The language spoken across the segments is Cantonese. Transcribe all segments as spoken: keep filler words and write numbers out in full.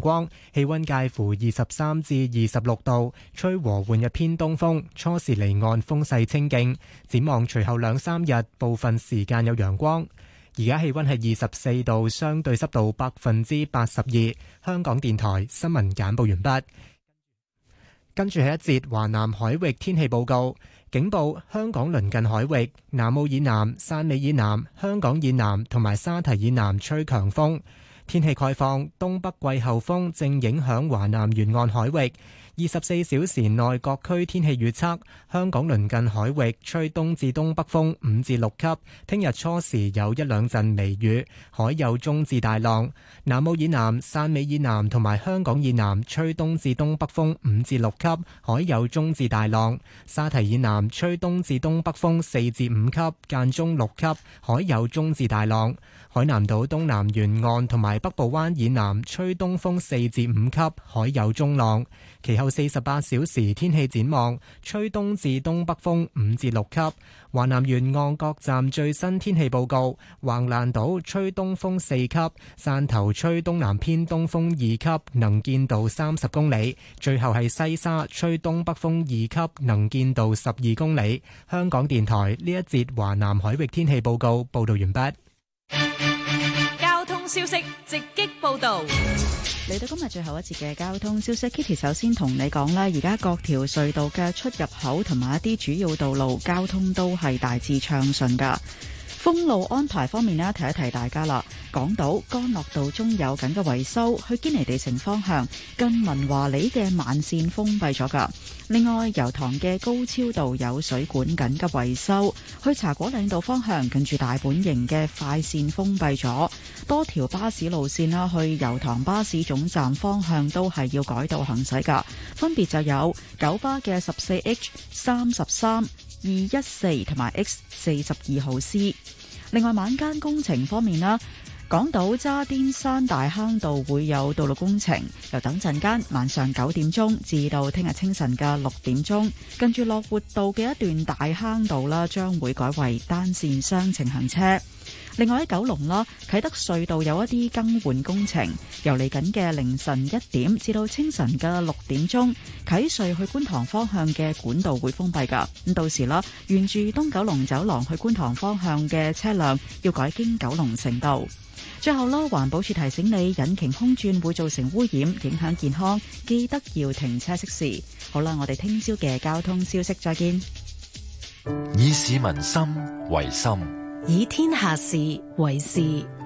光，氣溫介乎二十三至二十六度，吹和緩嘅偏東風，初時離岸風勢清勁。展望隨後兩三日，部分時間有陽光。而家氣溫係二十四度，相對濕度百分之八十二。香港電台新聞簡報完畢。跟住係一節華南海域天氣報告。警報：香港鄰近海域、南澳以南、汕尾以南、香港以南同埋沙堤以南吹強風。天氣概況：東北季候風正影響華南沿岸海域。二十四小時內各區天氣預測：香港鄰近海域吹東至東北風五至六級，聽日初時有一兩陣微雨，海有中至大浪。南澳以南、汕尾以南同埋香港以南吹東至東北風五至六級，海有中至大浪。沙堤以南吹東至東北風四至五級，間中六級，海有中至大浪。海南島東南沿岸同埋北部灣以南吹東風四至五級，海有中浪。其後四十八小時天氣展望，吹東至東北風五至六級。華南沿岸各站最新天氣報告：橫瀾島吹東風四級，汕頭吹東南偏東風二級，能見度三十公里。最後係西沙吹東北風二級，能見度十二公里。香港電台呢一節華南海域天氣報告報道完畢。 交通消息直擊報道。 嚟到今日最後一節嘅交通消息 ，Kitty 首先同你講啦，而家各條隧道嘅出入口同埋一啲主要道路交通都係大致暢順噶。封路安排方面呢，提一提大家啦。港島干諾道中有緊嘅維修，去堅尼地城方向近文華里嘅慢線封閉咗噶。另外，油塘嘅高超道有水管緊急維修，去茶果嶺道方向近住大本營嘅快線封閉咗。多條巴士路線啦，去油塘巴士總站方向都係要改道行駛噶。分別就有九巴嘅十四 H、三十三、二一四同埋 X 四十二號 C。另外，晚間工程方面啦，港島渣甸山大坑道會有道路工程，由等陣間晚上九點鐘至到聽日清晨嘅六點鐘，跟住樂活道嘅一段大坑道啦，將會改為單線雙程行車。另外喺九龍啦，啟德隧道有一啲更換工程，由嚟緊嘅凌晨一點至到清晨嘅六點鐘，啟隧去觀塘方向嘅管道會封閉噶。咁到時啦，沿住東九龍走廊去觀塘方向嘅車輛要改經九龍城道。最後啦，環保署提醒你，引擎空轉會造成污染，影響健康，記得要停車熄匙。好啦，我哋聽朝嘅交通消息再見。 以市民心為心， 以天下事為事。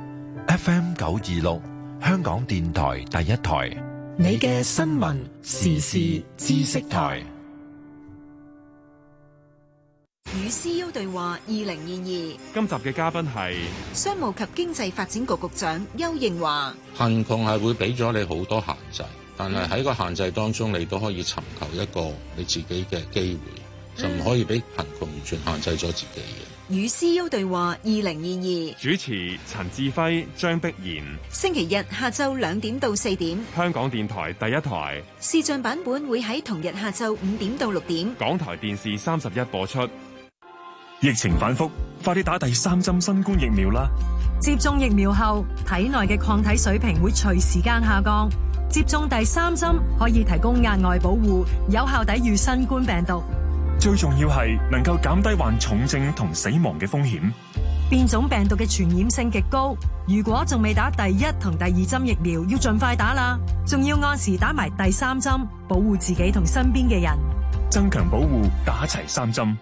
F M 九二六，香港電台第一台， 你嘅新聞時事知識台。與 C E O 對話二零二二， 今集嘅嘉賓係商務及經濟發展局局長邱應華。 貧窮係會俾咗你好多限制，但係喺個限制當中，你都可以尋求一個你自己嘅機會，就唔可以俾貧窮完全限制咗自己嘅。 與 C E O 對話二零二二， 主持陳志輝、張碧然。 星期日下晝兩點到四點， 香港電台第一台視像版本會喺同日下晝五點到六點， 港台電視三十一播出。 疫情反覆，快啲打第三針新冠疫苗啦！ 接種疫苗後，體內嘅抗體水平會隨時間下降。接種第三針可以提供額外保護，有效抵禦新冠病毒。 最重要係能夠減低患重症同死亡嘅風險。 變種病毒嘅傳染性極高，如果仲未打第一同第二針疫苗，要盡快打啦！仲要按時打埋第三針，保護自己同身邊嘅人。 增強保護，打齊三針。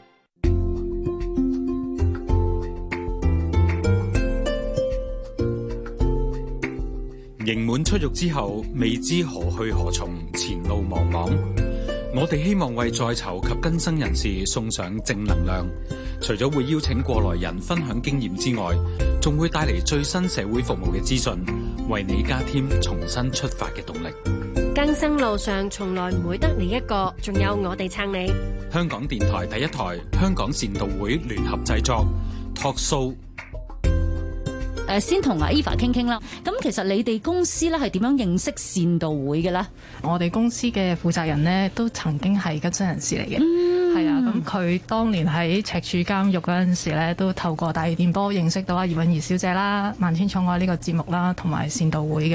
刑滿出獄之後，未知何去何從，前路茫茫。我哋希望為在囚及更生人士送上正能量，除咗會邀請過來人分享經驗之外，仲會帶嚟最新社會服務嘅資訊，為你加添重新出發嘅動力。 更生路上從來唔會得你一個，仲有我哋撐你。 香港電台第一台，香港善導會聯合製作 Talk Show。 誒，先同阿 Eva 傾傾啦。咁其實你哋公司咧係點樣認識善導會嘅咧？ 我哋公司嘅負責人呢，都曾經係更生人士嚟嘅，係、嗯、啊。咁佢當年喺赤柱監獄嗰陣時咧，都透過大氣電波認識到阿葉韻儀小姐啦、萬千寵愛呢個節目啦，同埋善導會嘅。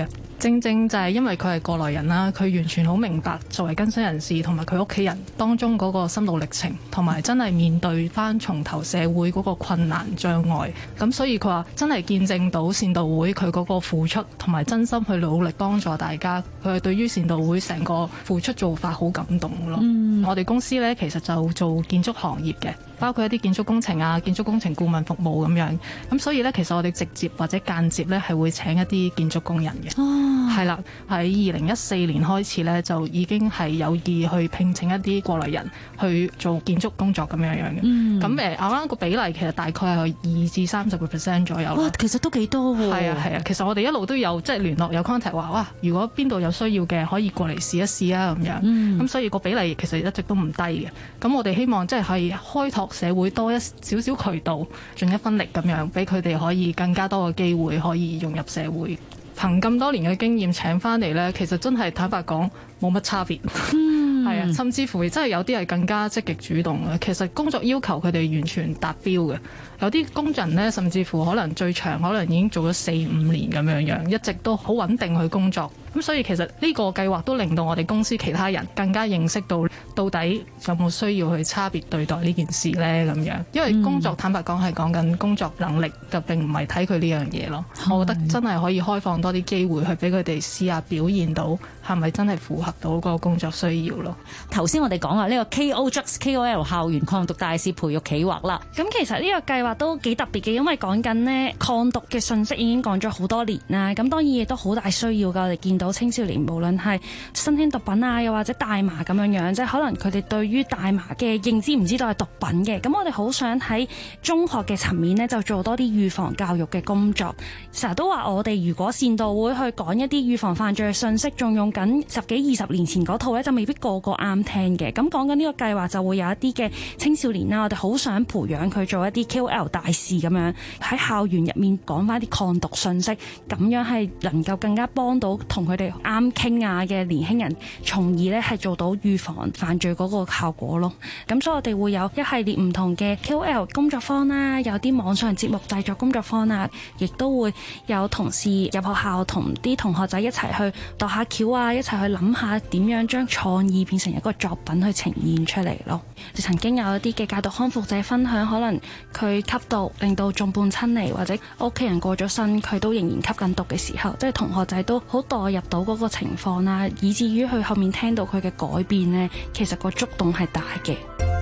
正正就係因為佢係過來人啦，佢完全好明白作為更生人士同埋佢屋企人當中嗰個心路歷程，同埋真係面對翻從頭社會嗰個困難障礙。咁所以佢話真係見證到善導會佢嗰個付出，同埋真心去努力幫助大家。佢係對於善導會成個付出做法好感動咯。嗯，我哋公司呢，其實就做建築行業嘅，包括一啲建築工程啊、建築工程顧問服務咁樣。咁所以呢，其實我哋直接或者間接呢，係會請一啲建築工人嘅。哦，係啦，喺二零一四年開始呢，就已經係有意去聘請一啲過來人去做建築工作咁樣樣嘅。嗯，咁誒啱啱個比例其實大概係二至三十個 percent 左右。 哇，其實都幾多喎。 係啊係啊，其實我哋一路都有即係聯絡有 contact 話，哇，如果邊度有需要嘅可以過嚟試一試啊咁樣。嗯，咁所以個比例其實一直都唔低嘅。咁我哋希望即係係開拓社會多一少少渠道，盡一分力咁樣，俾佢哋可以更加多嘅機會可以融入社會。憑咁多年嘅經驗請翻嚟呢，其實真係坦白講冇乜差別。嗯，係啊，甚至乎真係有啲係更加積極主動嘅。其實工作要求佢哋完全達標嘅。有啲工人呢，甚至乎可能最長可能已經做咗四五年咁樣樣，一直都好穩定去工作。咁所以其實呢個計劃都令到我哋公司其他人更加認識到到底有冇需要去差別對待呢件事呢咁樣。因為工作、嗯、坦白講係講緊工作能力，就並唔係睇佢呢樣嘢咯。嗯、我覺得真係可以開放多啲機會去俾佢哋試下表現到係咪真係符合到嗰個工作需要咯。 頭先我哋講啊，呢個 K O Drugs K O L 校園抗毒大使培育企劃啦。 咁其實呢個計劃都幾特別嘅，因為講緊呢抗毒嘅信息已經講咗好多年啦。咁當然亦都好大需要㗎。我哋見到青少年無論係新興毒品啊，又或者大麻咁樣樣，即係可能佢哋對於大麻嘅認知唔知道係毒品嘅。咁我哋好想喺中學嘅層面呢，就做多啲預防教育嘅工作。成日都話我哋如果善導會去講一啲預防犯罪嘅信息，仲用緊十幾二十年前嗰套呢，就未必個個啱聽嘅。咁講緊呢個計劃就會有一啲嘅青少年啦，我哋好想培養佢做一啲 K O L 大使咁樣，喺校園入面講翻啲抗毒信息，咁樣係能夠更加幫到同佢哋啱傾啊嘅年輕人，從而咧係做到預防犯罪嗰個效果咯。咁所以我哋會有一系列唔同嘅 K O L 工作坊啦，有啲網上節目製作工作坊啊，亦都會有同事入學校同啲同學仔一齊去度下橋啊，一齊去諗下點樣將創意變成一個作品去呈現出嚟咯。曾經有一啲嘅戒毒康復者分享，可能佢吸毒令到眾叛親離，或者屋企人過咗身，佢都仍然吸緊毒嘅時候，即係同學仔都好代入到嗰個情況啦，以至於佢後面聽到佢嘅改變呢，其實個觸動係大嘅。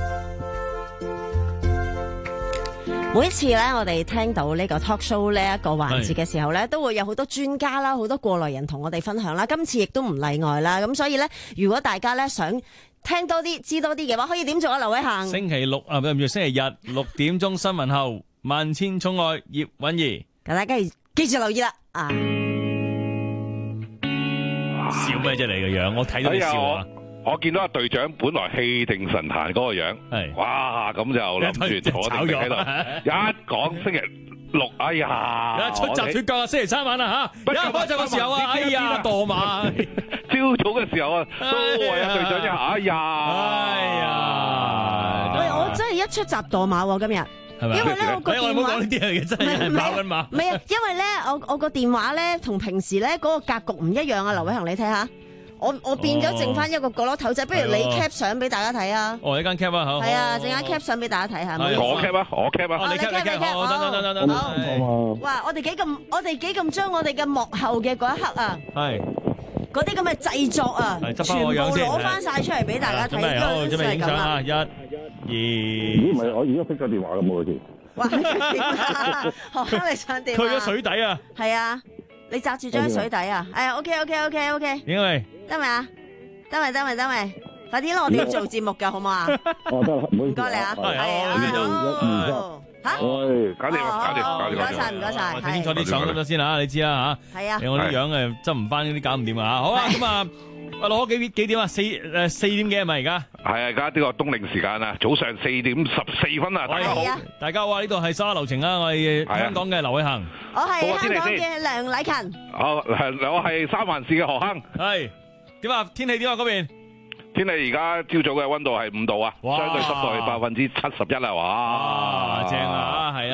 每一次咧，我哋聽到呢個 talk show 呢一個環節嘅時候咧，都會有好多專家啦，好多過來人同我哋分享啦。今次亦都唔例外啦。咁所以咧，如果大家咧想聽多啲、知多啲嘅話，可以點做啊？劉偉恒， 星期六啊，唔係星期日六點鐘新聞後，萬千寵愛葉韻儀， 大家記住留意啦啊！ 笑咩啫？你嘅樣，我睇到你笑啊！ 我見到阿隊長本來氣定神閒嗰個樣，係哇咁就諗住坐定定喺度，一講星期六，哎呀， 出閘脫腳啊！星期三晚啦嚇，一開閘嘅時候啊，哎呀墮馬， 朝早嘅時候啊，都為阿隊長一下，哎呀， 哎呀， 喂，我真係一出閘墮馬喎今日。因為咧我個電話， 我冇講呢啲嘢嘅，真係係跑緊馬。 唔係啊，因為咧我我個電話咧同平時咧嗰個格局唔一樣啊，劉偉恒你睇下。我我變咗剩翻一個角落頭仔，不如你 cap 相俾大家睇啊！ 哦，一間 cap 啊，好。 係啊，陣間 cap 相俾大家睇下。 我 cap 啊，我 cap 啊。 你 cap 你 cap，好，等等等等等。好。哇！我哋幾咁，我哋幾咁將我哋嘅幕後嘅嗰一刻啊，係嗰啲咁嘅製作啊，全部攞翻晒出嚟俾大家睇。 好，準備影相啊！一、二。 咦？唔係，我而家熄咗電話咁喎，好似。 哇！學生你想點啊？ 去咗水底啊！ 係啊。你揸住張水底啊！哎呀 ，OK OK OK OK， 因為得未啊？得未？得未？得未？快啲啦！我哋要做節目噶，好唔好啊？ 哦，得啦，唔好意思， 唔該你啊，係啊， 好，吓，喂， 搞掂，搞掂，搞掂， 唔該晒，唔該晒， 睇清楚啲相得唔得先啊？你知啦吓，係啊，我啲樣誒執唔翻呢啲搞唔掂啊！好啊，咁啊。啊，攞幾幾點啊？四誒四點幾係咪而家？ 係啊，而家呢個冬令時間啊，早上四點十四分啊！大家好， 大家好啊！呢度係沙流程啊，我係香港嘅劉偉恒， 我係香港嘅梁禮勤， 哦，係我係三藩市嘅何亨， 係點啊？天氣點啊？嗰邊天氣而家朝早嘅溫度係五度啊，相對濕度係百分之七十一啊！哇， 正啊，係啊！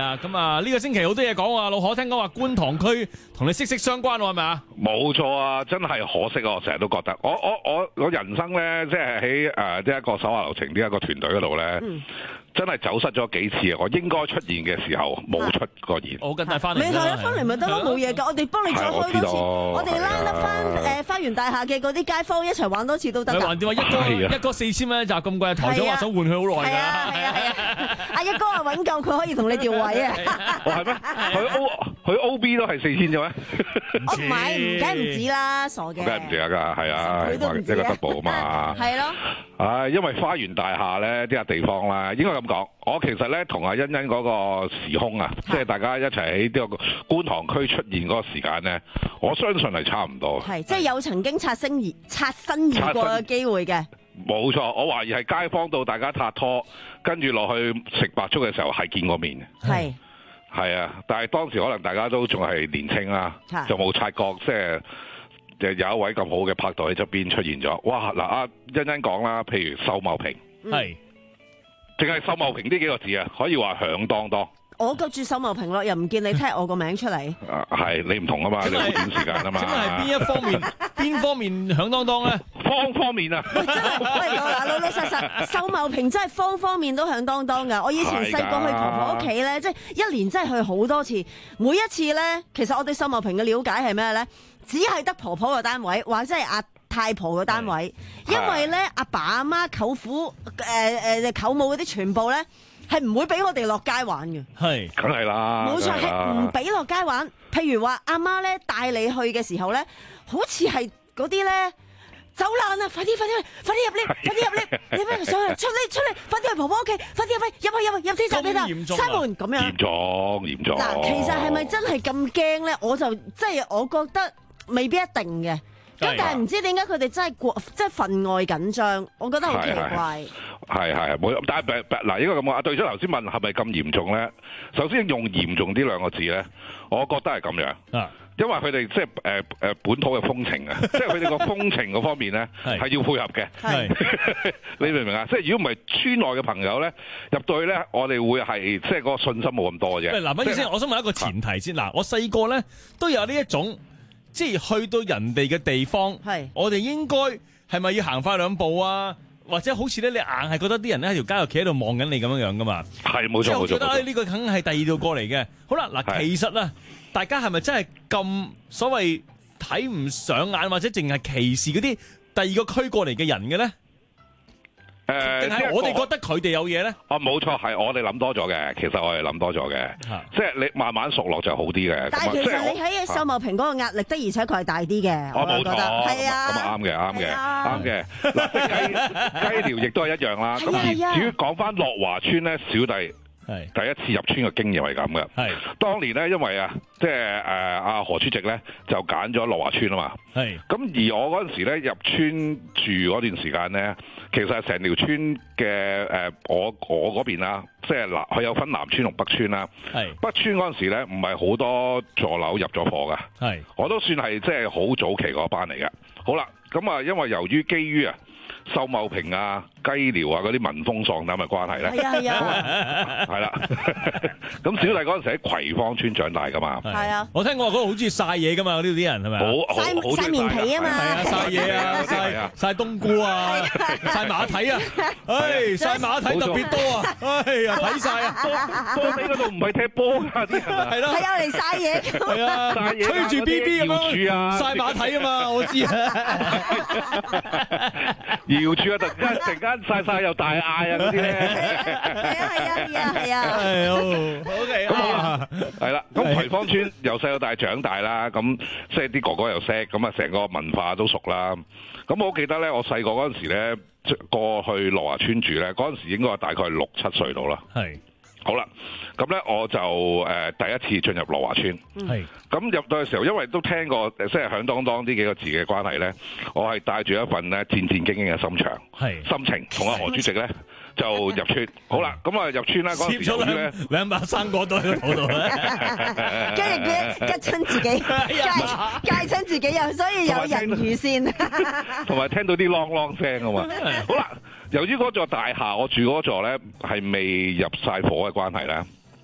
啊，咁啊呢個星期好多嘢講啊，老可聽講話觀塘區同你息息相關喎，係咪啊？ 冇錯啊，真係可惜啊！我成日都覺得，我我我我人生咧，即係喺誒即係一個手下留情呢一個團隊嗰度咧。嗯真係走失咗幾次啊！我應該出現嘅時候冇出過現。 我跟帶翻嚟。 你係翻嚟咪得咯，冇嘢㗎。我哋幫你再開多次。我哋拉得翻誒花園大廈嘅嗰啲街坊一齊玩多次都得㗎。 橫掂話一哥一哥四千蚊一集咁貴，台長話想換佢好耐㗎。係啊係啊係啊！阿一哥啊揾夠，佢可以同你調位啊。 哦係咩？佢 O 佢 O B 都係四千啫咩？ 我唔係，梗係唔止啦，傻嘅。 梗係唔止㗎，係啊，一個 double 啊嘛。係咯。 唉，因為花園大廈咧呢個地方啦，應該咁講。我其實咧同阿欣欣嗰個時空啊，即係大家一齊喺呢個觀塘區出現嗰個時間咧，我相信係差唔多。 係，即係有曾經擦身而擦身而過嘅機會嘅。 冇錯，我懷疑係街坊到大家拍拖，跟住落去食白粥嘅時候係見過面嘅。係。係啊，但係當時可能大家都仲係年青啦，就冇察覺即係。就有一位咁好嘅拍檔喺側邊出現咗，哇！嗱，阿欣欣講啦，譬如秀茂坪，係、嗯，淨係秀茂坪呢幾個字啊，可以話響當當。 我個住秀茂坪咯，又唔見你踢我個名出嚟。 啊，係你唔同啊嘛，你好短時間啊嘛。 咁係邊一方面？邊方面響當當咧？ 方方面啊！ 喂，真係，喂，嗱，老老實實，秀茂坪真係方方面都響當當㗎。我以前細個去婆婆屋企咧，即係一年真係去好多次，每一次咧，其實我對秀茂坪嘅了解係咩咧？只係得婆婆個單位，或者係阿太婆個單位，因為咧阿爸阿媽、舅父、誒誒舅母嗰啲全部咧係唔會俾我哋落街玩嘅。係， 梗係啦， 冇錯，係唔俾落街玩。譬如話阿媽咧帶你去嘅時候咧，好似係嗰啲咧走爛啊！快啲快啲快啲入嚟，快啲入嚟！你咩上嚟出嚟出嚟？快啲去婆婆屋企！快啲入去入去入去入天閘呢度閂門咁樣。 嚴重嚴重。 嗱，其實係咪真係咁驚咧？我就即係我覺得。未必一定嘅，咁但係唔知點解佢哋真係過，即係分外緊張，我覺得好奇怪。 係係冇，但係嗱，應該咁講。阿隊長頭先問係咪咁嚴重咧？首先用嚴重呢兩個字咧，我覺得係咁樣。啊，因為佢哋即係誒誒本土嘅風情啊，即係佢哋個風情嗰方面咧係要配合嘅。係，你明唔明啊？即係如果唔係村內嘅朋友咧入到去咧，我哋會係即係個信心冇咁多啫。 嗱，乜意思？我想問一個前提先。嗱，我細個咧都有呢一種。即係去到人哋嘅地方，我哋應該係咪要行快兩步啊？或者好似咧，你硬係覺得啲人咧喺條街度企喺度望緊你咁樣樣噶嘛？ 係冇錯冇錯。我覺得呢個梗係第二度過嚟嘅。好啦，嗱，其實啊，大家係咪真係咁所謂睇唔上眼，或者淨係歧視嗰啲第二個區過嚟嘅人嘅咧？誒，定係我哋覺得佢哋有嘢咧？ 哦，冇錯，係我哋諗多咗嘅。其實我哋諗多咗嘅，即係你慢慢熟落就好啲嘅。 但係其實你喺秀茂坪嗰個壓力的而且確係大啲嘅。我冇覺得，係啊， 咁啊啱嘅，啱嘅，啱嘅。嗱，雞雞寮亦都係一樣啦。咁而至於講翻樂華村咧，小弟係第一次入村嘅經驗係咁嘅。係當年咧，因為啊，即係誒阿何主席咧就揀咗樂華村啊嘛。係咁而我嗰陣時咧入村住嗰段時間咧。其實成條村嘅誒、呃，我我嗰邊啦，即係南，佢有分南村同北村啦。係北村嗰陣時咧，唔係好多座樓入咗貨噶。係我都算係即係好早期嗰班嚟嘅。好啦，咁啊，因為由於基於啊秀茂坪啊、雞寮啊嗰啲民風喪膽嘅關係咧，係啊係啊，係啦。咁小弟嗰陣時喺葵芳村長大噶嘛， 係啊。 我聽講話嗰度好中意曬嘢噶嘛，呢度啲人係咪？ 好好曬曬棉皮啊嘛， 係啊，曬嘢啊，曬曬冬菇啊，曬馬蹄啊，唉，曬馬蹄特別多啊，哎呀，睇曬啊， 波地嗰度唔係踢波㗎啲人啊， 係咯，係有嚟曬嘢㗎， 係啊，吹住 B B 咁樣曬馬蹄啊嘛，我知啊。 搖住啊！突然間突然間曬曬又大嗌啊！嗰啲咧， 係啊係啊係啊係啊！ 係好 OK 啊， 係啦。咁葵芳村由細到大長大啦，咁即係啲哥哥又識，咁啊成個文化都熟啦。咁我記得咧，我細個嗰陣時咧，過去樂華村住咧，嗰陣時應該係大概六七歲到啦。係。好啦，咁咧我就誒、呃、第一次進入樂華村，係咁入到嘅時候，因為都聽過即係響當當呢幾個字嘅關係咧，我係帶住一份咧戰戰兢兢嘅心腸，係心情，同阿何主席咧就入村。好啦，咁啊入村啦嗰陣時咧，兩兩把生果都喺個肚度咧， 跟住佢吉親自己，戒戒親自己又，所以有人魚線， 同埋聽到啲啷啷聲啊嘛。好啦。由於嗰座大廈，我住嗰座咧係未入晒火嘅關係咧，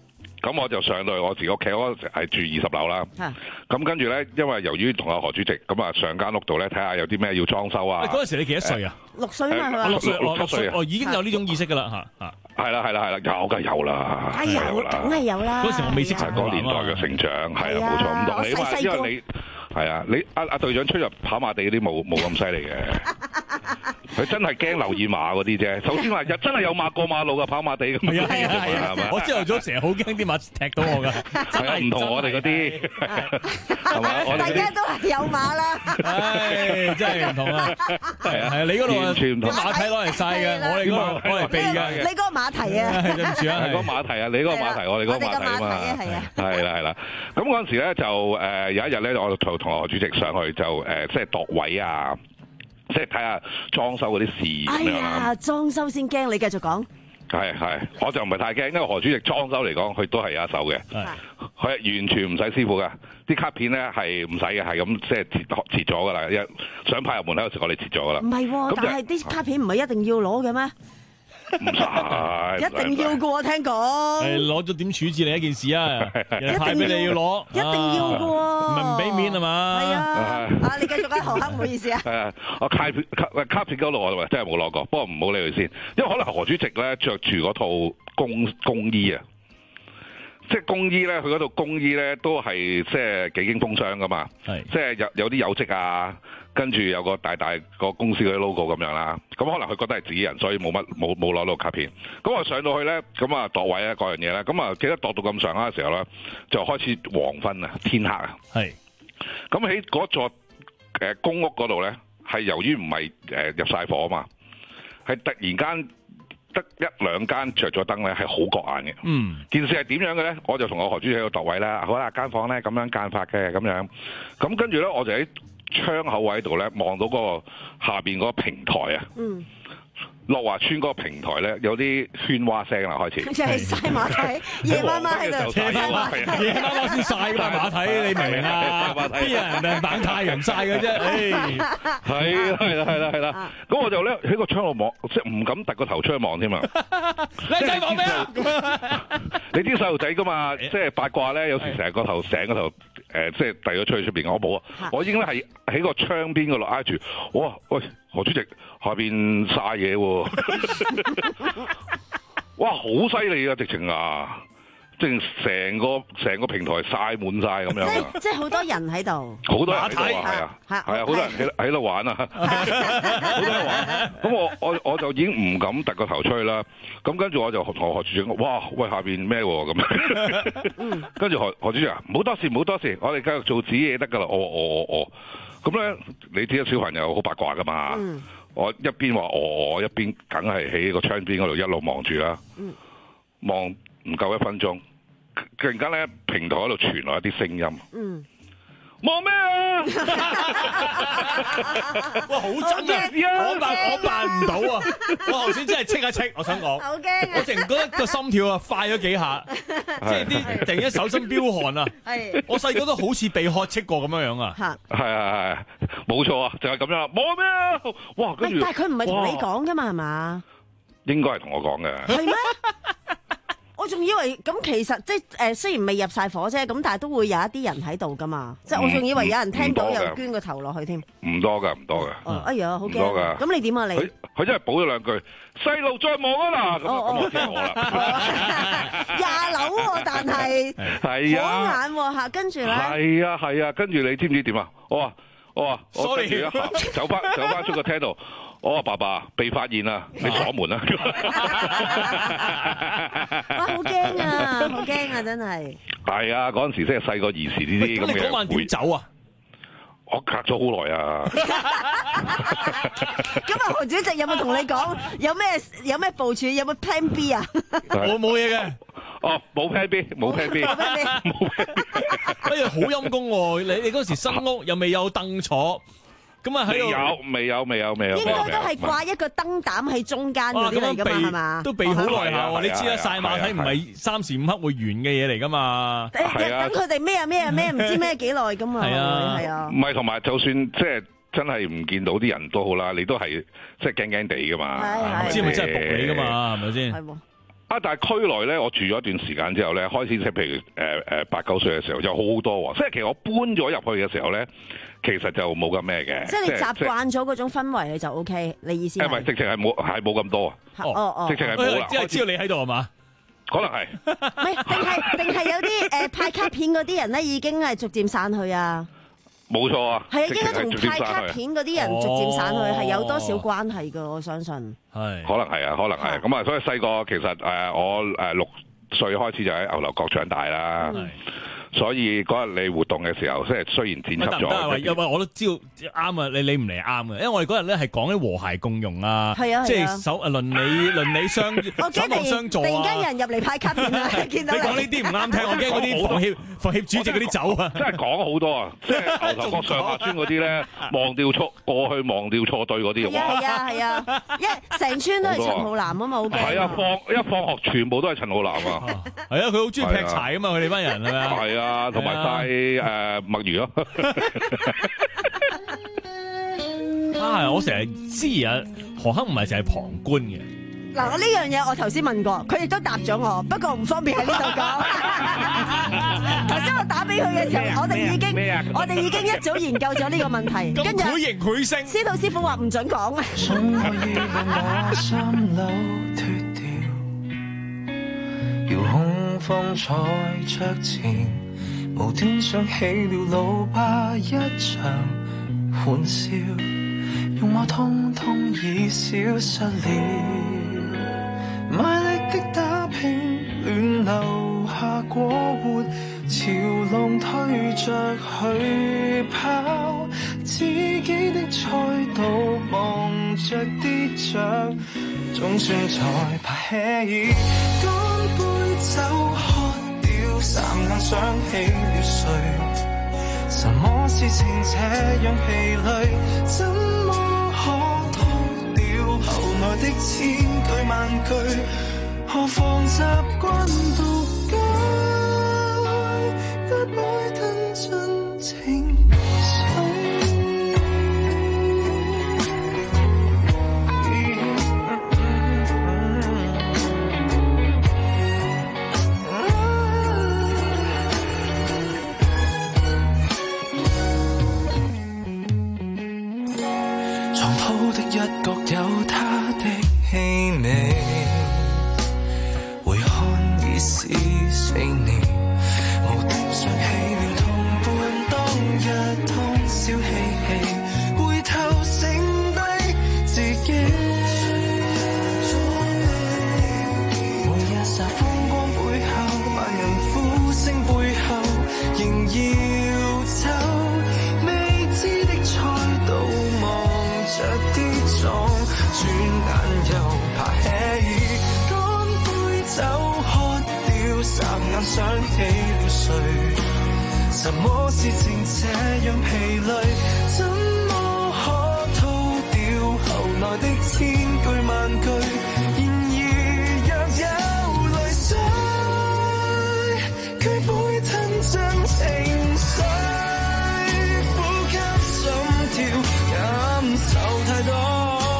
咁我就上到去我自己屋企，嗰陣時係住二十樓啦。咁跟住咧，因為由於同阿何主席咁啊上間屋度咧，睇下有啲咩要裝修啊。 嗰陣時你幾多歲啊？ 六歲啊嘛， 六歲六七歲哦，已經有呢種意識噶啦嚇嚇。 係啦係啦係啦，有梗係有啦， 梗係有，梗係有啦。 嗰時我未識嗰年代嘅成長，係啊冇錯，唔同你話，因為你。係啊，你阿阿隊長出入跑馬地嗰啲冇冇咁犀利嘅，佢真係驚留意馬嗰啲啫。首先話又真係有馬過馬路㗎，跑馬地咁樣嘅係咪？ 我朝頭早成日好驚啲馬踢到我㗎， 係啊，唔同我哋嗰啲係嘛？我哋大家都係有馬啦， 唉，真係唔同啊！係啊係啊，你嗰度完全唔同， 馬蹄攞嚟曬嘅，我哋嗰度攞嚟避嘅。 你嗰個馬蹄啊， 對唔住啊， 嗰個馬蹄啊，你嗰個馬蹄，我哋嗰個馬蹄啊嘛， 係啊， 係啦係啦。咁嗰陣時咧就誒有一日咧，我同同何主席上去就誒即係度位啊，即係睇下裝修嗰啲事咁樣啦。 哎呀，裝修先驚，你繼續講。 係係，我就唔係太驚，因為何主席裝修嚟講，佢都係有一手嘅。佢係完全唔使師傅㗎，啲卡片咧係唔使嘅，係咁即係切切咗㗎啦。一想派入門口嗰時，我哋切咗㗎啦。 唔係喎，但係啲卡片唔係一定要攞嘅咩？ 唔使， 一定要嘅喎，聽講。 係攞咗點處置你一件事啊？人派俾你要攞， 一定要嘅喎。 唔係唔俾面係嘛？ 係啊，啊你繼續啊，何克，唔好意思啊。 係啊，我卡片卡卡片嗰度我真係冇攞過，不過唔好理佢先，因為可能何主席咧着住嗰套工工衣啊。即係工衣咧，佢嗰度工衣咧都係即係幾經風霜噶嘛，即係有有啲有職啊，跟住有個大大個公司嗰啲 logo 咁樣啦。咁可能佢覺得係自己人，所以冇乜冇冇攞到卡片。咁我上到去咧，咁啊度位咧各樣嘢咧，咁啊記得度到咁上下嘅時候咧，就開始黃昏啊，天黑啊。係。咁喺嗰座誒公屋嗰度咧，係由於唔係誒入晒火啊嘛，係突然間。得一兩間着咗燈咧，係好覺眼嘅。嗯，件事係點樣嘅咧？我就同我何主席喺度度位啦。好啦，間房咧咁樣間法嘅咁樣。咁跟住咧，我就喺窗口位度咧望到嗰個下邊嗰個平台啊。嗯。樂華村嗰個平台咧，有啲喧嘩聲啦，開始。 就係曬馬蹄，夜媽媽喺度曬馬蹄， 夜媽媽先曬㗎馬蹄，你明唔明啊？邊人誒猛太陽曬嘅啫？誒， 係啦係啦係啦係啦。咁我就咧喺個窗度望，即係唔敢突個頭出去望添啊！ 你仔望咩啊？ 你啲細路仔㗎嘛，即係八卦咧，有時成個頭成個頭誒，即係遞咗出去出邊。我冇啊，我已經係喺個窗邊嗰度挨住。哇！喂，何主席下邊曬嘢喎！哇，好犀利啊！直情啊，直情成個成個平台曬滿晒咁樣啊！ 即即係好多人喺度， 好多人喺度啊，係啊，係啊，好多人喺喺度玩啊，好多人玩。咁我我我就已經唔敢突個頭出去啦。咁跟住我就同何主席講：哇，喂，下邊咩喎？咁，跟住何何主席啊，唔好多事，唔好多事，我哋繼續做自己嘢得㗎啦。我我我我，咁咧，你知小朋友好八卦㗎嘛？嗯我一邊話我我一邊梗係喺個窗邊嗰度一路望住啦，望唔夠一分鐘，突然間咧平台嗰度傳來一啲聲音，嗯，望咩啊？ 哇，好真啊！我扮我扮唔到啊！我頭先真係戚一戚，我想講， 好驚！ 我淨覺得個心跳啊快咗幾下，即係啲突然間手心飆汗啊！係，我細個都好似被喝斥過咁樣樣啊！ 係係係，冇錯啊，就係咁樣啦！望咩啊？哇！跟住， 但係佢唔係同你講噶嘛，係嘛？ 應該係同我講嘅。 係咩？我仲以為咁，其實即係誒，雖然未入晒火啫，咁但係都會有一啲人喺度噶嘛。即係我仲以為有人聽到又捐個頭落去添。 唔多噶，唔多噶。 哦，哎呀，好驚。 唔多噶。 咁你點啊？你佢佢真係補咗兩句，細路再望啊嗱。咁咁我聽我啦。 廿樓喎，但係係啊， 好眼喎嚇，跟住咧。 係啊係啊，跟住你知唔知點啊？我話我話我跟住一行走翻走翻出個廳度。我話爸爸被發現啦，你鎖門啦！ 哇，好驚啊，好驚啊，真係。 係啊，嗰陣時即係細個兒時呢啲咁嘅。 咁你嗰晚點走啊？ 我隔咗好耐啊！ 咁啊，何主席有冇同你講有咩有咩部署？有冇 plan B 啊？ 我冇嘢嘅。 哦，冇 plan B，冇 plan B，冇 plan B。 哎呀，好陰功喎！你你嗰時新屋又未有凳坐。咁啊喺度未有未有未有未有， 應該都係掛一個燈膽喺中間嗰啲嚟噶嘛，係嘛？ 都避好耐下喎，你知啦，曬馬蹄唔係三時五刻會完嘅嘢嚟噶嘛。 係啊，等佢哋咩啊咩啊咩，唔知咩幾耐噶嘛。係啊係啊。 唔係，同埋就算即係真係唔見到啲人都好啦，你都係即係驚驚地噶嘛。 唔知係咪真係仆你噶嘛？係咪先？ 啱啊，但係區內咧，我住咗一段時間之後咧，開始即係譬如誒誒八九歲嘅時候，就好好多喎。即係其實我搬咗入去嘅時候咧，其實就冇咁咩嘅。 即係你習慣咗嗰種氛圍，你就 O K。你意思係？ 誒唔係，直情係冇係冇咁多啊。 哦哦， 直情係冇啦。 即係知道你喺度係嘛？ 可能係。 唔係，定係定係有啲誒派卡片嗰啲人咧，已經係逐漸散去啊。 冇錯啊。 係啊，應該同派卡片嗰啲人逐漸散去係、哦、有多少關係㗎？我相信。 係。 可能係啊，可能係。咁啊，所以細個其實誒、呃、我誒六歲開始就喺牛樓角長大啦。嗯所以嗰日你活動嘅時候，即係雖然剪輯咗， 因為我都知道啱啊！你你唔嚟啱嘅，因為我哋嗰日咧係講啲和諧共融啊， 係啊， 即係手啊鄰里鄰里相守望相助啊！ 突然間有人入嚟派卡片啊！見到你講呢啲唔啱聽，我驚嗰啲房協房協主席嗰啲走啊！ 真係講好多啊！即係牛頭角上下村嗰啲咧，忘掉錯過去忘掉錯對嗰啲係啊係啊係啊！一成村都係陳浩南啊嘛，好驚！ 係啊，放一放學全部都係陳浩南啊！ 係啊，佢好中意劈柴啊嘛，佢哋班人係咪啊？ 係啊。啊，同埋晒誒墨魚咯。 啊，我成日知啊，何鏗唔係淨係旁觀嘅。 嗱，我呢樣嘢我頭先問過，佢亦都答咗我，不過唔方便喺呢度講。頭先我打俾佢嘅時候，我哋已經我哋已經一早研究咗呢個問題，跟住佢型佢聲， 司徒師傅話唔準講啊。 遙控方才着前，無端想起了老爸一場玩笑，容貌通通已消失了，賣力的打拼，亂留下過活，潮浪推着去跑，自己的賽道望着跌着，總算才爬起。酒喝掉，霎眼想起了誰？什麼事情這樣疲累？怎麼可逃掉後來的千句萬句？何況習慣獨居，不會吞進情緒。一角有他的氣味，回看已是四年，無端想起了同伴當日通宵嬉戲，回頭剩低自己，每日撒風光背後，萬人呼聲背後，仍要走未知的賽道，望着跌轉眼又爬起，乾杯酒喝掉，霎眼想起了誰？什麼事情這樣疲累？怎麼可逃掉後來的千句萬句？然而若有淚水，卻不會吞進情緒，呼吸心跳感受太多。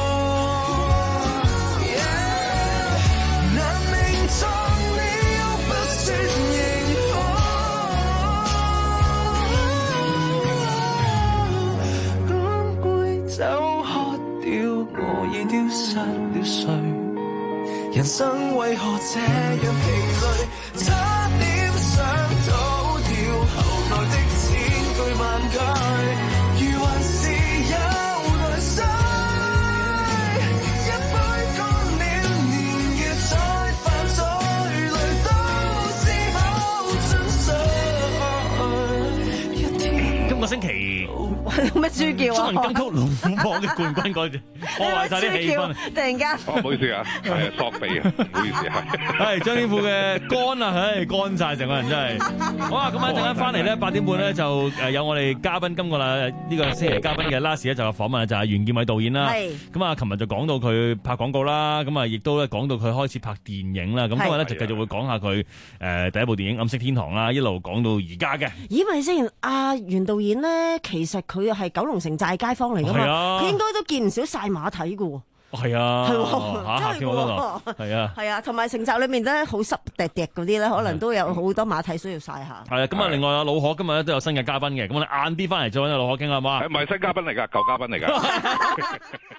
丟失了誰？人生為何這樣疲累？差點想逃掉後來的千句萬句，如還是有淚水，一杯乾了，年月再犯再累，都是好真相。一天今個星期。 有咩豬叫啊？ 中文金曲龍虎榜嘅冠軍嗰隻，破壞晒啲氣氛。 突然間， 哦，唔好意思啊，係啊，索鼻啊，唔好意思係。 係張天賦嘅乾啊，唉，乾晒成個人真係。好啊，咁啊，一陣間翻嚟咧，八點半咧就誒有我哋嘉賓今個啦呢個星期嘉賓嘅 last 咧就有訪問就係袁健偉導演啦。係。咁啊，琴日就講到佢拍廣告啦，咁啊亦都咧講到佢開始拍電影啦。咁今日咧就繼續會講下佢誒第一部電影《暗色天堂》啦，一路講到而家嘅。 咦，咪先阿袁導演咧，其實佢係九龍城寨街坊嚟噶嘛，佢、啊、應該都見唔少晒馬蹄噶喎。 係啊， 係喎， 嚇嚇真係喎， 係啊， 係啊，同埋成集裏面咧好濕滴滴嗰啲咧，可能都有好多馬蹄需要曬下。 係啊，咁啊，另外啊，老可今日咧都有新嘅嘉賓嘅，咁我哋晏啲翻嚟再揾阿老可傾好嘛？ 係唔係新嘉賓嚟㗎？舊嘉賓嚟㗎。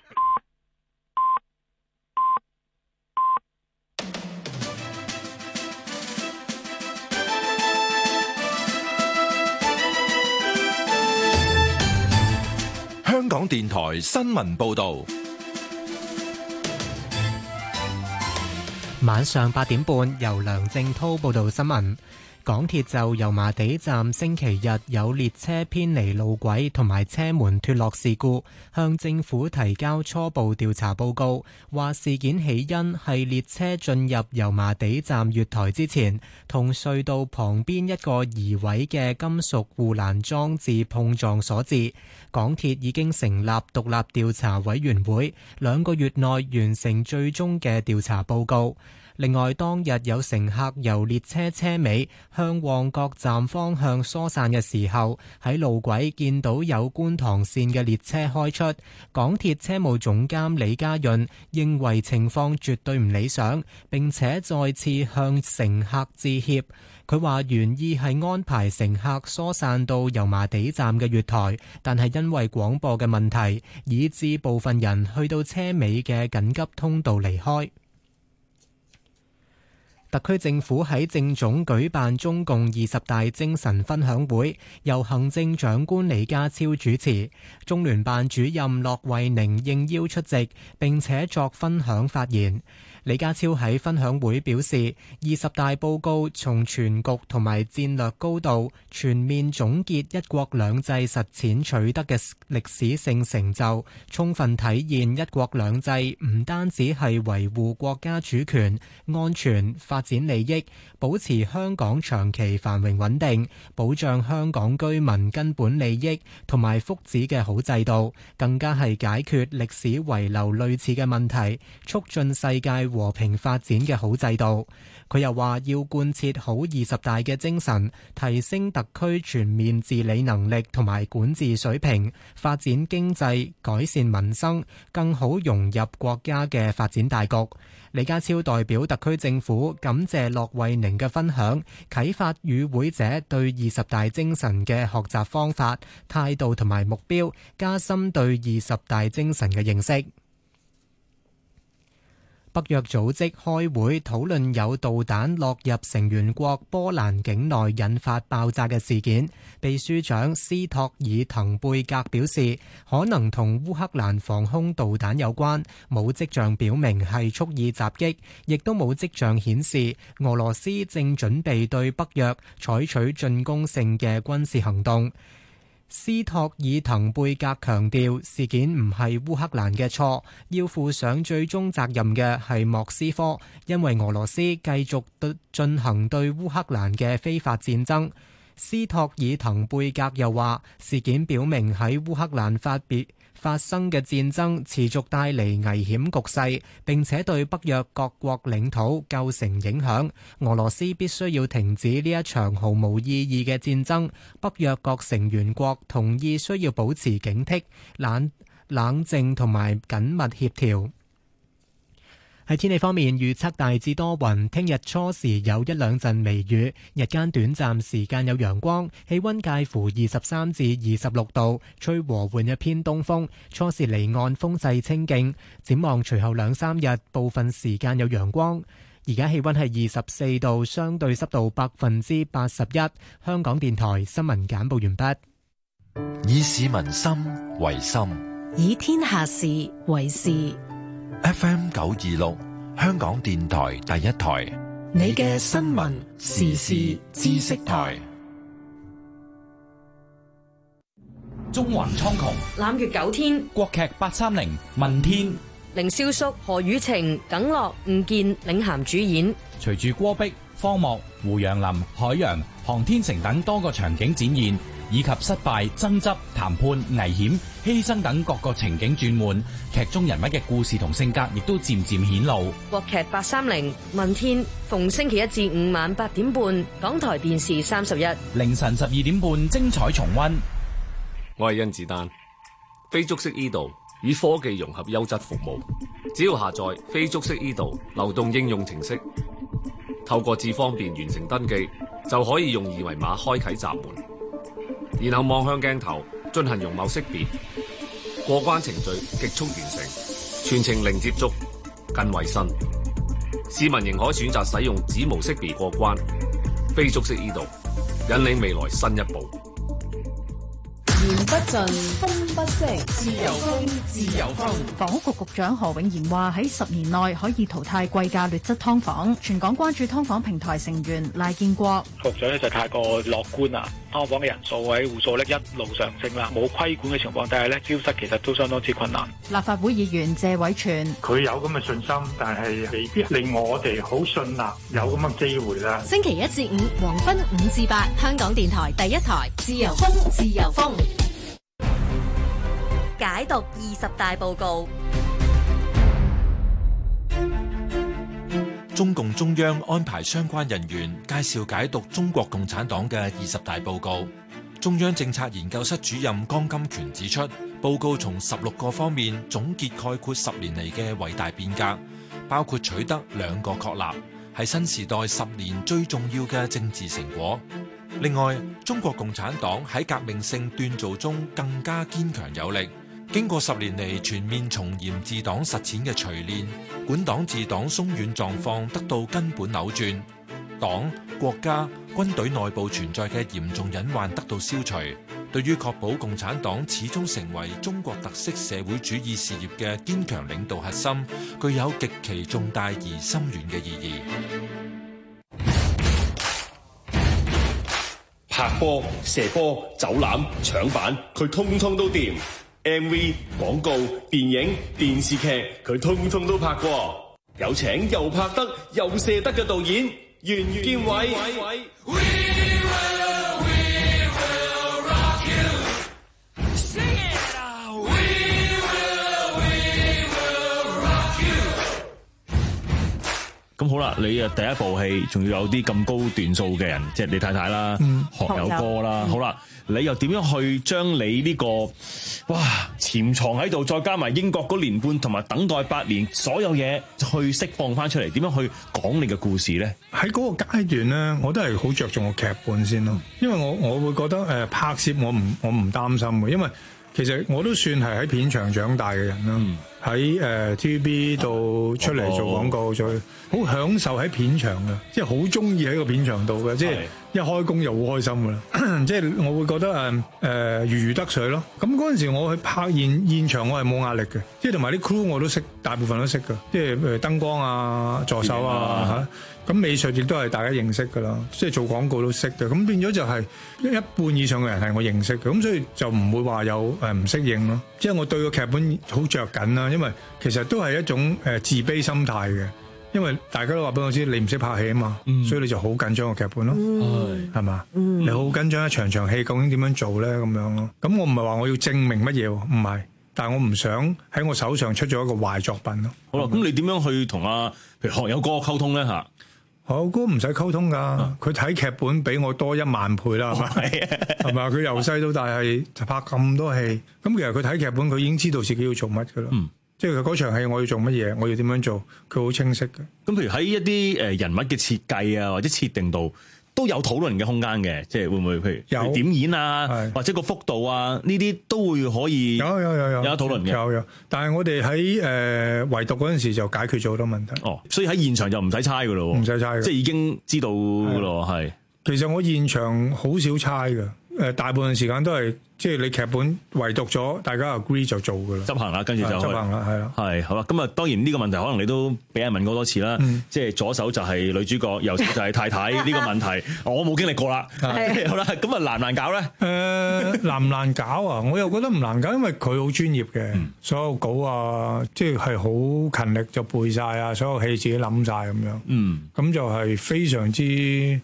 香港電台新聞報道， 晚上八點半由梁正滔報道新聞。港鐵就油麻地站星期日有列車偏離路軌同埋車門脫落事故，向政府提交初步調查報告，話事件起因係列車進入油麻地站月台之前，同隧道旁邊一個移位嘅金屬護欄裝置碰撞所致。港鐵已經成立獨立調查委員會，兩個月內完成最終嘅調查報告。另外，當日有乘客由列車車尾向旺角站方向疏散嘅時候，喺路軌見到有觀塘線嘅列車開出。港鐵車務總監李家潤認為情況絕對唔理想，並且再次向乘客致歉。佢話原意係安排乘客疏散到油麻地站嘅月台，但係因為廣播嘅問題，以致部分人去到車尾嘅緊急通道離開。特區政府喺政總舉辦中共二十大精神分享會，由行政長官李家超主持，中聯辦主任駱惠寧應邀出席，並且作分享發言。李家超喺分享會表示，二十大報告從全局同埋戰略高度全面總結一國兩制實踐取得嘅歷史性成就，充分體現一國兩制唔單止係維護國家主權、安全、發展利益，保持香港長期繁榮穩定，保障香港居民根本利益同埋福祉嘅好制度，更加係解決歷史遺留類似嘅問題，促進世界和平發展嘅好制度。佢又話要貫徹好二十大嘅精神，提升特區全面治理能力同埋管治水平，發展經濟，改善民生，更好融入國家嘅發展大局。李家超代表特區政府感謝駱惠寧嘅分享，啟發與會者對二十大精神嘅學習方法、態度同埋目標，加深對二十大精神嘅認識。北約組織開會討論有導彈落入成員國波蘭境內引發爆炸嘅事件。秘書長斯托爾滕貝格表示，可能同烏克蘭防空導彈有關，冇跡象表明係蓄意襲擊，亦都冇跡象顯示俄羅斯正準備對北約採取進攻性嘅軍事行動。斯托爾滕貝格強調，事件唔係烏克蘭嘅錯，要負上最終責任嘅係莫斯科，因為俄羅斯繼續進行對烏克蘭嘅非法戰爭。斯托爾滕貝格又話，事件表明喺烏克蘭發別發生嘅戰爭持續帶嚟危險局勢，並且對北約各國領土構成影響。俄羅斯必須要停止呢一場毫無意義嘅戰爭。北約各成員國同意需要保持警惕、冷冷靜同埋緊密協調。喺天氣方面，預測大致多雲，聽日初時有一兩陣微雨，日間短暫時間有陽光，氣溫介乎二十三至二十六度，吹和緩一偏東風，初時離岸風勢清勁。展望隨後兩三日，部分時間有陽光。而家氣溫係二十四度，相對濕度百分之八十一。香港電台新聞簡報完畢。 以市民心為心， 以天下事為事。 F M 九二六，香港電台第一台， 你嘅新聞時事知識台。 中環蒼穹， 攬月九天， 國劇八三零問天， 凌瀟肅、何雨晴、耿樂、吳健領銜主演。 隨住郭碧、方莫、胡楊林、海洋、航天城等多個場景展現，以及失敗、爭執、談判、危險、犧牲等各個情景轉換，劇中人物嘅故事同性格亦都漸漸顯露。 國劇八三零問天，逢星期一至五晚八點半，港台電視三十一， 凌晨十二點半精彩重溫。 我係甄子丹，非觸式 E 道以科技融合優質服務。只要下載非觸式 e 道流動應用程式，透過智方便完成登記，就可以用二維碼開啟閘門，然後望向鏡頭進行容貌識別，過關程序極速完成，全程零接觸，更衛生。市民仍可選擇使用指模識別過關。非觸式 e 道引領未來新一步。 言不盡，風不息，自由風，自由風。 房屋局局長何永賢話：喺十年內可以淘汰貴價劣質劏房。全港關注劏房平台成員賴建國， 局長咧就太過樂觀啦。劏房嘅人數喺戶數咧一路上升啦，冇規管嘅情況底下咧，消失其實都相當之困難。 立法會議員謝偉銓， 佢有咁嘅信心，但係未必令我哋好信納有咁嘅機會啦。 星期一至五黃昏五至八，香港電台第一台，自由風，自由風。 解讀二十大報告。 中共中央安排相關人員介紹解讀中國共產黨嘅二十大報告。中央政策研究室主任江金權指出，報告從十六個方面總結概括十年嚟嘅偉大變革，包括取得兩個確立，係新時代十年最重要嘅政治成果。另外，中國共產黨喺革命性鍛造中更加堅強有力。經過十年嚟全面從嚴治黨實踐嘅錘煉，管黨治黨鬆軟狀況得到根本扭轉，黨、國家、軍隊內部存在嘅嚴重隱患得到消除。對於確保共產黨始終成為中國特色社會主義事業嘅堅強領導核心，具有極其重大而深遠嘅意義。 拍波、射波、走籃、搶板，佢通通都掂。M V、廣告、電影、電視劇，佢通通都拍過。有請又拍得又射得嘅導演袁建偉。 咁好啦，你啊第一部戲仲要有啲咁高段數嘅人，即係你太太啦，嗯、學友哥啦，嗯、好啦，你又點樣去將你呢、這個哇潛藏喺度，再加埋英國嗰年半同埋等待八年，所有嘢去釋放翻出嚟，點樣去講你嘅故事咧？ 喺嗰個階段咧，我都係好着重個劇本先咯，因為我我會覺得誒、呃、拍攝我唔我唔擔心嘅，因為其實我都算係喺片場長大嘅人啦。嗯喺誒 T V B 度出嚟做廣告，再好享受喺片場嘅，即係好中意喺個片場度嘅，即係一開工就好開心噶啦。即係我會覺得誒誒如魚得水咯。咁嗰陣時我去拍現現場，我係冇壓力嘅，即係同埋啲 crew 我都識，大部分都識嘅，即係誒燈光啊、助手啊嚇。咁美術亦都係大家認識㗎啦，即係做廣告都識嘅。咁變咗就係一半以上嘅人係我認識嘅，咁所以就唔會話有誒唔適應咯。即係我對個劇本好着緊啦，因為其實都係一種誒自卑心態嘅，因為大家都話俾我知你唔識拍戲啊嘛，嗯、所以你就好緊張個劇本咯，係嘛？你好緊張一場場戲究竟點樣做咧咁樣咯。咁我唔係話我要證明乜嘢喎，唔係。但係我唔想喺我手上出咗一個壞作品咯。 好啦，咁你點樣去同阿譬如學友哥溝通咧嚇？ 學友哥唔使溝通㗎，佢睇劇本比我多一萬倍啦，係咪？係咪？佢由細到大係就拍咁多戲，咁其實佢睇劇本佢已經知道自己要做乜㗎啦。嗯，即係佢嗰場戲我要做乜嘢，我要點樣做，佢好清晰嘅。 咁譬如喺一啲誒人物嘅設計啊，或者設定度，都有討論嘅空間嘅，即係會唔會譬如有點演啊，或者個幅度啊，呢啲都會可以有有有有有討論嘅。 有有，但係我哋喺誒圍讀嗰陣時就解決咗好多問題。 哦，所以喺現場就唔使猜噶咯， 唔使猜， 即係已經知道噶咯，係。 其實我現場好少猜噶，誒大部分時間都係即係你劇本圍讀咗，大家 agree 就做噶啦， 執行啦，跟住就執行啦，係啦， 係好啦。咁啊，當然呢個問題可能你都俾人問過多次啦，嗯、即係左手就係女主角，右手就係太太呢個問題，我冇經歷過啦。係好啦，咁啊難唔難搞咧？誒、 呃、難唔難搞啊？我又覺得唔難搞，因為佢好專業嘅，嗯、所有稿啊，即係係好勤力就背晒啊，所有戲自己諗晒咁樣。嗯，咁就係非常之。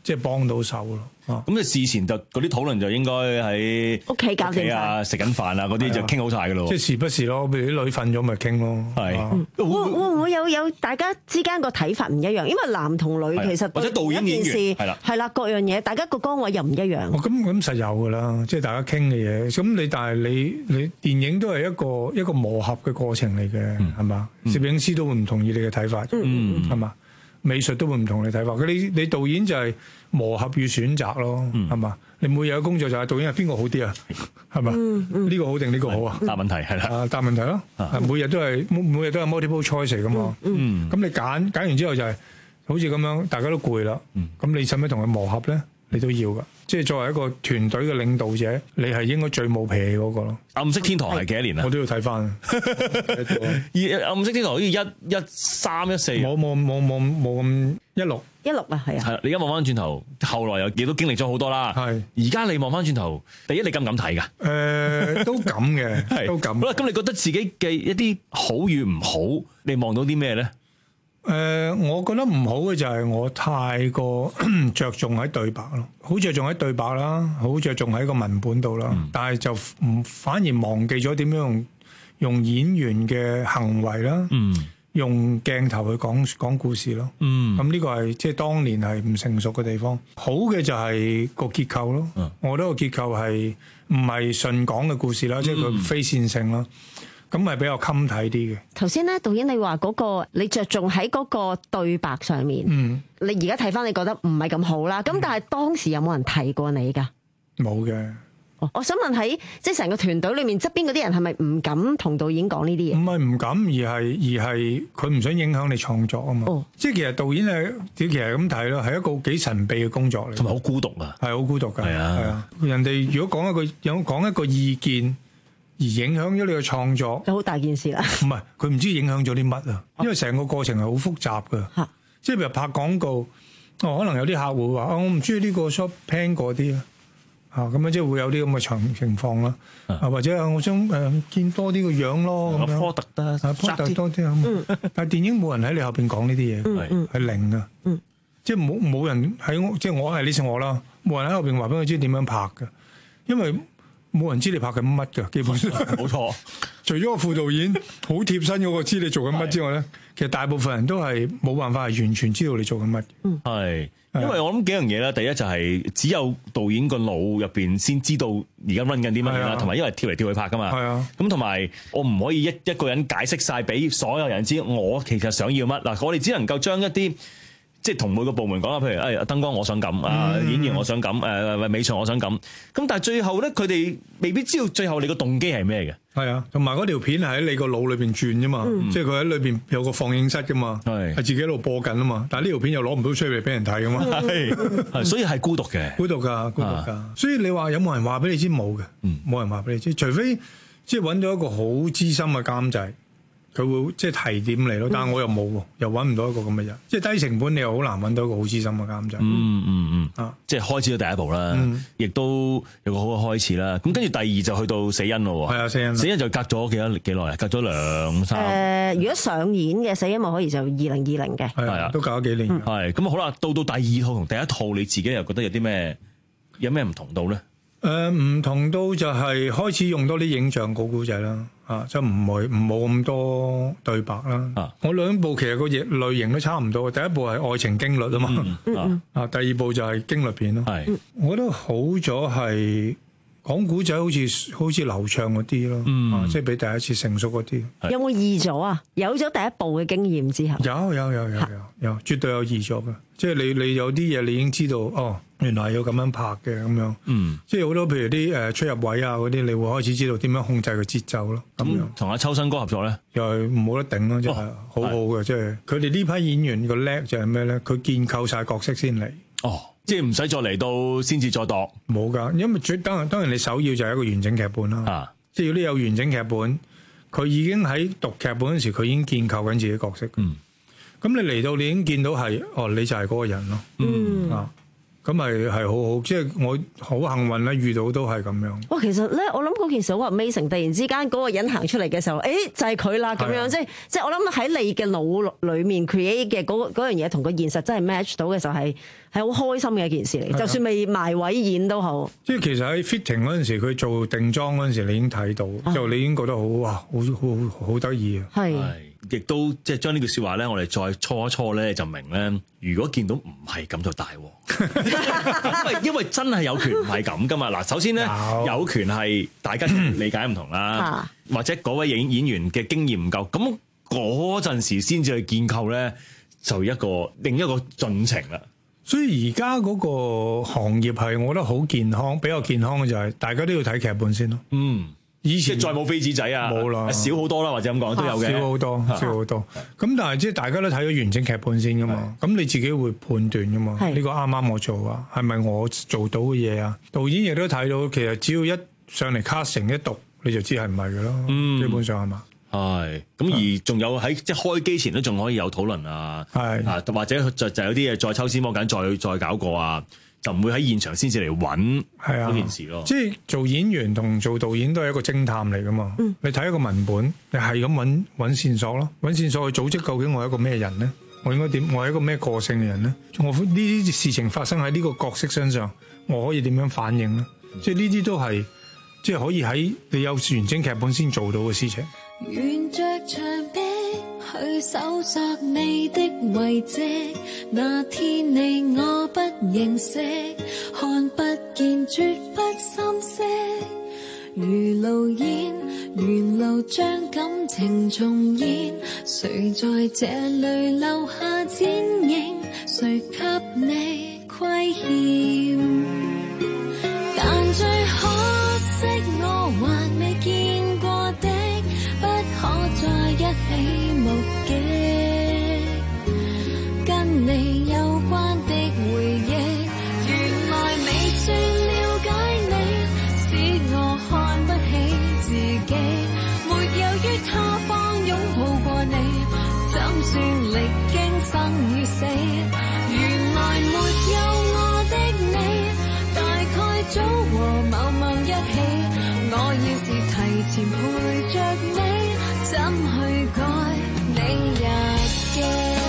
即係幫到手咯。 咁你事前就嗰啲討論就應該喺屋企搞掂啊，食緊飯啊嗰啲就傾好晒㗎咯。 即係時不時咯，譬如啲女瞓咗咪傾咯。 係、 嗯、會會唔會有有大家之間個睇法唔一樣？因為男同女其實或者導演演員係啦， 係啦，各樣嘢大家個崗位又唔一樣。 哦，咁咁實有㗎啦，即係大家傾嘅嘢。咁你但係你你電影都係一個一個磨合嘅過程嚟嘅，係嘛、嗯？攝影師都會唔同意你嘅睇法， 嗯， 係嘛？美術都會唔同你睇法。你你導演就係磨合與選擇咯，係嘛、嗯？你每日嘅工作就係導演係邊個好啲啊？係嘛？呢、嗯嗯呢個好定呢個好啊？ 答問題係啦， 啊答問題咯。啊、每日都係每日都係 multiple choice 㗎嘛。嗯，咁你揀揀完之後就係、是、好似咁樣，大家都攰啦。咁、嗯、你使唔使同佢磨合咧？你都要㗎。即係作為一個團隊嘅領導者，你係應該最冇脾氣嗰個咯。 暗色天堂係幾多年啊？ 我都要睇翻。 暗色天堂好似一一三一四， 冇冇冇冇冇咁一六一六啊，係啊。 係啦，你而家望翻轉頭，後來又亦都經歷咗好多啦。係。而家你望翻轉頭，第一你敢唔敢睇㗎？誒、 呃，都敢嘅，都敢。 好啦，咁你覺得自己嘅一啲好與唔好，你望到啲咩咧？ 誒、呃，我覺得唔好嘅就係我太過着重喺對白咯，好着重喺對白啦，好着重喺個文本度啦，嗯、但係就唔反而忘記咗點樣用用演員嘅行為啦，嗯、用鏡頭去講講故事咯。咁、嗯、呢個係即係當年係唔成熟嘅地方。好嘅就係個結構咯，嗯、我覺得個結構係唔係純講嘅故事啦，即係佢非線性啦。咁咪比較襟睇啲嘅。頭先咧，導演你話嗰、嗰個你着重喺嗰個對白上面，嗯，你而家睇翻，你覺得唔係咁好啦。咁、嗯、但係當時有冇人提過你㗎？冇嘅。哦，我想問喺即係成個團隊裏面側邊嗰啲人係咪唔敢同導演講呢啲嘢？唔係唔敢，而係而係佢唔想影響你創作啊嘛。哦，即係其實導演係，其實咁睇咯，係一個幾神秘嘅工作嚟，同埋好孤獨啊。係好孤獨㗎。係啊，係啊。人哋如果講一個有講一個意見，而影響咗你嘅創作，就好大件事啦。唔係，佢唔知影響咗啲乜啊？因為成個過程係好複雜㗎。即係譬如拍廣告，哦，可能有啲客戶話：哦，我唔中意呢個 shop pan 嗰啲啊。啊，咁樣即係會有啲咁嘅情情況啦。啊，或者我想誒、呃、見多啲個樣咯，咁樣。科特得，啊，科特多啲咁。嗯、但係電影冇人喺你後邊講呢啲嘢，係、嗯、零啊。嗯、即係冇冇人喺我，即係我係呢次我啦，冇人喺後邊話俾我知點樣拍㗎，因為。冇人知你拍緊乜㗎，基本上冇錯。除咗個副導演好貼身嗰個知你做緊乜之外咧，其實大部分人都係冇辦法係完全知道你做緊乜。嗯，係，因為我諗幾樣嘢啦。第一就係只有導演個腦入邊先知道而家 run 緊啲乜嘢啦，同埋因為跳嚟跳去拍㗎嘛。係啊。咁同埋我唔可以一一個人解釋晒俾所有人知，我其實想要乜嗱。我哋只能夠將一啲。即係同每個部門講啦，譬如誒燈光我想咁啊，演員我想咁誒美術我想咁，咁但係最後咧，佢哋未必知道最後你個動機係咩嘅。係啊，同埋嗰條片係喺你個腦裏邊轉啫嘛，嗯、即係佢喺裏邊有個放映室噶嘛，係係自己喺度播緊啊嘛，但係呢條片又攞唔到出嚟俾人睇噶嘛，係所以係孤獨嘅，孤獨㗎，孤獨㗎。啊、所以你話有冇人話俾你知冇嘅？冇、嗯、人話俾你知，除非即係揾到一個好資深嘅監製。佢會即係提點你咯，但係我又冇喎，又揾唔到一個咁嘅人，即係低成本，你又好難揾到一個好資深嘅監製。嗯嗯嗯，啊，即係開始咗第一步啦，亦、嗯、都有個好嘅開始啦。咁跟住第二就去到死因咯喎。係啊，死因。死因就隔咗幾多幾耐啊？隔咗兩三。誒、呃，如果上演嘅死因咪可以就二零二零嘅。係啊，都隔咗幾年。係咁、嗯、好啦，到到第二套同第一套，你自己又覺得有啲咩有咩唔同到咧？誒、呃，唔同到就係開始用多啲影像講故仔啦。啊，即係唔會唔冇咁多對白啦。啊，我兩部其實個嘢類型都差唔多。第一部係愛情驚慄啊嘛，嗯、啊，第二部就係驚慄片咯。係、嗯，我覺得好咗係講古仔，好似好似流暢嗰啲咯。嗯，啊、即係比第一次成熟嗰啲。有冇易咗啊？有咗第一部嘅經驗之後，有有有有有有，絕對有易咗嘅。即係你你有啲嘢你已經知道哦。原來要咁樣拍嘅咁樣，嗯，即係好多譬如啲誒出入位啊嗰啲，你會開始知道點樣控制個節奏咯。咁樣同阿秋生哥合作咧，又係冇得頂咯，即係好好嘅，即係佢哋呢批演員個叻就係咩咧？佢建構晒角色先嚟，哦，即係唔使再嚟到先至再度，冇㗎，因為最當然當然你首要就係一個完整劇本啦，啊，即係如果你有完整劇本，佢已經喺讀劇本嗰時，佢已經建構緊自己角色，嗯，咁你嚟到你已經見到係，哦，你就係嗰個人咯，嗯啊。 咁咪係好好，即係我好幸運咧，遇到都係咁樣。 哇，其實咧，我諗嗰件事好 Amazing，突然之間嗰個人行出嚟嘅時候，誒就係佢啦咁樣，即係即係我諗喺你嘅腦裡面 create 嘅嗰嗰樣嘢同個現實真係 match 到嘅時候係係好開心嘅一件事嚟，就算未埋位演都好。即係其實喺 fitting 嗰陣時，佢做定妝嗰陣時，你已經睇到，啊、就你已經覺得好哇，好好好得意啊！係。 亦都即係將呢句説話咧，我哋再搓一搓咧，就明咧。如果見到唔係咁就大鑊，因為因為真係有權唔係咁噶嘛。嗱，首先咧有，有權係大家理解唔同啦，或者嗰位演演員嘅經驗唔夠，咁嗰陣時先至去建構咧，就一個另一個進程啦。所以而家嗰個行業係我覺得好健康，比較健康嘅就係大家都要睇劇本先咯。嗯。以前再冇飛紙仔啊，冇啦，少好多啦，或者咁講都有嘅，少好多，少好多。咁但係即係大家都睇咗完整劇本先噶嘛，咁你自己會判斷噶嘛，呢個啱啱我做啊，係咪我做到嘅嘢啊？導演亦都睇到，其實只要一上嚟 casting 一讀，你就知係唔係噶咯，嗯、基本上係嘛。係，咁而仲有喺即係開機前都仲可以有討論啊，係啊，或者就就有啲嘢再抽絲剝繭，再再搞過啊。就唔會喺現場先至嚟揾嗰件事咯。即係做演員同做導演都係一個偵探嚟噶嘛。嗯、你睇一個文本，你係咁揾揾線索咯，揾線索去組織究竟我係一個咩人咧？我應該點？我係一個咩個性嘅人咧？我呢啲事情發生喺呢個角色身上，我可以點樣反應咧？嗯、即係呢啲都係即係可以喺你有完整劇本先做到嘅事情。沿着牆壁去搜索你的遺跡，那天你我不認識，看不見絕不心息，如路煙沿路將感情重現，誰在這裡留下剪影，誰給你虧欠，但最可惜我還未見過的，不可再一起目擊，跟你有關的回憶，原來未算了解你，使我看不起自己，沒有於他方擁抱過你，怎算歷經生與死，原來沒有我的你，大概早和某某一起，我要是提前陪着你，怎去改你日記？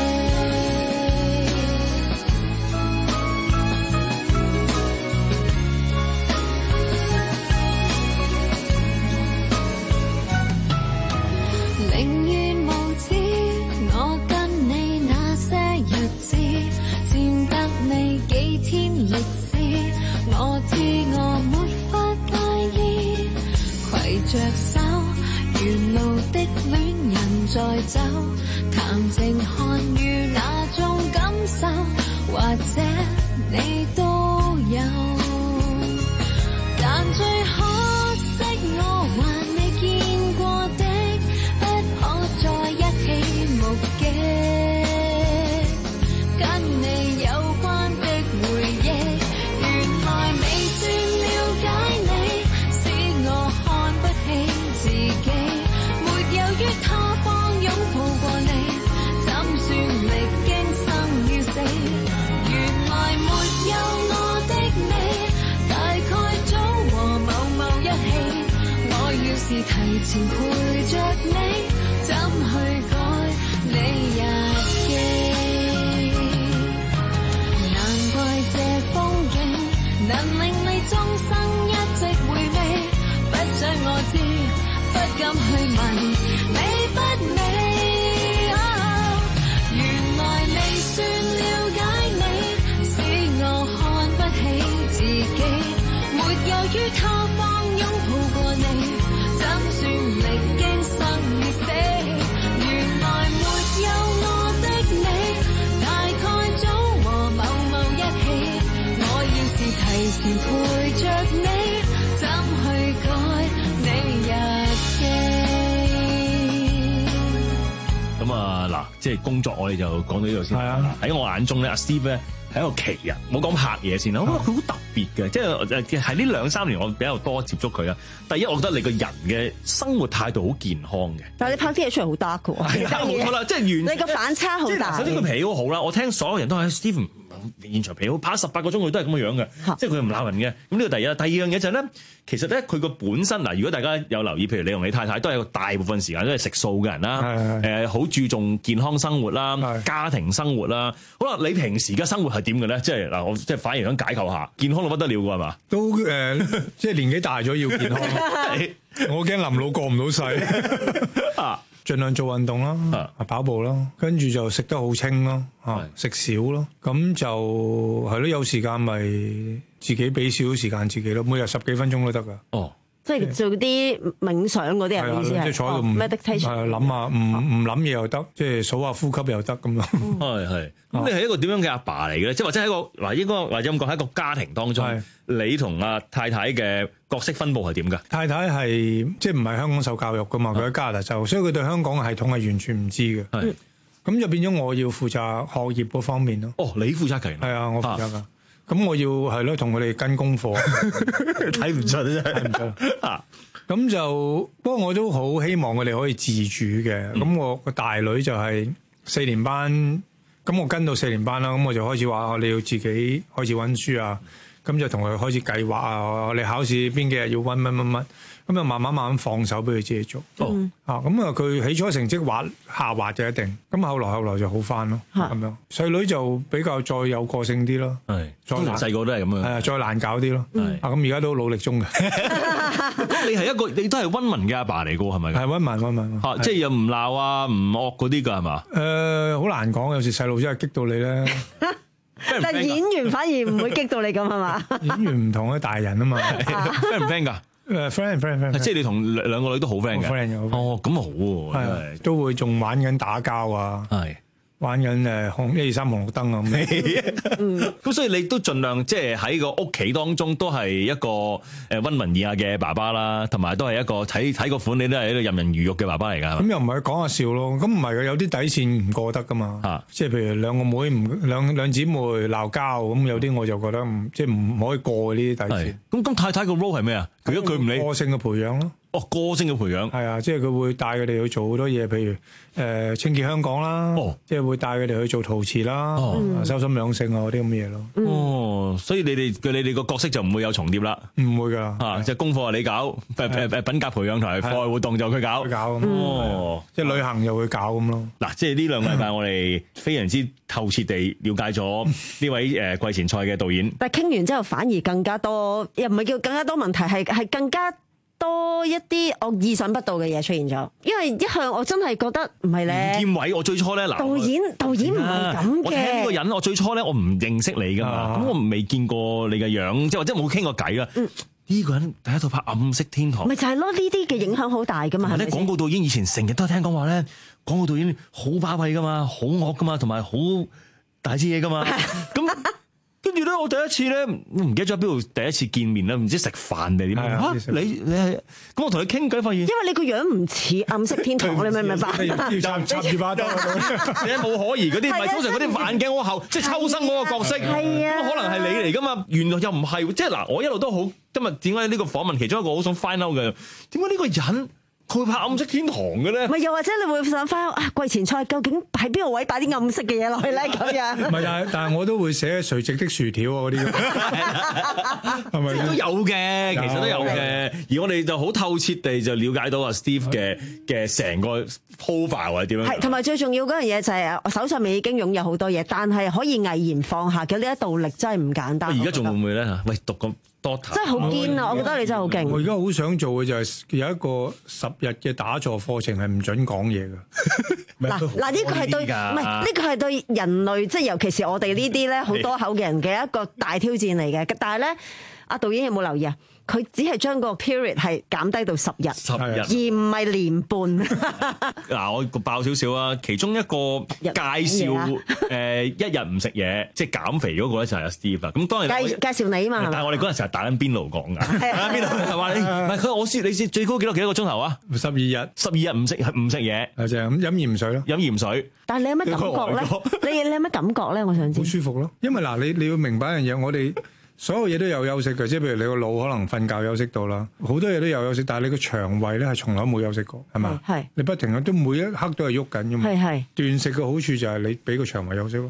寧願無知，我跟你那些日子，佔得你幾天歷史，我知我沒法介意，攜着手沿路的戀人在走，談情看雨那種感受，或者你都有，但最可惜我還未見過的，不可再一起目擊，跟你有關的回憶，原來未算了解你，使我看不起自己，沒有於他方擁抱過你，怎算歷經生與死，原來沒有我的你，大概早和某某一起，我要是提前陪着你，怎去改你日記？難怪這風景能令你終生一直回味，不想我知，不敢去問美不美。哦，原來未算了解你，使我看不起自己，沒有於他方擁抱過你，怎算歷經生與死，原來沒有我的你，大概早和某某一起，我要是提前陪着你，怎去改你日記？咁啊嗱，即係工作我哋就講到呢度先。係啊，喺我眼中咧，阿 Steve 咧係一個奇人。冇講拍嘢先啦，我覺得佢好特別嘅，即係喺呢兩三年我比較多接觸佢啦。第一，我覺得你個人嘅生活態度好健康嘅。但係你拍啲嘢出嚟好 dark 嘅喎。係啊，冇錯啦，即係完。你個反差好大。首先個脾氣好好啦，我聽所有人都係 Steve 現場皮好拍十八個鐘佢都係咁嘅樣嘅，即係佢唔鬧人嘅。咁呢個第一，第二樣嘢就係、是、咧，其實咧佢個本身嗱，如果大家有留意，譬如你同你太太都係個大部分時間都係食素嘅人啦，誒好、呃、注重健康生活啦，家庭生活啦。好啦，你平時嘅生活係點嘅咧？即係嗱，我即係反而想解構下，健康到不得了㗎係嘛？ 都誒、呃，即係年紀大咗要健康。我驚臨老過唔到世。啊，盡量做運動啦，啊跑步啦，跟住就食得好清咯，啊食少咯，咁就係咯，有時間咪自己俾少少時間自己咯，每日十幾分鐘都得噶。 哦， 即係做啲冥想嗰啲人意思係， 即係坐喺度 meditation， 諗下唔唔諗嘢又得，即係數下呼吸又得咁咯。 係係，咁你係一個點樣嘅阿爸嚟嘅咧？即係或者喺一個嗱，應該或者咁講喺一個家庭當中，你同阿太太嘅角色分佈係點㗎？ 太太係即係唔係香港受教育㗎嘛？佢喺加拿大受，所以佢對香港嘅系統係完全唔知嘅。係，咁就變咗我要負責學業嗰方面咯。 哦，你負責嘅？係啊，我負責㗎。咁我要係咯，同佢哋跟功課， 睇唔出真係睇唔出啊！咁就不過我都好希望佢哋可以自主嘅。咁、嗯、我個大女就係四年班，咁我跟到四年班啦，咁我就開始話你要自己開始溫書啊。咁就同佢開始計劃啊！你考試邊幾日要溫乜乜乜，咁就慢慢慢慢放手俾佢自己做。哦、嗯，啊，咁啊，佢起初成績滑下滑就一定，咁後來後來就好翻咯。咁樣細女就比較再有個性啲咯。係，再細個都係咁樣。係啊， 再難搞啲咯。係啊，咁而家都努力中嘅。 你係一個，你都係溫文嘅阿爸嚟㗎，係咪？ 係溫文溫文。 嚇，即係又唔鬧啊，唔惡嗰啲㗎係嘛？ 誒，好難講，有時細路真係激到你咧。 但係演員反而唔會激到你咁係嘛？ 演員唔同啊，大人啊嘛。 friend 唔 friend 㗎？ 誒 friend friend friend，即係你同兩個女都好 friend 嘅。 friend 哦，咁好喎， 係都會仲玩緊打交啊。係。玩緊誒紅一二三紅綠燈啊咁， 咁所以你都盡量即係喺個屋企當中都係一個誒溫文爾雅嘅爸爸啦，同埋都係一個睇睇個款你都係一個任人魚肉嘅爸爸嚟㗎。 咁又唔係講下笑咯，咁唔係嘅，有啲底線唔過得㗎嘛。啊，即係譬如兩個妹唔兩兩姊妹鬧交，咁有啲我就覺得唔即係唔可以過呢啲底線。 咁咁太太個 role 係咩啊？如果佢唔理個性嘅培養咯。 哦，個性嘅培養係啊，即係佢會帶佢哋去做好多嘢，譬如誒、呃、清潔香港啦，哦、即係會帶佢哋去做陶瓷啦，哦、修心養性啊嗰啲咁嘅嘢咯。 哦，所以你哋佢你哋個角色就唔會有重疊啦， 唔會㗎， 啊，即係功課係你搞，誒誒品格培養同埋課外活動就佢搞， 佢搞咁。 哦， 即係旅行又會搞咁咯。 嗱，即係呢兩個禮拜我哋非常之透徹地了解咗呢位誒季前賽嘅導演。 但係傾完之後反而更加多，又唔係叫更加多問題，係係更加多一啲我意想不到嘅嘢出現咗，因為一向我真係覺得唔係咧。 吳建偉，我最初咧嗱， 導演導演唔係咁嘅。 我聽呢個人，我最初咧我唔認識你噶嘛，咁、啊、我未見過你嘅樣，即係或者冇傾過偈啦。嗯，呢個人第一套拍《暗色天堂》， 咪就係咯，呢啲嘅影響好大噶嘛。 係咪？廣告導演以前成日都係聽講話咧，廣告導演好巴閉噶嘛，好惡噶嘛，同埋好大支嘢噶嘛，咁。跟住咧，我第一次咧，我唔記得咗喺邊度第一次見面啦，唔知食飯定點樣？你你係咁，我同你傾偈發現，因為你個樣唔似暗色天堂，你明唔明白？ 要插插住把刀， 你冇可疑嗰啲，唔係通常嗰啲眼鏡好厚，即係秋生嗰個角色，咁可能係你嚟噶嘛？原來又唔係，即係嗱，我一路都好，今日點解呢個訪問其中一個好想 find out 嘅，點解呢個人？佢會拍暗色天堂嘅咧， 咪又或者你會想翻啊？季前賽究竟喺邊個位擺啲暗色嘅嘢落去咧？咁樣唔係，但係但係我都會寫垂直的薯條啊嗰啲，係咪都有嘅？其實都有嘅。而我哋就好透徹地就了解到阿 Steve 嘅嘅成個 profile 或者點樣。係， 同埋最重要嗰樣嘢就係我手上面已經擁有好多嘢，但係可以毅然放下嘅呢一道力真係唔簡單。 而家仲會唔會咧嚇？喂，讀咁。 真係好堅啊！我覺得你真係好勁。 我而家好想做嘅就係有一個十日嘅打坐課程，係唔準講嘢㗎。 嗱嗱，呢個係對，唔係呢個係對人類，即係尤其是我哋呢啲咧好多口嘅人嘅一個大挑戰嚟嘅。但係咧，阿導演有冇留意啊？佢只係將個 period 係減低到十日，十日，而唔係年半。 嗱，我爆少少啊！其中一個介紹誒一日唔食嘢，即係減肥嗰個咧就係阿 Steve 啦。咁當然介介紹你啊嘛。 但係我哋嗰陣時係打緊邊爐講㗎，打緊邊爐係話你，唔係佢我先，你先最高幾多幾多個鐘頭啊？ 十二日，十二日唔食唔食嘢， 就係咁飲鹽水咯， 飲鹽水。 但係你有乜感覺咧？你你有乜感覺咧？我想知。 好舒服咯，因為嗱，你你要明白一樣嘢，我哋。所有嘢都有休息嘅，即係譬如你個腦可能瞓覺休息到啦，好多嘢都有休息，但係你個腸胃咧係從來冇休息過，係嘛？係。你不停都每一刻都係喐緊㗎嘛。係係。斷食嘅好處就係你俾個腸胃休息咯。 咁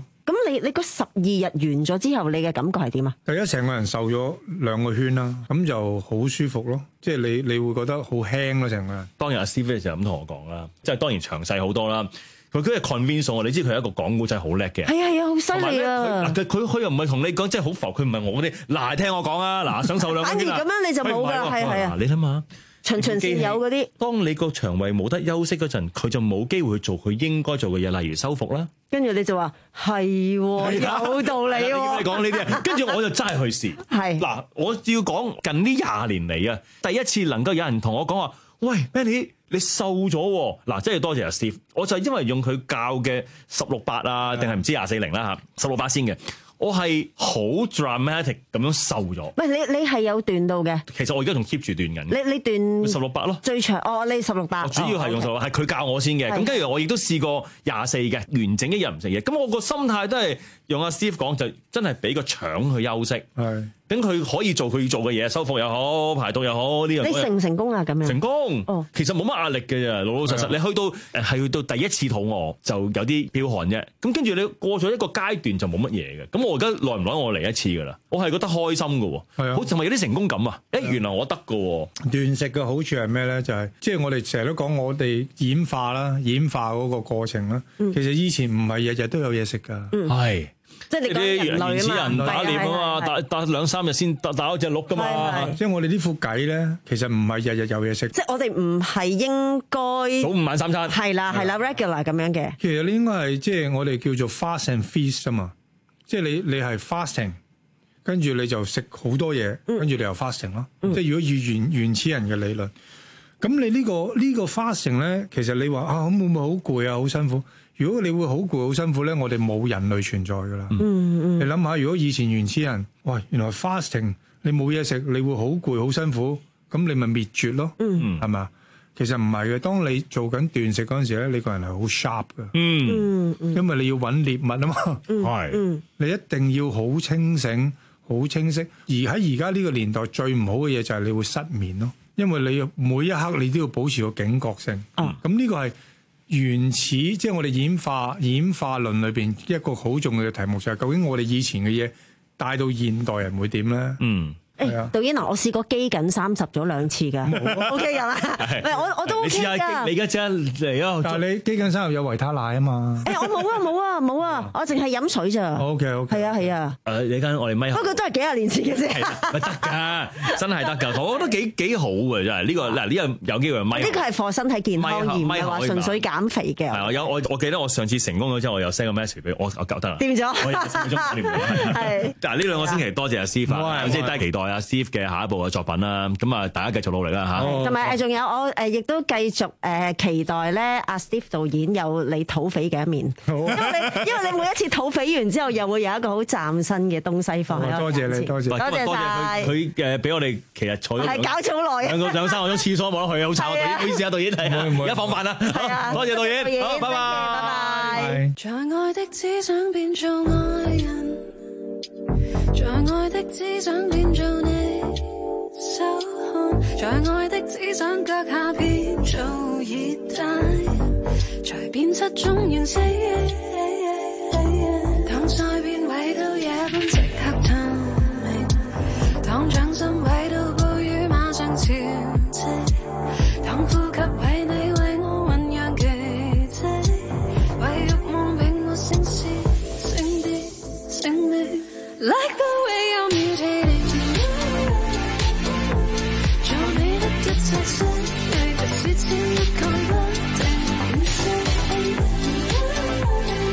你你嗰十二日完咗之後，你嘅感覺係點啊？ 第一，成個人瘦咗兩個圈啦，咁就好舒服咯。即係你你會覺得好輕咯，成個人。 當然阿 Steve 就咁同我講啦，即係當然詳細好多啦。佢佢係 convince 我，你知佢係一個講古仔好叻嘅。 係啊係啊，好犀利啊！ 嗱，佢佢又唔係同你講，即係好浮，佢唔係我嗰啲。嗱，聽我講啊，嗱，想瘦兩個圈啦。 反而咁樣你就冇㗎，係係啊。 你諗下， 循循善誘嗰啲。當你個腸胃冇得休息嗰陣，佢就冇機會去做佢應該做嘅嘢，例如修復啦。 跟住你就話係有道理喎。 你講呢啲，跟住我就真係去試。 係嗱，我要講近呢廿年嚟啊，第一次能夠有人同我講話，喂 Benny，你瘦咗喎。嗱，真係多謝阿 Steve，我就係因為用佢教嘅十六八啊，定係唔知廿四零啦嚇，十六八先嘅。我係好 dramatic 咁樣瘦咗。喂， 你你係有斷到嘅？ 其實我而家仲 keep 住斷緊。 你你斷十六八咯， 最長哦，你十六八。 主要係用十六八，係佢教我先嘅。咁跟住我亦都試過廿四嘅，完整一日唔食嘢。咁我個心態都係用阿 Steve 講，就真係俾個腸去休息。係。等佢可以做佢要做嘅嘢，修復又好，排毒又好，呢樣。 你成唔成功啊？咁樣成功。哦，其實冇乜壓力嘅啫，老老實實。你去到誒係去到第一次肚餓就有啲飆汗啫。咁跟住你過咗一個階段就冇乜嘢嘅。咁我而家耐唔耐我嚟一次㗎啦？我係覺得開心㗎喎。係啊，好似咪有啲成功感啊！誒，原來我得㗎喎。斷食嘅好處係咩咧？就係即係我哋成日都講我哋演化啦，演化嗰個過程啦。嗯、其實以前唔係日日都有嘢食㗎。係、嗯。即係啲原始人打獵啊嘛，打打兩三日先打打嗰隻鹿噶嘛。即係我哋呢副計咧，其實唔係日日有嘢食。即係我哋唔係應該早午晚三餐。 係啦係啦 regular 咁樣嘅。 其實你應該係即係我哋叫做 fast and feast 啊嘛。即係你你係 fasting，跟住你就食好多嘢，跟住你又 fasting 咯。即係如果以原原始人嘅理論，咁你呢個呢個 fasting 咧，其實你話啊，會唔會好攰啊，好辛苦？如果你會好攰好辛苦咧，我哋冇人類存在噶啦。嗯嗯，你諗下，如果以前原始人，喂，原來 fasting 你冇嘢食，你會好攰好辛苦，咁你咪滅絕咯。嗯，係咪？其實唔係嘅，當你做緊斷食嗰陣時咧，你個人係好 sharp 嘅。嗯嗯，因為你要揾獵物啊嘛。係，嗯，你一定要好清醒、好清晰。而喺而家呢個年代最唔好嘅嘢就係你會失眠咯，因為你每一刻你都要保持個警覺性。嗯，咁呢個係原始，即係我哋演化演化論裏邊一個好重要嘅題目，就係究竟我哋以前嘅嘢帶到現代人會點咧？嗯。誒，導演嗱，我試過肌緊三十咗兩次㗎，O K 㗎啦。唔係我我都 O K 㗎。你而家即刻嚟啊！但係你肌緊三十有維他奶啊嘛。誒，我冇啊冇啊冇啊，我淨係飲水咋。O K O K。係啊係啊。誒，你間我哋咪不過都係幾廿年前嘅啫。咪得㗎，真係得㗎。我覺得幾幾好嘅真係呢個嗱呢個有機會咪。呢個係課身體健康，而唔係話純粹減肥嘅。係我有我我記得我上次成功咗之後，我有 send 個 message 俾我，我搞得啦。掂咗。我有四個鐘搞掂咗。係。嗱呢兩個星期多謝阿 Steve，即係低期待。阿 Steve 嘅下一部嘅作品啦，咁啊大家繼續努力啦嚇。同埋誒仲有我誒亦都繼續誒期待咧，阿 Steve 導演有你土匪嘅一面。因為你因為你每一次土匪完之後，又會有一個好嶄新嘅東西放喺我面前。多謝你，多謝多謝曬。佢誒俾我哋其實坐咗係搞咗好耐，兩個兩三個鐘廁所冇得去，好慘啊！唔好意思啊，導演係啊，而家放飯啦。好，多謝導演，好，拜拜，拜拜。在愛的只想變做愛人，在愛的只想變做你手看，在愛的只想腳下變做熱帶，隨變七種形式，當再變位到夜半即刻探明，當掌心位到暴雨馬上潮汐，當呼吸為你為我醖釀奇蹟，為慾望並沒聲線聲啲聲啲 Like the way you're mutating， 做你的一切色，你就是千一個不定顏色。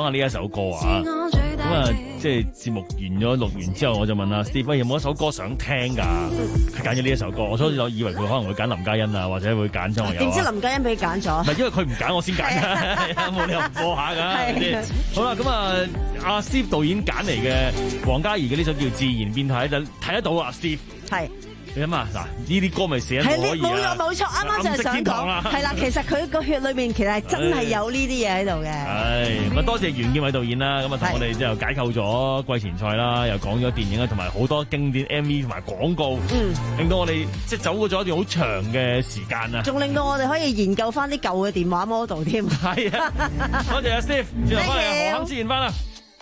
下呢一首歌啊。咁啊，即係節目完咗錄完之後，我就問阿 Steve 有冇一首歌想聽㗎？佢揀咗呢一首歌，我所以我以為佢可能會揀林嘉欣啊，或者會揀張學友。 點知林嘉欣俾佢揀咗？ 唔係因為佢唔揀，我先揀㗎，冇理由唔播下㗎。好啦，咁啊，阿 Steve 導演揀嚟嘅黃嘉怡嘅呢首叫《自然變態》，就睇得到啊 Steve。係。你諗下嗱，呢啲歌咪寫得可以啊？冇錯冇錯，啱啱就係想講，係啦，其實佢個血裏面其實係真係有呢啲嘢喺度嘅。係，咁多謝袁建偉導演啦，咁啊同我哋之後解構咗季前賽啦，又講咗電影啦，同埋好多經典 M V 同埋廣告，嗯，令到我哋即係走過咗一段好長嘅時間啊！仲令到我哋可以研究翻啲舊嘅電話 model 添。係啊，多謝阿 Steve，轉頭翻嚟何鏗之言翻啦。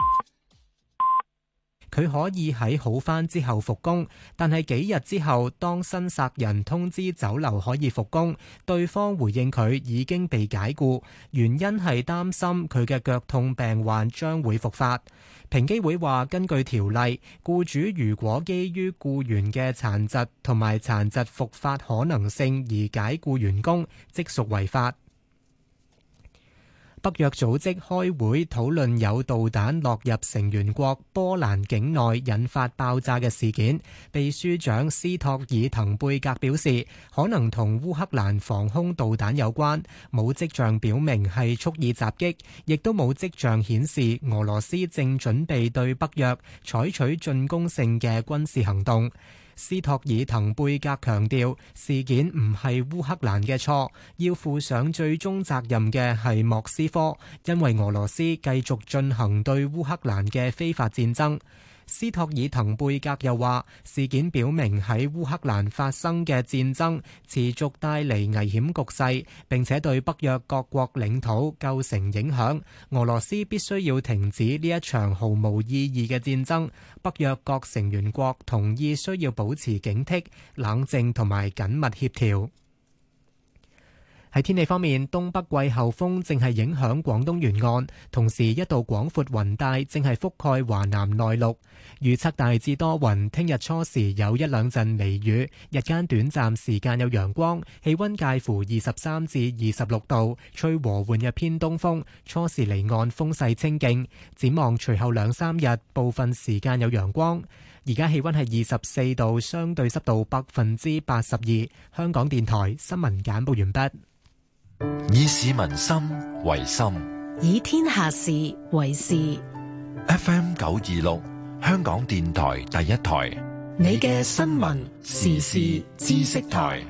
佢可以喺好返之後復工，但係幾日之後，當新殺人通知酒樓可以復工，對方回應佢已經被解僱，原因係擔心佢嘅腳痛病患將會復發。平機會話，根據條例，僱主如果基於僱員嘅殘疾同埋殘疾復發可能性而解僱員工，即屬違法。北約組織開會討論有導彈落入成員國波蘭境內引發爆炸嘅事件，秘書長斯托爾滕貝格表示，可能同烏克蘭防空導彈有關，冇跡象表明係蓄意襲擊，亦都冇跡象顯示俄羅斯正準備對北約採取進攻性嘅軍事行動。斯托爾滕貝格強調，事件唔係烏克蘭嘅錯，要負上最終責任嘅係莫斯科，因為俄羅斯繼續進行對烏克蘭嘅非法戰爭。斯托爾滕貝格又話，事件表明喺烏克蘭發生嘅戰爭持續帶嚟危險局勢，並且對北約各國領土構成影響。俄羅斯必須要停止呢一場毫無意義嘅戰爭。北約各成員國同意需要保持警惕、冷靜同埋緊密協調。喺天氣方面，東北季候風正係影響廣東沿岸，同時一道廣闊雲帶正係覆蓋華南內陸。預測大致多雲，聽日初時有一兩陣微雨，日間短暫時間有陽光，氣溫介乎二十三至二十六度，吹和緩嘅偏東風，初時離岸風勢清勁。展望隨後兩三日，部分時間有陽光。而家氣溫係二十四度，相對濕度百分之八十二。香港電台新聞簡報完畢。 以市民心為心， 以天下事為事。 F M 九二六，香港電台第一台， 你嘅新聞時事知識台。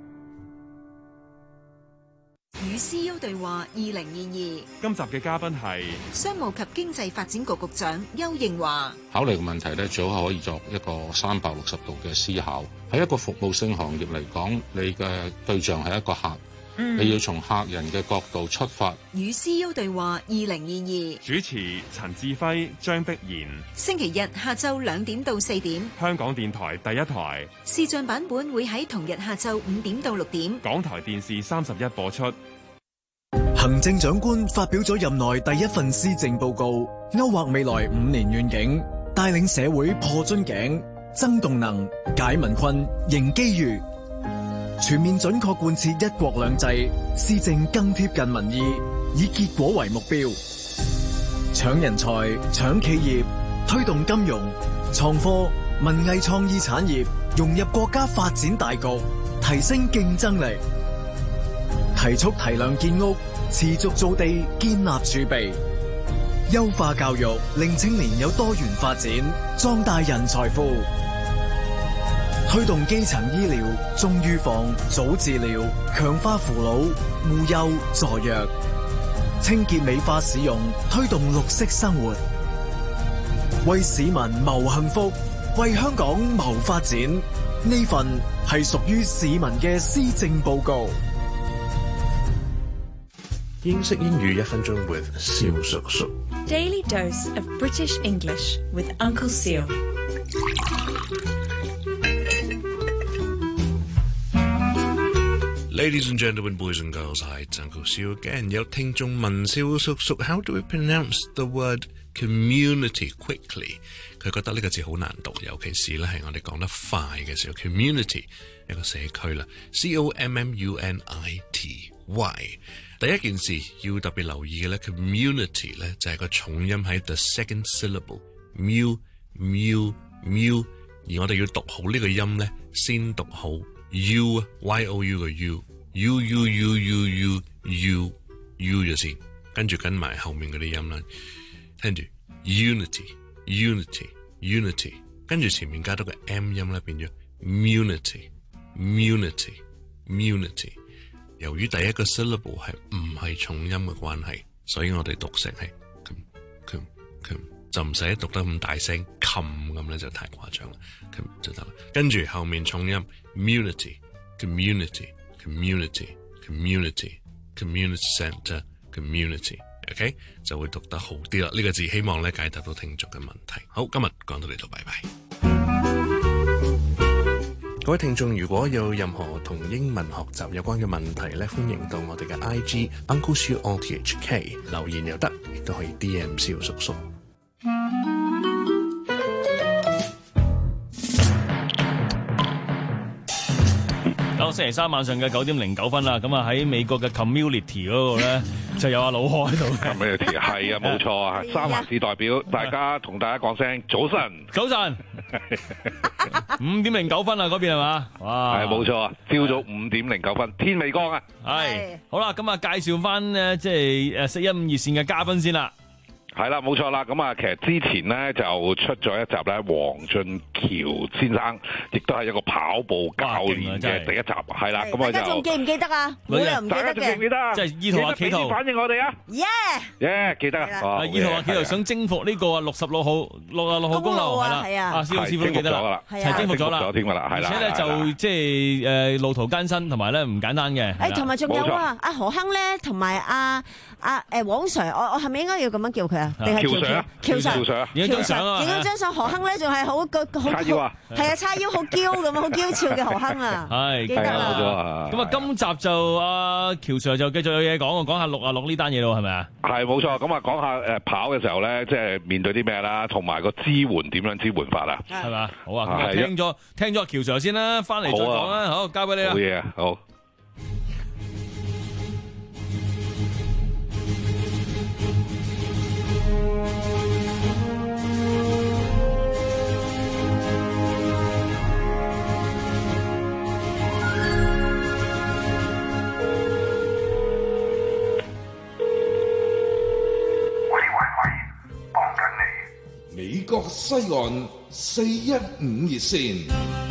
與 C E O 對話二零二二， 今集嘅嘉賓係商務及經濟發展局局長邱應華。 考慮嘅問題咧，最好可以作一個三百六十度嘅思考。喺一個服務性行業嚟講，你嘅對象係一個客。你要從客人嘅角度出發。 與 C E O 對話二零二二， 主持陳志輝、張碧然。 星期日下晝兩點到四點， 香港電台第一台。 視像版本會喺同日下晝五點到六點， 港台電視三十一播出。 行政長官發表咗任內第一份施政報告，勾畫未來五年願景，帶領社會破樽頸、增動能、解民困、迎機遇。全面準確貫徹一國兩制，施政更貼近民意，以結果為目標。搶人才、搶企業，推動金融、創科、文藝創意產業融入國家發展大局，提升競爭力。提速提量建屋，持續造地，建立儲備。優化教育，令青年有多元發展，壯大人才庫。推動基層醫療，重預防、早治療，強化扶老、護幼、助弱，清潔美化市容，推動綠色生活，為市民謀幸福，為香港謀發展。呢份係屬於市民嘅施政報告。 英式英語一分鐘 with 蕭叔叔。 Daily dose of British English with Uncle Seal。 Ladies and gentlemen, boys and girls, hi, it's Uncle Seal again. 有聽眾問蕭叔叔 how do we pronounce the word community quickly? 佢覺得呢個字好難讀，尤其是咧係我哋講得快嘅時候。Community 一個社區啦 ，C O M M U N I T Why？ 第一件事要特別留意嘅咧 community 咧就係個重音喺 the second syllable，mu mu mu，而我哋要讀好呢個音咧，先讀好 u y o u 嘅 u，u u u u u u u 咗先，跟住跟埋後面嗰啲音啦，聽住 unity unity unity， 跟住前面加多個 m 音咧，變咗 munity munity munity。由於第一個 syllable 係唔係重音嘅關係，所以我哋讀成係 com com com， 就唔使讀得咁大聲 com 咁咧就太誇張啦 com 就得啦。跟住後面重音 community community community community community centre community，OK， 就會讀得好啲啦。呢個字希望咧解答到聽眾嘅問題。好，今日講到呢度，拜拜。各位聽眾，如果有任何同英文學習有關嘅問題咧，歡迎到我哋嘅 I G Uncle Siu O T H K 留言又得，亦都可以 D M 蕭叔叔。 好，星期三晚上嘅九點零九分啦，咁啊喺美國嘅 community 嗰度咧，就有阿老何喺度。 community 係啊，冇錯啊，三藩市代表，大家同大家講聲早晨， 早晨，五點零九分啊，嗰邊係嘛？哇， 係冇錯啊，朝早五點零九分，天未光啊。 係，好啦，咁啊介紹翻咧，即係誒四一五熱線嘅嘉賓先啦。 係啦，冇錯啦。咁啊，其實之前咧就出咗一集咧，黃俊橋先生亦都係一個跑步教練嘅第一集，係啦。咁啊就大家仲記唔記得啊？我又唔記得嘅。 大家仲記唔記得啊？ 即係依圖啊，企圖反應我哋啊！ 耶耶，記得啊！ 依圖啊，企圖想征服呢個啊六十六號六啊六號公路係啦， 係啊， 啊師傅師傅記得啦，係征服咗啦， 添㗎啦，係啦。 而且咧就即係誒路途艱辛，同埋咧唔簡單嘅。 誒，同埋仲有啊，阿何鏗咧，同埋阿阿誒黃 Sir，我我係咪應該要咁樣叫佢啊？定係喬 Sir？喬 Sir， 影張相啊！ 影咗張相，何鏗咧仲係好個好叉腰啊！ 係啊，叉腰好嬌咁好嬌俏嘅何鏗啊！ 係記得啦。 咁啊，今集就阿喬 Sir 就繼續有嘢講，講下六啊六呢單嘢咯，係咪啊？ 係冇錯。咁啊，講下誒跑嘅時候咧，即係面對啲咩啦，同埋個支援點樣支援法啊？ 係嘛？好啊！咁啊，聽咗聽咗阿喬 Sir 先啦，翻嚟再講啦。好，交俾你啦。 好嘢啊！好。 美國西岸四一五熱線。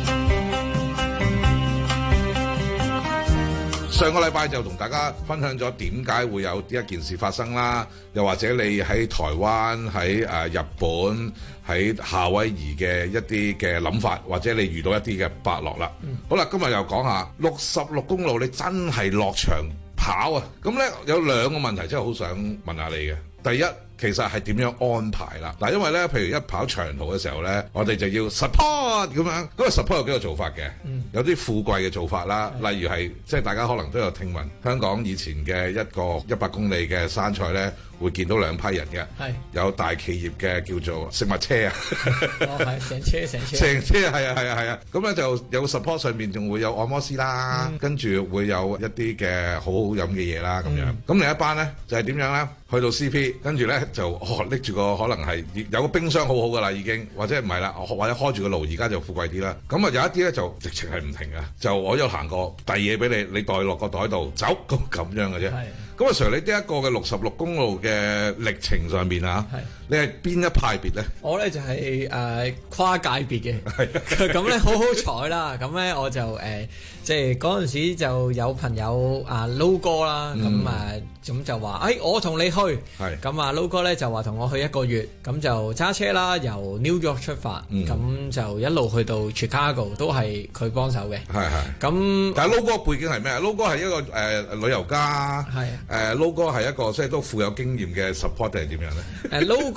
上個禮拜就同大家分享咗點解會有呢一件事發生啦，又或者你喺台灣、喺誒日本、喺夏威夷嘅一啲嘅諗法，或者你遇到一啲嘅伯樂啦。嗯、好啦，今日又講下六十六公路，你真係落場跑啊！咁呢，有兩個問題真係好想問下你嘅。第一，其實係點樣安排啦？嗱，因為咧，譬如一跑長途嘅時候咧，我哋就要 support 咁樣。咁個 support 有幾個做法嘅，嗯、有啲富貴嘅做法啦，嗯、例如係即係大家可能都有聽聞，香港以前嘅一個一百公里嘅山賽咧，會見到兩批人嘅， 係有大企業嘅叫做食物車啊， 哦係成車成車， 成車係啊係啊係啊，咁咧就有 support 上面仲會有按摩師啦，嗯、跟住會有一啲嘅好好飲嘅嘢啦咁樣。咁、嗯、另一班咧就係、是、點樣咧？去到 C P， 跟住咧就哦拎住個可能係有個冰箱好好噶啦已經，或者唔係啦，或者開住個爐，而家就富貴啲啦。咁啊有一啲咧就直情係唔停嘅，就我有行過遞嘢俾你，你袋落個袋度走咁咁樣嘅啫。咁啊 Sir，你呢一個嘅六十六公路嘅歷程上面啊，你係邊一派別咧？ 我咧就係、是、誒、呃、跨界別嘅，咁咧好好彩啦。咁咧我就誒即係嗰陣時就有朋友啊撈哥啦，咁啊咁就話誒、哎、我同你去，咁啊撈哥咧就話同我去一個月，咁就揸車啦，由 New York 出發，咁、嗯、就一路去到 Chicago 都係佢幫手嘅。係係。咁但係撈哥背景係咩啊？撈哥係一個誒、呃、旅遊家，係誒撈哥係一個即係都富有經驗嘅 support 定係點樣咧？ 誒撈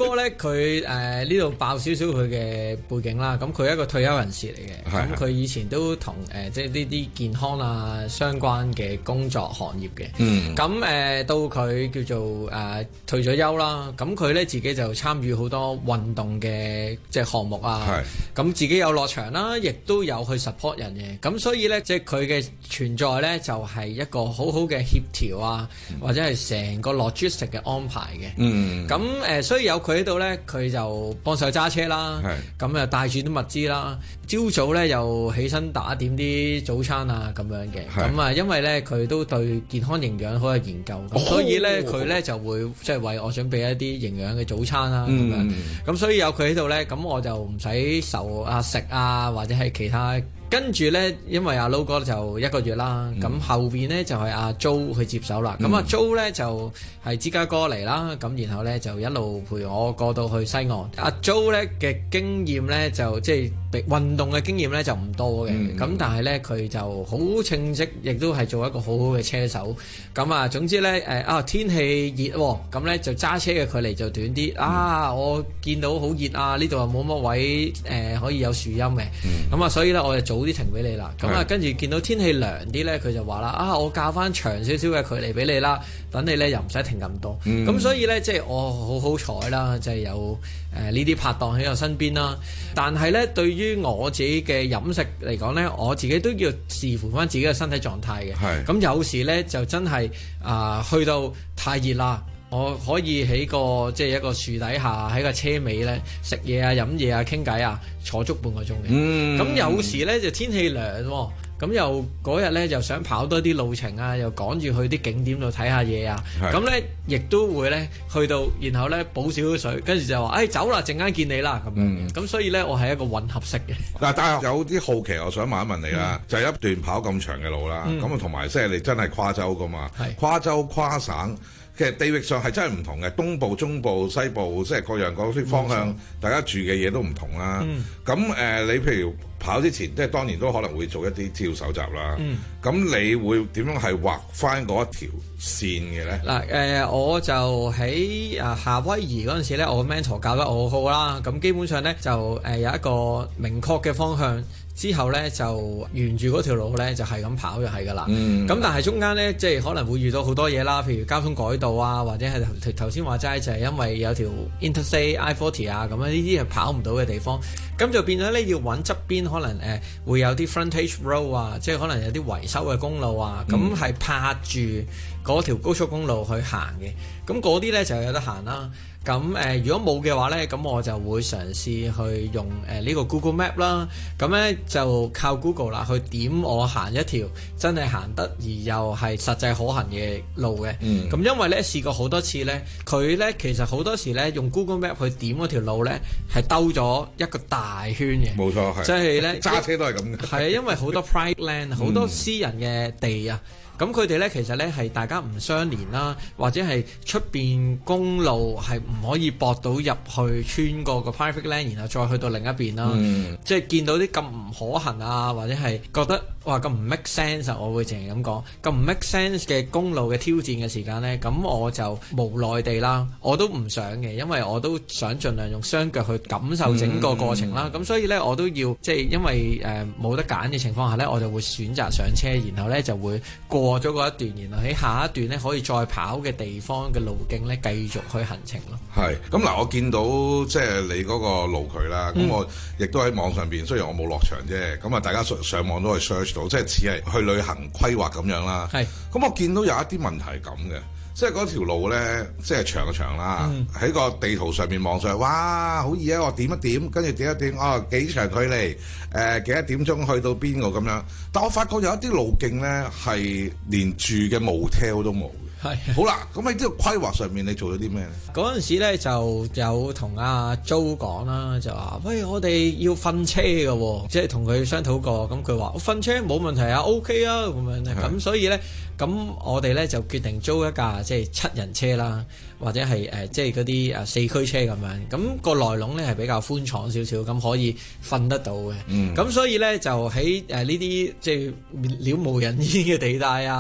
哥咧，佢誒呢度爆少少佢嘅背景啦。咁佢係一個退休人士嚟嘅，咁佢以前都同誒、呃、即係呢啲健康啊相關嘅工作行業嘅。嗯。咁誒、呃、到佢叫做誒、呃、退咗休啦，咁佢咧自己就參與好多運動嘅即係項目啊。係。咁自己有落場啦，亦都有去 support 人嘅。咁所以咧，即係佢嘅存在咧，就係、是、一個好好嘅協調啊，嗯、或者係成個 logistic 嘅安排嘅。嗯。咁誒、呃，所以有佢喺度咧，佢就幫手揸車啦。係。咁啊，帶住啲物資啦。朝早咧又起身打點啲早餐啊，咁樣嘅。咁啊，因為咧佢都對健康營養好有研究，咁、哦、所以咧佢咧就會即係為我準備一啲營養嘅早餐啦。咁樣。咁、嗯、所以有佢喺度咧，咁我就唔使愁啊食啊，或者係其他。跟住咧，因為阿 Low 哥就一個月啦，咁、嗯、後邊咧就係阿 Jo 去接手啦。咁阿 Jo 咧就係芝加哥嚟啦，咁然後咧就一路陪我過到去西岸。阿 Jo 咧嘅經驗咧就即係運動嘅經驗咧就唔多嘅，咁、嗯、但係咧佢就好稱職，亦都係做一個好好嘅車手。咁啊，總之咧誒啊天氣熱喎，咁咧就揸車嘅距離就短啲、嗯。啊，我見到好熱啊，呢度又冇乜位誒、呃、可以有樹蔭嘅。咁、嗯、啊，所以咧我就早啲停俾你啦，咁啊跟住見到天氣涼啲咧，佢就話啦，啊我較翻長少少嘅距離俾你啦，等你咧又唔使停咁多，咁、嗯、所以咧即係我好好彩啦，即係有誒呢啲拍檔喺我身邊啦。但係咧對於我自己嘅飲食嚟講咧，我自己都要視乎翻自己嘅身體狀態嘅。咁有時咧就真係啊、呃、去到太熱啦。我可以喺個即係一個樹底下喺個車尾咧食嘢啊、飲嘢啊、傾偈啊，坐足半個鐘嘅。咁、嗯、有時咧就天氣涼喎，咁又嗰日咧就想跑多啲路程啊，又趕住去啲景點度睇下嘢啊。咁咧亦都會咧去到，然後咧補少少水，跟住就話：誒、哎、走啦，陣間見你啦咁樣。咁、嗯、所以咧我係一個混合式嘅。嗱， 但係有啲好奇，我想問一問你啦、嗯，就係、是、一段跑咁長嘅路啦，咁啊同埋即係你真係跨州噶嘛？跨州跨省。其實地域上係真係唔同嘅，東部、中部、西部，即係各樣各啲方向，大家住嘅嘢都唔同啦。咁、嗯、誒、呃，你譬如跑之前，即係當然都可能會做一啲資料搜集啦。咁、嗯、你會點樣係畫翻嗰一條線嘅咧？嗱， 誒，我就喺啊夏威夷嗰陣時咧，我 mentor 教得我好啦。咁基本上咧就誒有一個明確嘅方向。之後咧就沿住嗰條路咧就係咁跑就係㗎啦。咁、嗯、但係中間咧即係可能會遇到好多嘢啦，譬如交通改道啊，或者係頭頭先話齋就係因為有條 Interstate I 四十啊咁樣呢啲係跑唔到嘅地方，咁就變咗咧要揾側邊可能誒、呃、會有啲 frontage road 啊，即係可能有啲維修嘅公路啊，咁、嗯、係拍住嗰條高速公路去行嘅，咁嗰啲咧就有得行啦。咁誒、呃，如果冇嘅話咧，咁我就會嘗試去用誒呢、呃這個 Google Map 啦。咁咧就靠 Google 啦，去點我行一條真係行得而又係實際可行嘅路嘅。咁、嗯、因為咧試過好多次咧，佢咧其實好多時咧用 Google Map 去點嗰條路咧係兜咗一個大圈嘅。冇錯，係。即係咧揸車都係咁嘅。係啊，因為好多 private land 好多私人嘅地啊。咁佢哋咧其實咧係大家唔相連啦，或者係出邊公路係唔可以駁到入去穿過個 private land，然後再去到另一邊啦。嗯、即係見到啲咁唔可行啊，或者係覺得哇咁唔 make sense，我會淨係咁講，咁唔 make sense 嘅公路嘅挑戰嘅時間咧，咁我就無奈地啦，我都唔想嘅，因為我都想盡量用雙腳去感受整個過程啦。咁、嗯、所以咧我都要即係因為誒冇、呃、得揀嘅情況下咧，我就會選擇上車，然後咧就會過咗嗰一段，然後喺下一段咧可以再跑嘅地方嘅路徑咧繼續去行程咯。係咁嗱，我見到即係你嗰個路距啦，咁、嗯、我亦都喺網上邊，雖然我冇落場啫，咁啊大家上上網都可以 search 到，即係似係去旅行規劃咁樣啦。係咁，我見到有一啲問題咁嘅，即係嗰條路咧，即係長嘅長啦，喺、嗯、個地圖上面望上去，哇，好易啊！我點一點，跟住點一點，哦，幾長距離，誒、呃、幾多點鐘去到邊個咁樣？但我發覺有一啲路徑咧係連住嘅 motel 都冇。係好啦，咁喺呢個規劃上面，你做咗啲咩咧？嗰陣時咧就有同阿 Jo 講啦，就話喂，我哋要瞓車嘅喎，即係同佢商討過。咁佢話我瞓車冇問題啊 ，OK 啊咁樣咧。咁所以咧，咁我哋咧就決定租一架即係七人車啦，或者係誒即係嗰啲誒四驅車咁樣。咁、個內籠咧係比較寬敞少少，咁可以瞓得到嘅。嗯。咁所以咧就喺誒呢啲即係了無人煙嘅地帶啊。誒、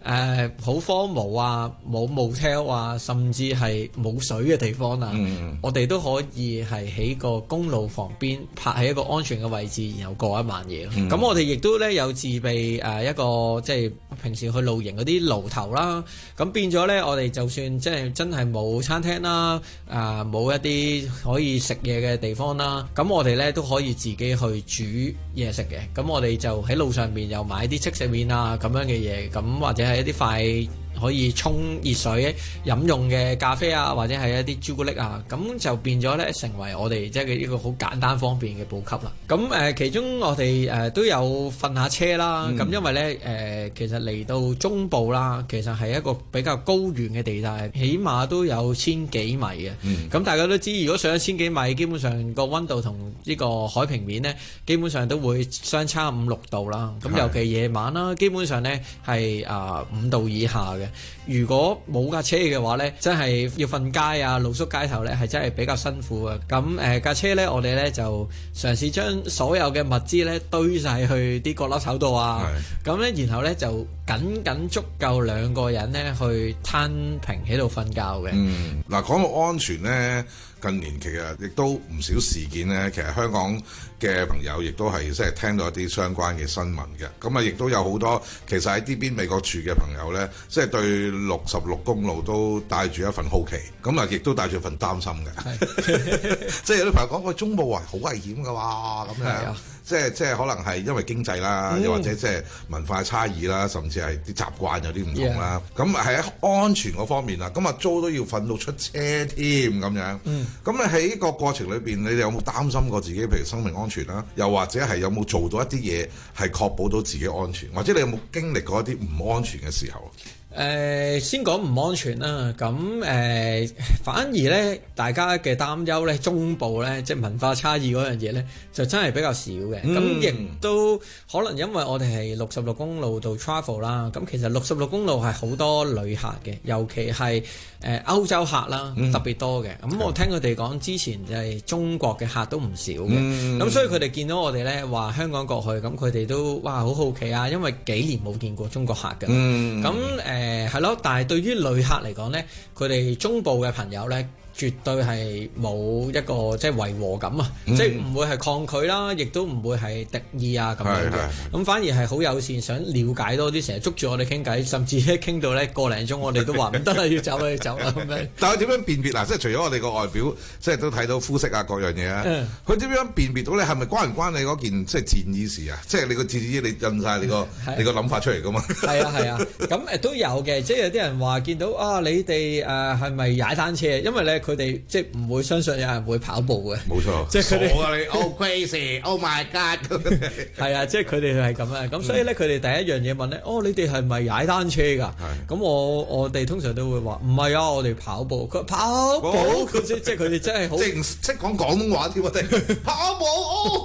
誒好荒蕪啊，冇 motel 啊，甚至係冇水嘅地方啊， 嗯、 我哋都可以係喺個公路旁邊泊喺一個安全嘅位置，然後過一晚夜。咁、嗯、我哋亦都咧有自備誒一個即係平時去露營嗰啲爐頭啦。咁變咗咧，我哋就算即係真係冇餐廳啦，啊、呃、冇一啲可以食嘢嘅地方啦，咁我哋咧都可以自己去煮嘢食嘅。咁我哋就喺路上面又買啲即食麵啊咁樣嘅嘢，咁或者係一啲快可以沖熱水飲用嘅咖啡啊，或者係一啲朱古力啊，咁就變咗咧成為我哋即係一個好簡單方便嘅補給啦。咁誒、呃、其中我哋誒、呃、都有瞓下車啦。咁、嗯、因為咧誒、呃、其實嚟到中部啦，其實係一個比較高原嘅地帶，起碼都有千幾米嘅。咁、嗯、大家都知，如果上一千幾米，基本上個溫度同呢個海平面咧，基本上都會相差五六度啦。咁尤其夜晚啦，基本上咧係啊五度以下嘅。如果冇架車嘅話呢，真係要瞓街啊，露宿街頭呢，係真係比較辛苦啊。咁誒架車呢，我哋呢就嘗試將所有嘅物資呢堆晒去啲角落頭度啊。咁呢，然後呢就僅僅足夠兩個人呢去攤平喺度瞓覺嘅。 嗯，嗱講到安全呢，近年其實亦都唔少事件呢，其實香港嘅朋友亦都係即係聽到一啲相關嘅新聞嘅。咁啊，亦都有好多其實喺呢邊美國住嘅朋友呢，即係對六十六公路都帶住一份好奇，咁啊亦都帶住一份擔心嘅。即係有啲朋友講，喂，中部啊好危險㗎喎，咁樣。即係即係可能係因為經濟啦，又、嗯、或者即係文化差異啦，甚至係啲習慣有啲唔同啦。咁係喺安全嗰方面啊，咁啊租都要瞓到出車添咁樣。咁你喺個過程裏邊，你哋有冇擔心過自己，譬如生命安全啦？又或者係有冇做到一啲嘢係確保到自己安全？或者你有冇經歷過一啲唔安全嘅時候？ 誒、呃、先講唔安全啦，咁誒、呃、反而咧，大家嘅擔憂咧，中部咧，即係文化差異嗰樣嘢咧，就真係比較少嘅。咁亦、嗯、都可能因為我哋係六十六公路度 travel 啦，咁其實六十六公路係好多旅客嘅，尤其係誒、呃、歐洲客啦，嗯、特別多嘅。咁我聽佢哋講，之前就係中國嘅客都唔少嘅。咁、嗯、所以佢哋見到我哋咧話香港過去，咁佢哋都哇好好奇啊，因為幾年冇見過中國客嘅。咁誒、嗯。誒係咯，但係對於旅客嚟講呢，佢哋中部嘅朋友呢，絕對係冇一個即係違和感啊，嗯、即係唔會係抗拒啦，亦都唔會係敵意啊咁樣嘅。咁反而係好友善，想了解多啲，成日捉住我哋傾偈，甚至一傾到呢個零鐘，我哋都話唔得啦，要走啦，要走啦咁樣。但係點樣辨別嗱？即係除咗我哋個外表，即係都睇到膚色啊各樣嘢啊。佢點、嗯、樣辨別到你係咪關唔關你嗰件即係戰衣事啊？即係你個戰衣，你印晒你個、嗯、你個諗法出嚟噶嘛？係啊係啊，咁誒都有嘅，即係有啲人話見到啊，你哋誒係咪踩單車？因為咧。佢哋即係唔會相信有人會跑步嘅，冇錯。即係佢哋，我你 Oh crazy，Oh my God，係啊，即係佢哋係咁啊。咁所以咧，佢哋第一樣嘢問咧，哦，你哋係咪踩單車㗎？咁我我哋通常都會話唔係啊，我哋跑步。佢跑步，哦、即即係佢哋真係好，即係唔識講廣東話添，我哋跑步。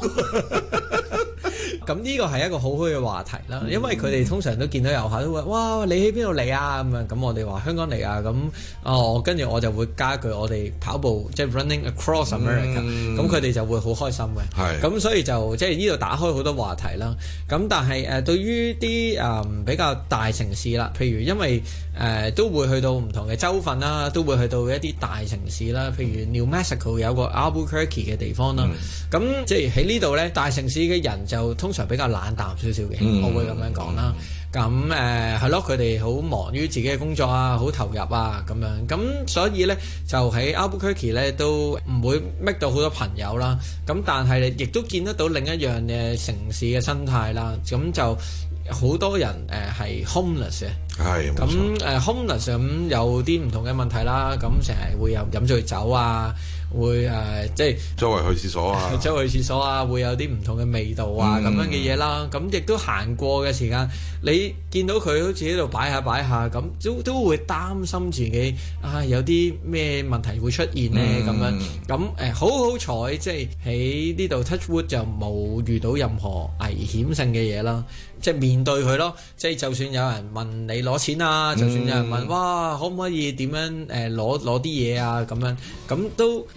咁呢個係一個好好嘅話題啦，因為佢哋通常都見到遊客都話：哇，你喺邊度嚟啊？咁樣咁我哋話香港嚟啊。咁哦，跟住我就會加一句我哋跑步即係 running across America，咁佢哋就會好開心嘅。咁所以就即係呢度打開好多話題啦。咁但係誒、呃、對於啲誒、呃、比較大城市啦，譬如因為誒、呃、都會去到唔同嘅州份啦，都會去到一啲大城市啦，譬如 New Mexico 有個 Albuquerque 嘅地方啦。咁、嗯、即係喺呢度咧，大城市嘅人就通常比較冷淡少少嘅，嗯、我會咁樣講啦。咁誒係咯，佢哋好忙於自己嘅工作啊，好投入啊咁樣。咁所以咧就喺 Albuquerque 咧都唔會搣到好多朋友啦。咁但係亦都見得到另一樣嘅城市嘅生態啦。咁就好多人誒係 homeless 嘅。係咁誒 homeless 咁有啲唔同嘅問題啦。咁成日會有飲醉酒啊。會誒、呃、即係周圍去廁所啊，周圍去廁所啊，會有啲唔同嘅味道啊咁、嗯、樣嘅嘢啦。咁亦都行過嘅時間，你見到佢好似喺度擺下擺下咁，都都會擔心自己啊有啲咩問題會出現呢咁、嗯、樣。咁誒、呃、好好彩，即係喺呢度 touch wood 就冇遇到任何危險性嘅嘢啦。即係面對佢咯，即係就算有人問你攞錢啊，嗯、就算有人問哇可唔可以點樣誒攞攞啲嘢啊咁樣，咁都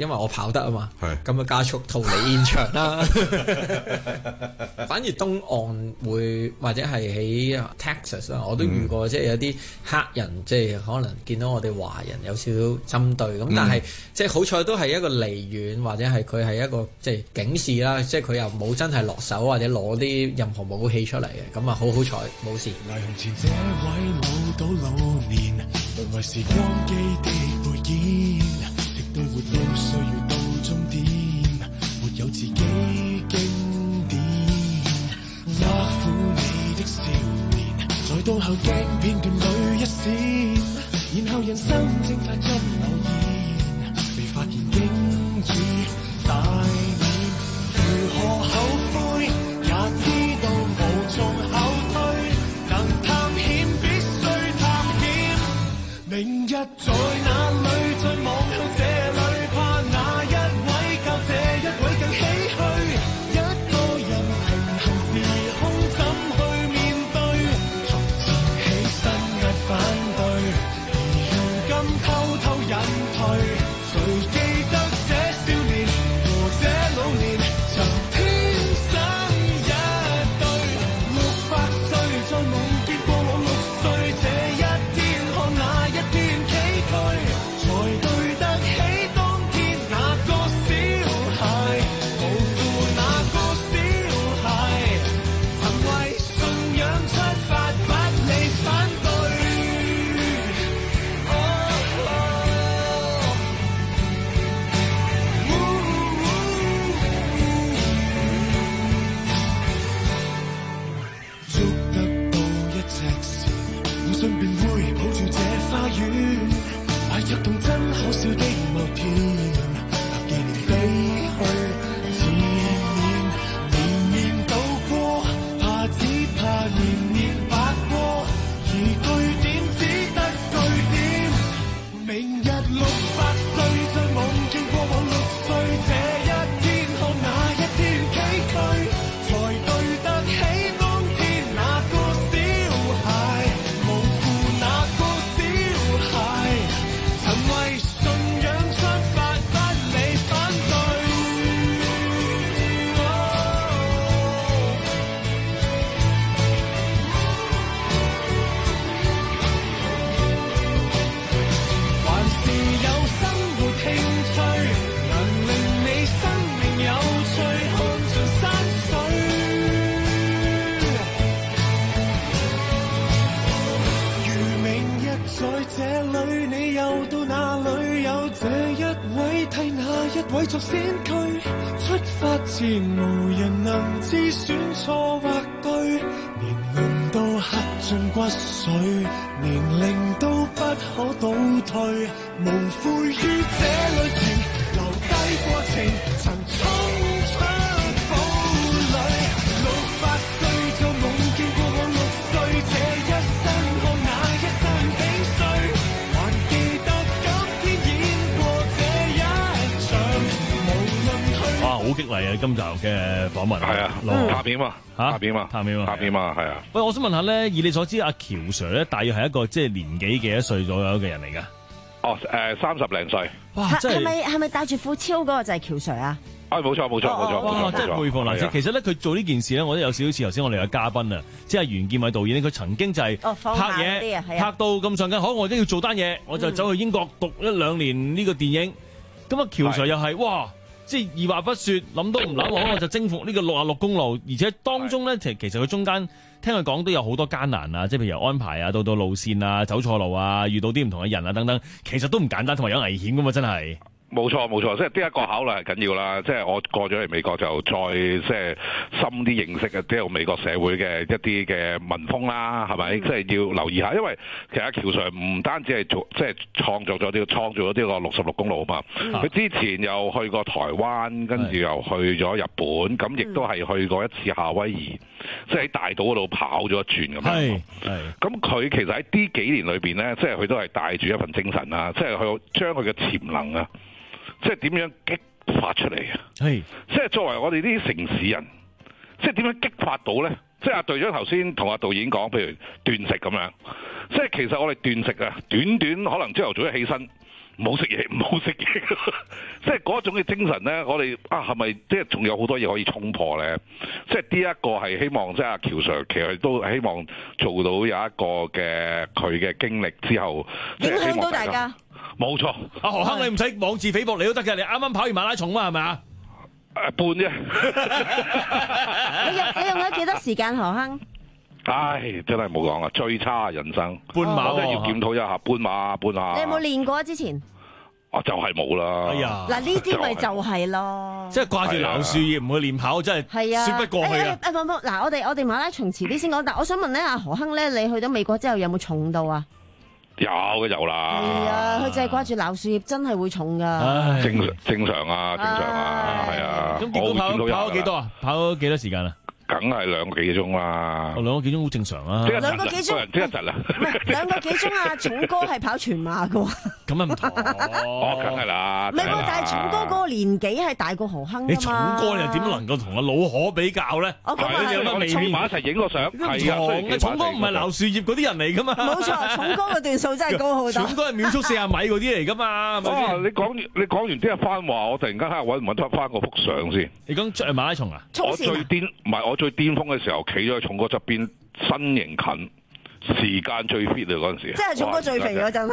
因為我跑得啊嘛，咁啊加速逃離現場啦。反而東岸會或者係喺 Texas 啦，我都遇過，嗯、即係有啲黑人，即係可能見到我哋華人有少少針對咁，但係、嗯、即係好彩都係一個離遠，或者係佢係一個即係警示啦，即係佢又冇真係落手或者攞啲任何武器出嚟嘅，咁啊好好彩冇事。 霓虹前這位老到老年，淪為時光機的背演，直到活到歲月到終點，沒有自己經典。挖苦你的少年，在到後鏡片段裏一閃，然後人生蒸發因偶然，被發現經已大免。如何後悔，也知道無從後退，能探險必須探險。明日在哪裏，在望向這裏，怕哪一位較這一位更唏噓。一個人平行時空怎去面對？從前起身壓反對，而如今偷偷隱退。誰記得這少年和這老年曾天生一對？六百歲再夢見過往六歲，這一天看那一天崎嶇，才對得起當天那個小孩，無負那個小孩，曾為信仰出發，不理反對。哦哦捉得到一隻蟬，互信便會抱住這花園，懷着童真可笑的默片，留紀念比去自勉，年年度過，怕只怕年年白過，而據點只得據點。明日六百歲再夢見過往六歲，這一天看那一天崎嶇，才對得起當天那個小孩，無負那個小孩，曾為信仰出發，不理反對。還是有生活興趣，能令你生命有趣，看盡山水。如明日在這裏，你又到哪裏？有這一位替那一位作先驅，出發前無人能知選錯或對，年輪都刻進骨髓，年齡都不可倒退，無悔於這旅程，留低過程，曾衝出堡壘。六百歲就夢見過往六歲，這一生看那一生幾歲，還記得今天演過這一場，無論去。 哇，好激勵啊！今集嘅訪問係啊， 羅拍片啊， 嚇拍片啊， 拍片啊， 拍片啊，係啊。 喂，我想問下咧，以你所知，阿喬 Sir 咧，大約係一個即係年紀幾多歲左右嘅人嚟㗎？ 哦，誒三十零歲。 哇， 係真係咪係咪戴住副超嗰個就係喬 Sir 啊？ 啊，冇錯冇錯冇錯， 哇！真係佩服嗱， 係啊其實咧佢做呢件事咧，我覺得有少少似頭先我哋嘅嘉賓啊，即係袁健偉導演咧，佢曾經就係哦放下拍嗰啲啊嘢， 係啊拍到咁上緊，好我都要做單嘢，我就走去英國讀一兩年呢個電影。咁啊，喬 Sir 又係哇，即係二話不說，諗都唔諗，我我就征服呢個六啊六公路，而且當中咧，其其實佢中間聽佢講都有好多艱難啊，即係譬如由安排啊，到到路線啊，走錯路啊，遇到啲唔同嘅人啊等等，其實都唔簡單，同埋有危險噶嘛，真係。 冇錯冇錯，即係呢一個考慮係緊要啦。即係我過咗嚟美國就再即係深啲認識嘅，即係美國社會嘅一啲嘅民風啦，係咪？即係要留意下，因為其實喬 Sir 唔單止係做即係創造咗呢個創造咗呢個六十六公路啊嘛。佢之前又去過台灣，跟住又去咗日本，咁亦都係去過一次夏威夷，即係喺大島嗰度跑咗一轉咁樣。 係咁佢其實喺呢幾年裏邊咧，即係佢都係帶住一份精神啊，即係佢將佢嘅潛能啊。即係點樣激發出嚟嘅？ 係， 即係作為我哋啲城市人，即係點樣激發到咧？即係阿隊長頭先同阿導演講，譬如斷食咁樣，即係其實我哋斷食啊，短短可能朝頭早一起身， 唔好食嘢，唔好食嘢，即係嗰種嘅精神咧，我哋啊係咪即係仲有好多嘢可以衝破咧？即係呢一個係希望，即係阿喬 Sir 其實都希望做到有一個嘅佢嘅經歷之後， 影響到大家。 冇錯， 阿何亨你唔使妄自菲薄，你都得嘅，你啱啱跑完馬拉松嘛係咪啊？ 誒半啫。 你用你用咗幾多時間何亨？ 唉，真係冇講啦，最差人生半馬， 真係要檢討一下半馬半馬。 你有冇練過之前？ 我就係冇啦。 哎呀， 嗱呢啲咪就係咯， 即係掛住柳樹葉唔去練跑，真係係啊， 説不過去啊！ 誒唔唔嗱，我哋我哋馬拉松遲啲先講，但我想問咧，阿何亨咧，你去到美國之後有冇重到啊？ 有嘅有啦。 係啊，佢就係掛住柳樹葉，真係會重噶。 正正常啊，正常啊，係啊。 咁結果跑跑咗幾多啊？跑咗幾多時間啊？ 梗係兩個幾鐘啦， 兩個幾鐘好正常啊。 兩個幾鐘， 即係一陣啦。 唔係兩個幾鐘啊！重哥係跑全馬噶喎。 咁啊唔同。 哦，梗係啦。 唔係喎，但係重哥嗰個年紀係大過何亨㗎嘛。 你重哥你又點能夠同阿老可比較咧？ 我咁啊係，我哋重馬一齊影個相。係啊，重哥唔係柳樹葉嗰啲人嚟㗎嘛。 冇錯，重哥嘅段數真係高好多。 重哥係秒速四十米嗰啲嚟㗎嘛。 哇！你講完你講完啲一番話，我突然間喺度揾唔揾得翻個幅相先。 你講出馬拉松啊？ 我最巔唔係我最巔峰嘅時候。企咗喺重哥側邊，身形近，時間最 fit 啊嗰陣時。 即係重哥最肥嗰陣。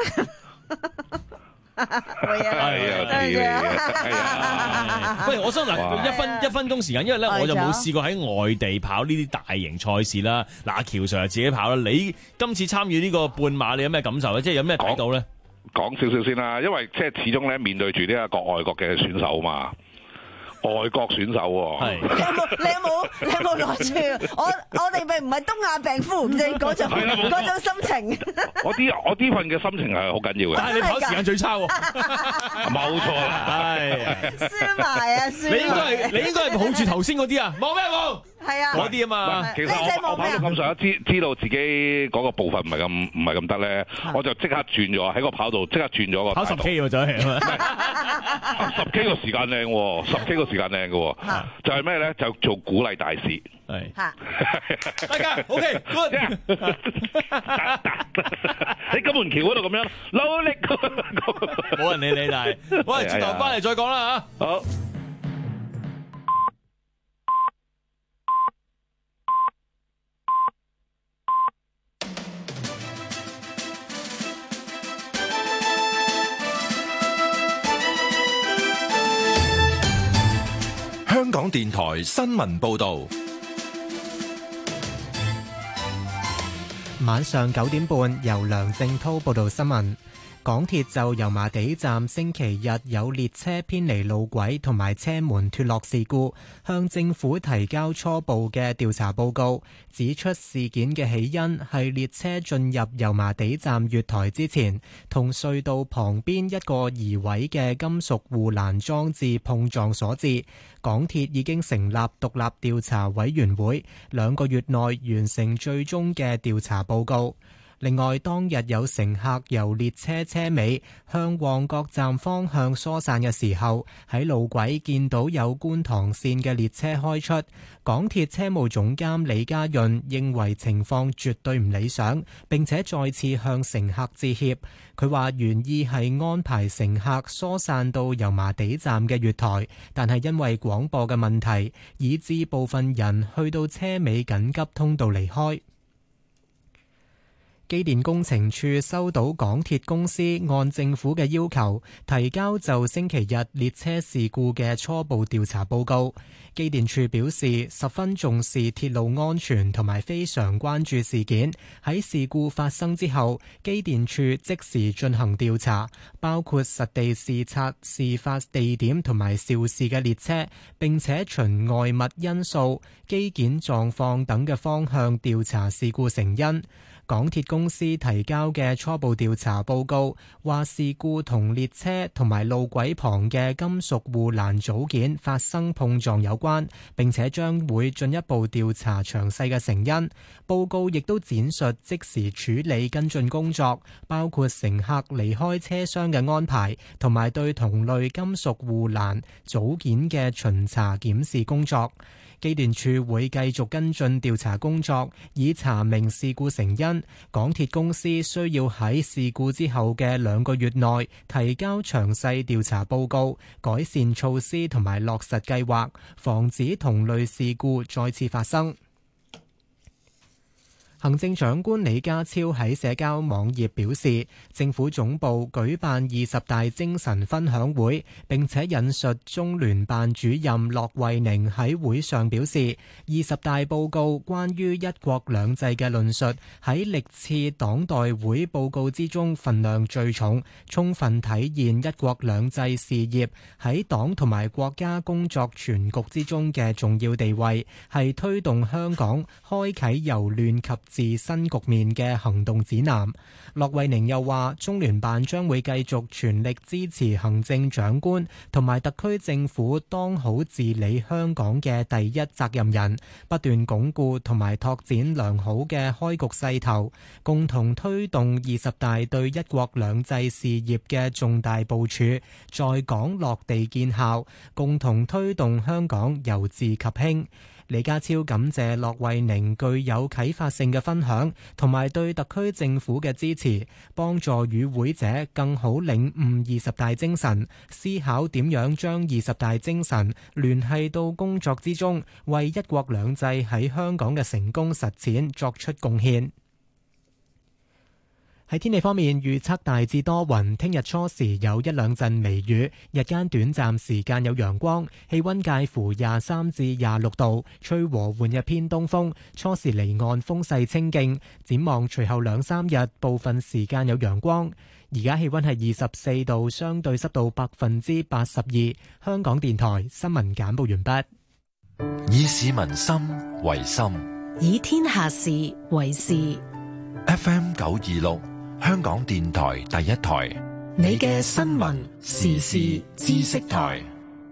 係啊，知啊。喂，我想嗱一分一分鐘時間，因為咧我就冇試過喺外地跑呢啲大型賽事啦。嗱，阿喬 Sir 自己跑啦。你今次參與呢個半馬，你有咩感受咧？即係有咩睇到咧？ 講少少先啦，因為即係始終咧面對住呢一個外國嘅選手嘛。外國選手喎， 你有冇你有冇你有冇攞住？我我哋咪唔係東亞病夫，即係嗰種嗰種心情。 我啲我啲份嘅心情係好緊要嘅。 但係你跑時間最差喎， 冇錯啦， 係輸埋啊！輸。 你應該係你應該係抱住頭先嗰啲啊，望咩望？ 係啊， 嗰啲啊嘛。 其實我我跑到咁上下，知知道自己嗰個部分唔係咁唔係咁得咧，我就即刻轉咗喺個跑道，即刻轉咗個跑十 K 喎，就係十 K 個時間靚喎，十 K 個時間靚嘅喎，就係咩咧？就做鼓勵大使。 係，大家 OK good。 喺金門橋嗰度咁樣努力， 冇人理你但係，喂，轉頭翻嚟再講啦嚇。 好。 香港電台新聞報導， 晚上九點半由梁正滔報道新聞。港鐵就油麻地站星期日有列車偏離路軌同埋車門脫落事故，向政府提交初步嘅調查報告，指出事件嘅起因係列車進入油麻地站月台之前，同隧道旁邊一個移位嘅金屬護欄裝置碰撞所致。港鐵已經成立獨立調查委員會，兩個月內完成最終嘅調查報告。另外，當日有乘客由列車車尾向旺角站方向疏散嘅時候，喺路軌見到有觀塘線嘅列車開出。港鐵車務總監李家潤認為情況絕對唔理想，並且再次向乘客致歉。佢話原意係安排乘客疏散到油麻地站嘅月台，但係因為廣播嘅問題，以致部分人去到車尾緊急通道離開。機電工程處收到港鐵公司按政府嘅要求提交就星期日列車事故嘅初步調查報告。機電處表示十分重視鐵路安全同埋非常關注事件。喺事故發生之後，機電處即時進行調查，包括實地視察事發地點同埋肇事嘅列車，並且循外物因素、機件狀況等嘅方向調查事故成因。港鐵公司提交嘅初步調查報告話，事故同列車同埋路軌旁嘅金屬護欄組件發生碰撞有關，並且將會進一步調查詳細嘅成因。報告亦都展述即時處理跟進工作，包括乘客離開車廂嘅安排，同埋對同類金屬護欄組件嘅巡查檢視工作。機電處會繼續跟進調查工作，以查明事故成因。 關，港鐵公司需要喺事故之後嘅兩個月內提交詳細調查報告、改善措施同埋落實計劃，防止同類事故再次發生。行政長官李家超喺社交網頁表示，政府總部舉辦二十大精神分享會，並且引述中聯辦主任駱惠寧喺會上表示，二十大報告關於一國兩制嘅論述喺歷次黨代會報告之中份量最重，充分體現一國兩制事業喺黨同埋國家工作全局之中嘅重要地位，係推動香港開啟由亂及治新局面嘅行動指南。駱惠寧又話，中聯辦將會繼續全力支持行政長官同埋特區政府當好治理香港嘅第一責任人，不斷鞏固同埋拓展良好嘅開局勢頭，共同推動二十大對一國兩制事業嘅重大部署在港落地見效，共同推動香港由治及興。李家超感謝駱惠寧具有啟發性嘅分享，同埋對特區政府嘅支持，幫助與會者更好領悟二十大精神，思考點樣將二十大精神聯繫到工作之中，為一國兩制喺香港嘅成功實踐作出貢獻。喺天氣方面，預測大致多雲，聽日初時有一兩陣微雨，日間短暫時間有陽光，氣溫介乎廿三至廿六度，吹和緩嘅偏東風，初時離岸風勢清勁。展望隨後兩三日，部分時間有陽光。而家氣溫係二十四度，相對濕度百分之八十二。香港電台新聞簡報完畢。 以市民心為心， 以天下事為事。 F M 九二六。香港電台第一台， 你嘅新聞時事知識台。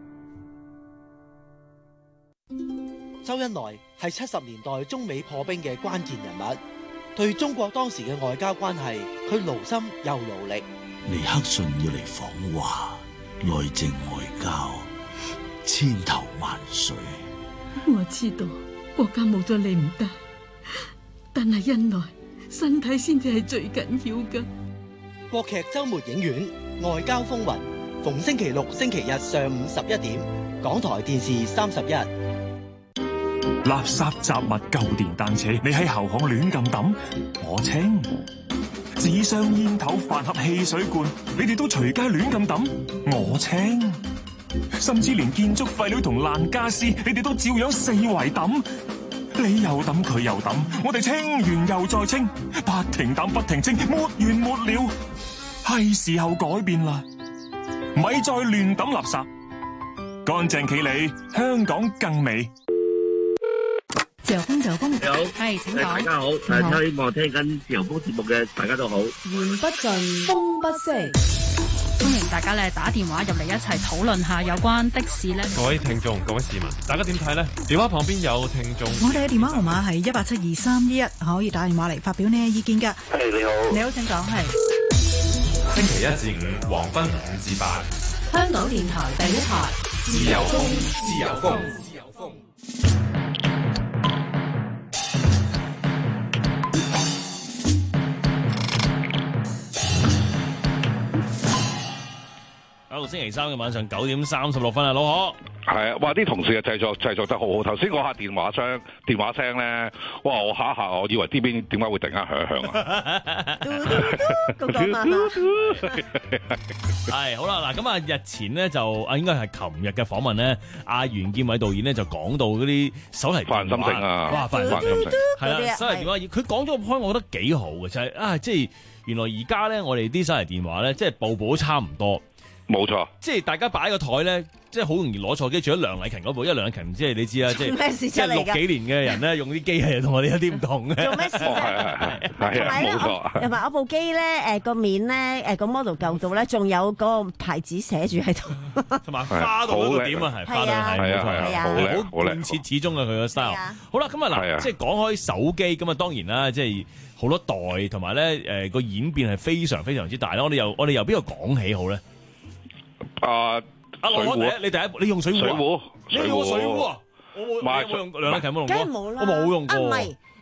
周恩來係七十年代中美破冰嘅關鍵人物，對中國當時嘅外交關係，佢勞心又勞力。 尼克遜要嚟訪華，內政外交千頭萬緒。 我知道國家冇咗你唔得，但係恩來身體先至係最緊要㗎。 國劇周末影院外交風雲，逢星期六、星期日上午十一點，港台電視三十一。 垃圾雜物、舊電單車，你喺後巷亂咁抌，我清；紙箱、煙頭、飯盒、汽水罐，你哋都隨街亂咁抌，我清；甚至連建築廢料同爛家私，你哋都照樣四圍抌。你又抌，佢又抌，我哋清完又再清，不停抌不停清，沒完沒了。係時候改變啦，咪再亂抌垃圾，乾淨企理，香港更美。 自由風，自由風， 你好， 係請講。 大家好，誒，希望聽緊自由風節目嘅大家都好。 言不盡，風不息。 歡迎大家咧打電話入嚟一齊討論下有關的士咧。 各位聽眾、各位市民，大家點睇呢？電話旁邊有聽眾。 我哋嘅電話號碼係一八七二三一一，可以打電話嚟發表你嘅意見㗎。 係你好， 你好，請講。係星期一至五黃昏五至八， 香港電台第一台， 自由風，自由風，自由風。 好，星期三嘅晚上九點三十六分啊，老何。 係啊，哇！啲同事嘅製作製作得好好。頭先嗰下電話聲電話聲咧，哇！我嚇一嚇，我以為呢邊點解會突然間響一響啊？ 係好啦，嗱咁啊，日前呢，就啊，應該係琴日嘅訪問咧，阿袁建偉導演咧就講到嗰啲手提發人心聲啊！ 哇！發人心聲係啦，手提電話， 係佢講咗個 point，我覺得幾好嘅，就係、是、啊，即係原來而家咧，我哋啲手提電話咧，即係部部都差唔多。 冇錯， 即係大家擺個台咧，即係好容易攞錯機。除咗梁禮勤嗰部，因為梁禮勤即係你知啦，即係即係六幾年嘅人咧，用啲機係同我哋有啲唔同嘅。 做咩事啫？ 係啊，冇錯。 同埋我部機咧，誒個面咧，誒個 model 舊到咧，仲有個牌子寫住喺度， 同埋花到嗰個點啊，係花到係冇錯， 係啊，好靚，好靚，貫徹始終啊，佢個 style。好啦，咁啊嗱，即係講開手機，咁啊當然啦，即係好多代，同埋咧誒個演變係非常非常之大啦。我哋由我哋由邊個講起好咧？ 啊！ 阿羅，你第一你用水壺啊？ 水壺， 你用水壺啊？我冇，我冇用梁禮勤冇用過， 梗係冇啦， 我冇用過。 唔係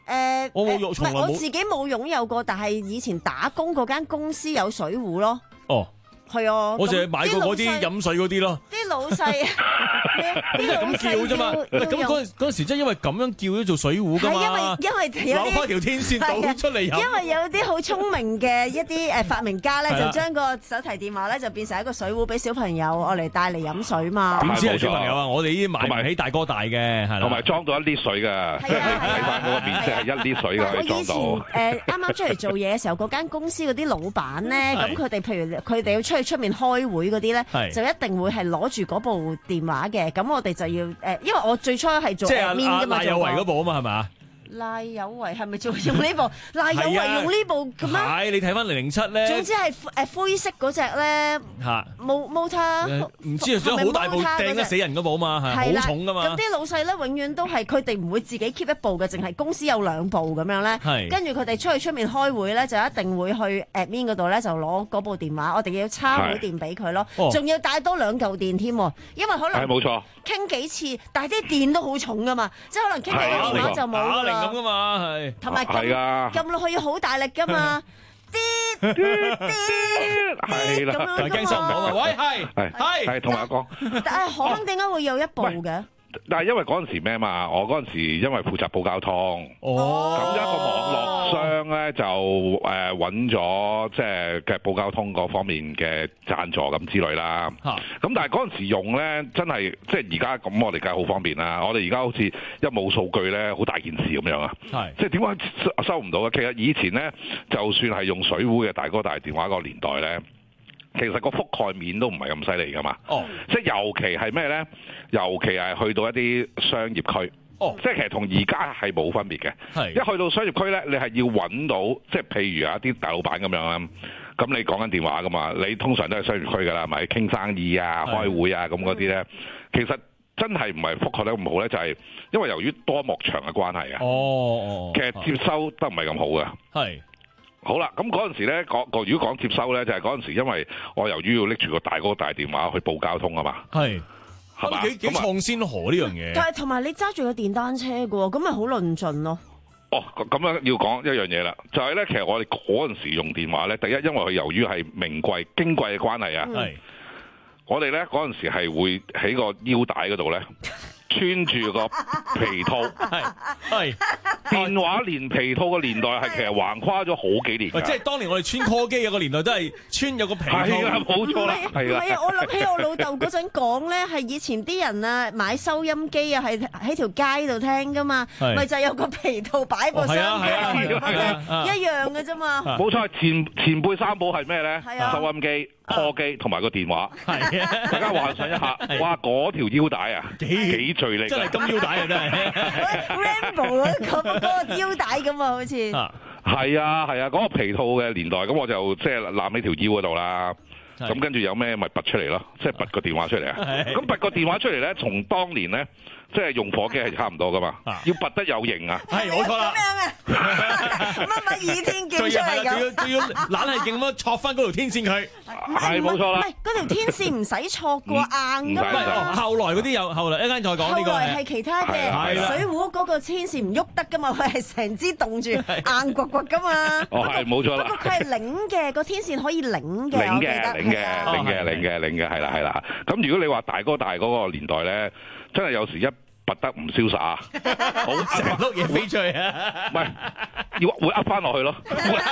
誒， 我冇用， 唔從來冇係我自己冇擁有過，但係以前打工嗰間公司有水壺咯。 哦， 係啊， 我淨係買過嗰啲飲水嗰啲咯。 啲老細， 咁就係咁叫啫嘛。咁嗰陣嗰陣時，即係因為咁樣叫咗做水壺㗎嘛。 係因為因為有啲扭開條天線倒出嚟飲。 因為有啲好聰明嘅一啲誒發明家咧， 係啊就將個手提電話咧就變成一個水壺俾小朋友我嚟帶嚟飲水嘛。 點知係小朋友啊？我哋呢啲買唔起大哥大嘅，係啦。 同埋裝到一啲水㗎，即係睇翻嗰個面積係一啲水㗎，可以裝到。 誒啱啱出嚟做嘢嘅時候，嗰間公司嗰啲老闆咧，咁佢哋譬如佢哋要出去出面開會嗰啲咧，就一定會係攞住嗰部電話嘅。咁我哋就要誒，因為我最初係做即係 admin 㗎嘛， 阿賴有為嗰部啊嘛，係咪啊？ 賴有為係咪做用呢部？賴有為用呢部咁樣？ 係你睇翻零零七咧。 總之係誒灰色嗰隻咧， 嚇冇 motor， 唔知啊，仲有好大部掟得死人嗰部啊嘛，係好重噶嘛。 咁啲老細咧，永遠都係佢哋唔會自己 keep 一部嘅，淨係公司有兩部咁樣咧。 係跟住佢哋出去出面開會咧，就一定會去 admin 嗰度咧，就攞嗰部電話，我哋要插好電俾佢咯， 哦仲要帶多兩嚿電添，因為可能係冇錯傾幾次，但係啲電都好重噶嘛，即係可能傾幾個電話就冇㗎啦。 打鈴咁噶嘛，係。 同埋撳撳落去要好大力噶嘛，啲啲啲係啦， 咁樣驚收唔到嘛？喂，係係係同埋講， 但係航空點解會有一部嘅？ 但係因為嗰陣時咩嘛，我嗰陣時因為負責報交通， 哦， 咁一個網絡商咧就誒揾咗即係嘅報交通嗰方面嘅贊助咁之類啦。咁、啊、但係嗰陣時用咧，真係即係而家咁，我哋梗係好方便啦。我哋而家好似一冇數據咧，好大件事咁樣啊。係，即係點解收唔到嘅？其實以前咧，就算係用水壺嘅大哥大電話個年代咧。其實個覆蓋面都唔係咁犀利噶嘛，哦、即係尤其係咩咧？尤其係去到一啲商業區，哦、即係其實同而家係冇分別嘅。一去到商業區咧，你係要揾到，即係譬如有一啲大老闆咁樣啦，咁你講緊電話噶嘛，你通常都係商業區噶啦，咪傾生意啊、開會啊咁嗰啲咧，其實真係唔係覆蓋得咁好咧，就係、是、因為由於多幕牆嘅關係啊， 哦、 其實接收得唔係咁好嘅。係。好啦，咁嗰陣時咧，講個如果講接收咧，就係嗰陣時，因為我由於要拎住個大嗰個大電話去報交通啊嘛，係係嘛， 幾幾創先河呢樣嘢。 但係同埋你揸住個電單車嘅喎，咁咪好論盡咯。 哦，咁樣要講一樣嘢啦，就係、是、咧，其實我哋嗰陣時用電話咧，第一因為佢由於係名貴、矜貴嘅關係啊，係、嗯、我哋咧嗰陣時係會喺個腰帶嗰度咧。穿住個皮套，係係電話連皮套嘅年代係其實橫跨咗好幾年。 即係當年我哋穿 call 機嘅個年代都係穿有個皮套。 係啊，冇錯啦，係啦。唔係啊，我諗起我老豆嗰陣講咧，係以前啲人啊買收音機啊，係喺條街度聽噶嘛，咪就有個皮套擺部收音機，一樣嘅啫嘛。 冇錯，前前輩三寶係咩咧？收音機。call 機同埋個電話，係啊！大家幻想一下，哇！嗰條腰帶啊，幾幾銳利， 真係金腰帶啊！真係 Rambo 嗰個嗰個腰帶咁啊，好似係啊係啊，嗰個皮套嘅年代，咁我就即係攬喺條腰嗰度啦。咁跟住有咩咪拔出嚟咯，即係拔個電話出嚟啊！咁拔個電話出嚟咧，從當年咧，即係用火機係差唔多噶嘛，要拔得有型啊！ 係冇錯啦， 乜乜倚天劍出嚟咁， 仲要仲要懶係勁咁戳翻嗰條天線佢， 係冇錯啦。 唔係嗰條天線唔使戳過硬噶嘛。 後來嗰啲有後來一陣再講呢個。 後來係其他嘅水壺嗰個天線唔喐得噶嘛，佢係成支凍住硬掘掘噶嘛。 哦，係冇錯啦。 不過佢係擰嘅，個天線可以擰嘅，我記得。 嘅，領嘅，領嘅，領嘅，係啦，係啦。咁如果你話大哥大嗰個年代咧，真係有時一拔得唔瀟灑，好成碌嘢飛出去啊！唔係，要會噏翻落去咯。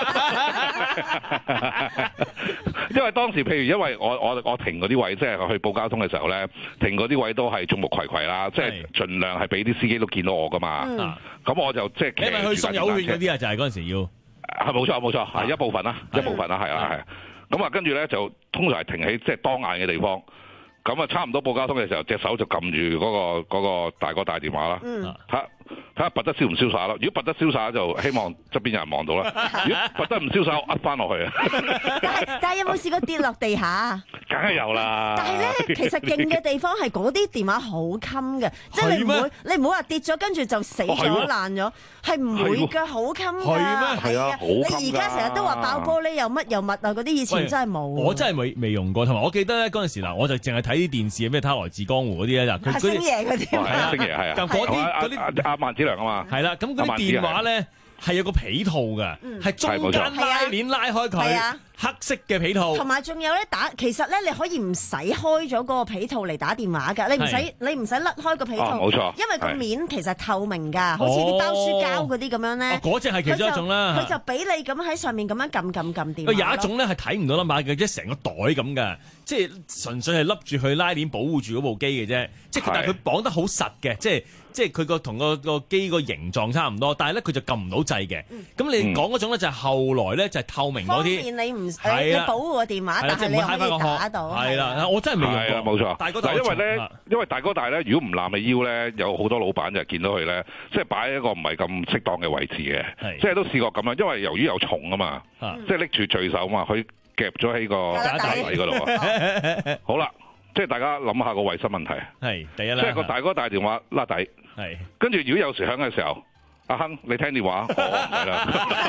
因為當時譬如因為我我我停嗰啲位，即係去報交通嘅時候咧，停嗰啲位都係眾目睽睽啦，即係盡量係俾啲司機都見到我噶嘛。咁我就即係。你咪去信友勸嗰啲啊？就係嗰陣時要。係冇錯冇錯，係一部分啦，一部分啦，係啦係。咁啊，跟住咧就通常係停喺即係當眼嘅地方，咁啊差唔多報交通嘅時候，隻手就撳住嗰個嗰個大哥大電話啦，嚇睇下拔得瀟唔瀟灑咯。如果拔得瀟灑，就希望側邊有人望到啦。如果拔得唔瀟灑，我噏翻落去啊。 但係但係有冇試過跌落地下？ 梗係有啦。 但係咧，其實勁嘅地方係嗰啲電話好襟嘅，即係你唔會你唔好話跌咗跟住就死咗爛咗，係唔會嘅，好襟㗎。 係咩？ 係啊，好襟㗎。 你而家成日都話爆玻璃又乜又乜啊，嗰啲以前真係冇。 我真係未未用過，同埋我記得咧嗰陣時嗱，我就淨係睇啲電視咩《他來自江湖》嗰啲咧，佢嗰啲星爺嗰啲， 係啊，星爺係啊。 咁嗰啲嗰啲阿萬子子良啊嘛。 係啦，咁嗰啲電話咧係有個皮套㗎，係中間拉鏈拉開佢，黑色嘅皮套。 同埋仲有咧打，其實咧你可以唔使開咗嗰個皮套嚟打電話㗎，你唔使你唔使甩開個皮套， 冇錯， 因為個面其實透明㗎，好似啲包書膠嗰啲咁樣咧。 嗰隻係其中一種啦。 佢就俾你咁喺上面咁樣撳撳撳電話。 有一種咧係睇唔到冧把嘅，即係成個袋咁㗎，即係純粹係笠住佢拉鏈保護住嗰部機嘅啫。即係但係佢綁得好實嘅，即係即係佢個同個個機個形狀差唔多，但係咧佢就撳唔到掣嘅。咁你講嗰種咧就係後來咧就係透明嗰啲， 方便你唔你保護個電話，但係你可以打到。 係啦，我真係未用過。 冇錯。 大哥大， 因為咧，因為大哥大咧，如果唔攬你腰咧，有好多老闆就見到佢咧，即係擺喺一個唔係咁適當嘅位置嘅。即係都試過咁樣，因為由於有重啊嘛，即係拎住罪手啊嘛，佢夾咗喺個架底嗰度啊。好啦。即係大家諗下個衞生問題， 係第一啦。 即係個大哥大電話甩底， 係跟住如果有時響嘅時候，阿亨你聽電話，係啦。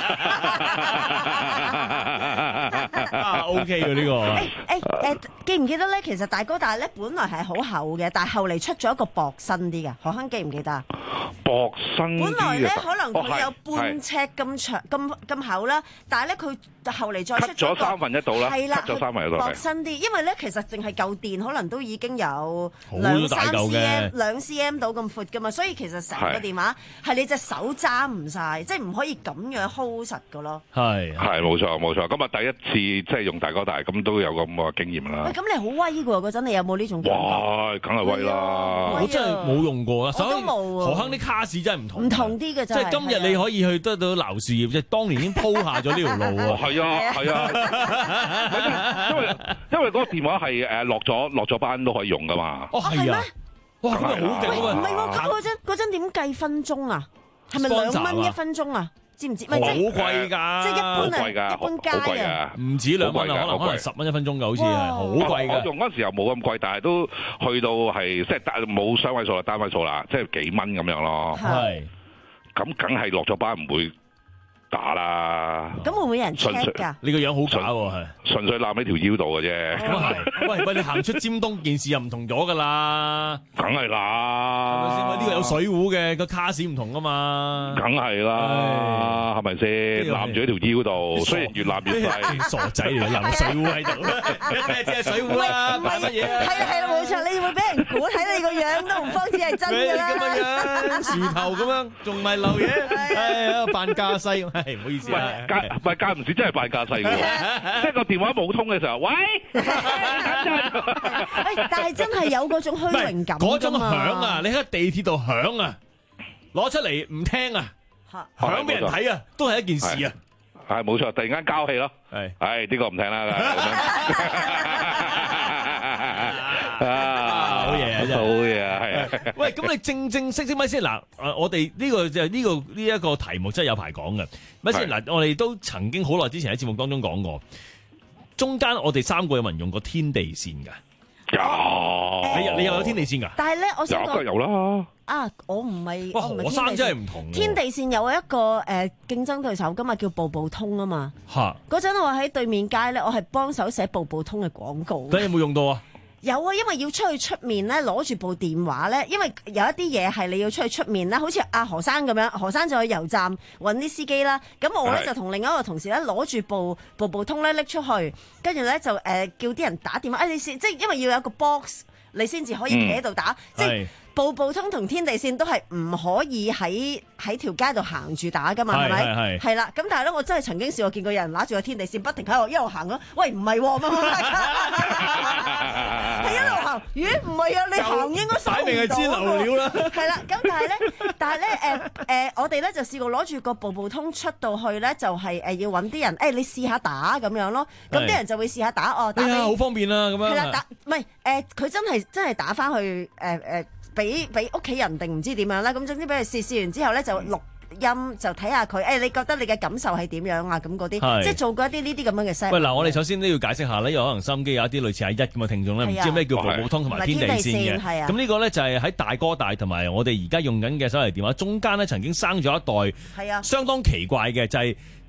啊 OK 喎呢個。 誒誒誒，記唔記得咧？其實大哥大咧本來係好厚嘅，但係後嚟出咗一個薄身啲嘅，何亨記唔記得啊？ 薄身啲嘅。 本來咧可能佢有半尺咁長咁咁厚啦，但係咧佢後嚟再出咗三分一度啦， 係啦， 咗三分一度薄身啲，因為咧其實淨係舊電可能都已經有兩三 cm 兩 cm 到咁闊噶嘛，所以其實成個電話係你隻手揸唔晒，即係唔可以咁樣 hold 實噶咯。 係係冇錯冇錯，咁啊第一次即係用大哥大，咁都有咁嘅經驗啦。 喂，咁你好威㗎喎！嗰陣你有冇呢種？ 哇，梗係威啦！ 我真係冇用過啊， 我都冇啊。 何亨啲卡士真係唔同， 唔同啲嘅真係。 即係今日你可以去得到劉樹業，即係當年已經鋪下咗呢條路喎。 係啊係啊，因為因為嗰個電話係誒落咗落咗班都可以用噶嘛。 哦係啊，哇咁咪好勁喎！ 唔係喎，咁嗰陣嗰陣點計分鐘啊？係咪兩蚊一分鐘啊？知唔知？ 好貴㗎， 即係一般啊，一般街啊， 唔止兩蚊啊，可能可能十蚊一分鐘㗎，好似係好貴㗎。 我用嗰陣時又冇咁貴，但係都去到係即係單冇雙位數啦，單位數啦，即係幾蚊咁樣咯。 係， 咁梗係落咗班唔會打啦。 咁會唔會有人 check 㗎？ 你個樣好假喎，係純粹攬喺條腰度嘅啫。 咁係，喂喂，你行出尖東件事又唔同咗㗎啦。 梗係啦， 係咪先？呢個有水壺嘅個卡士唔同㗎嘛。 梗係啦，係咪先？攬住喺條腰度，雖然越攬越細。 傻仔嚟嘅，攬個水壺喺度。咩即係水壺啊？買乜嘢啊？ 係啦係啦，冇錯，你會俾人估睇你個樣都唔方似係真㗎啦。 咁嘅樣，樹頭咁樣，仲唔係流嘢？係扮架勢，係唔好意思啊。 間唔係間唔時真係扮架勢嘅喎，即係個電話冇通嘅時候，喂， 誒，但係真係有嗰種虛榮感㗎嘛。 嗰種響啊，你喺地鐵度響啊，攞出嚟唔聽啊，響俾人睇啊，都係一件事啊。 係冇錯，突然間交氣咯。係，唉，呢個唔聽啦。 啊，好嘢啊，真係好嘢啊，係啊。 喂，咁你正正式式咪先嗱？誒，我哋呢個就係呢個呢一個題目真係有排講嘅。咪先嗱，我哋都曾經好耐之前喺節目當中講過，中間我哋三個有冇人用過天地線㗎？ 有， 你你又有天地線㗎？ 但係咧，我想講有啦。 啊，我唔係， 哇，何生真係唔同。 天地線有一個誒競爭對手㗎嘛，叫步步通啊嘛。 嚇！ 嗰陣我喺對面街咧，我係幫手寫步步通嘅廣告。 你有冇用到啊？ 有啊，因為要出去出面咧，攞住部電話咧，因為有一啲嘢係你要出去出面啦，好似阿何生咁樣，何生就去油站揾啲司機啦。咁我咧就同另一個同事咧攞住部步步通咧拎出去，跟住咧就誒、呃、叫啲人打電話。誒、哎、你先，即係因為要有個 box，你先至可以企喺度打，嗯、即係。步步通同天地線都係唔可以喺喺條街度行住打噶嘛，係咪？係啦，咁但係咧，我真係曾經試過見過有人揦住個天地線，不停喺度一路行咯。喂，唔係喎，係一路行。咦，唔係啊，你行應該收唔到。擺明係知流料啦。係啦，咁但係咧，但係咧，誒誒，我哋咧就試過攞住個步步通出到去咧，就係誒要揾啲人，誒你試下打咁樣咯。咁啲人就會試下打哦，打。係啊，好方便啦，咁樣。 係啦，打唔係誒，佢真係真係打翻去誒誒。俾俾屋企人定唔知點樣啦，咁總之俾佢試試完之後咧就錄音，就睇下佢，誒、哎、你覺得你嘅感受係點樣啊？咁嗰啲，即係做過一啲呢啲咁樣嘅 set。 喂，嗱，我哋首先都要解釋下咧，有可能收音機有一啲類似阿一咁嘅聽眾咧，唔知咩叫步步通同埋天地線嘅。咁呢個咧就係喺大哥大同埋我哋而家用緊嘅手提電話中間咧，曾經生咗一代，係啊，相當奇怪嘅就係、是。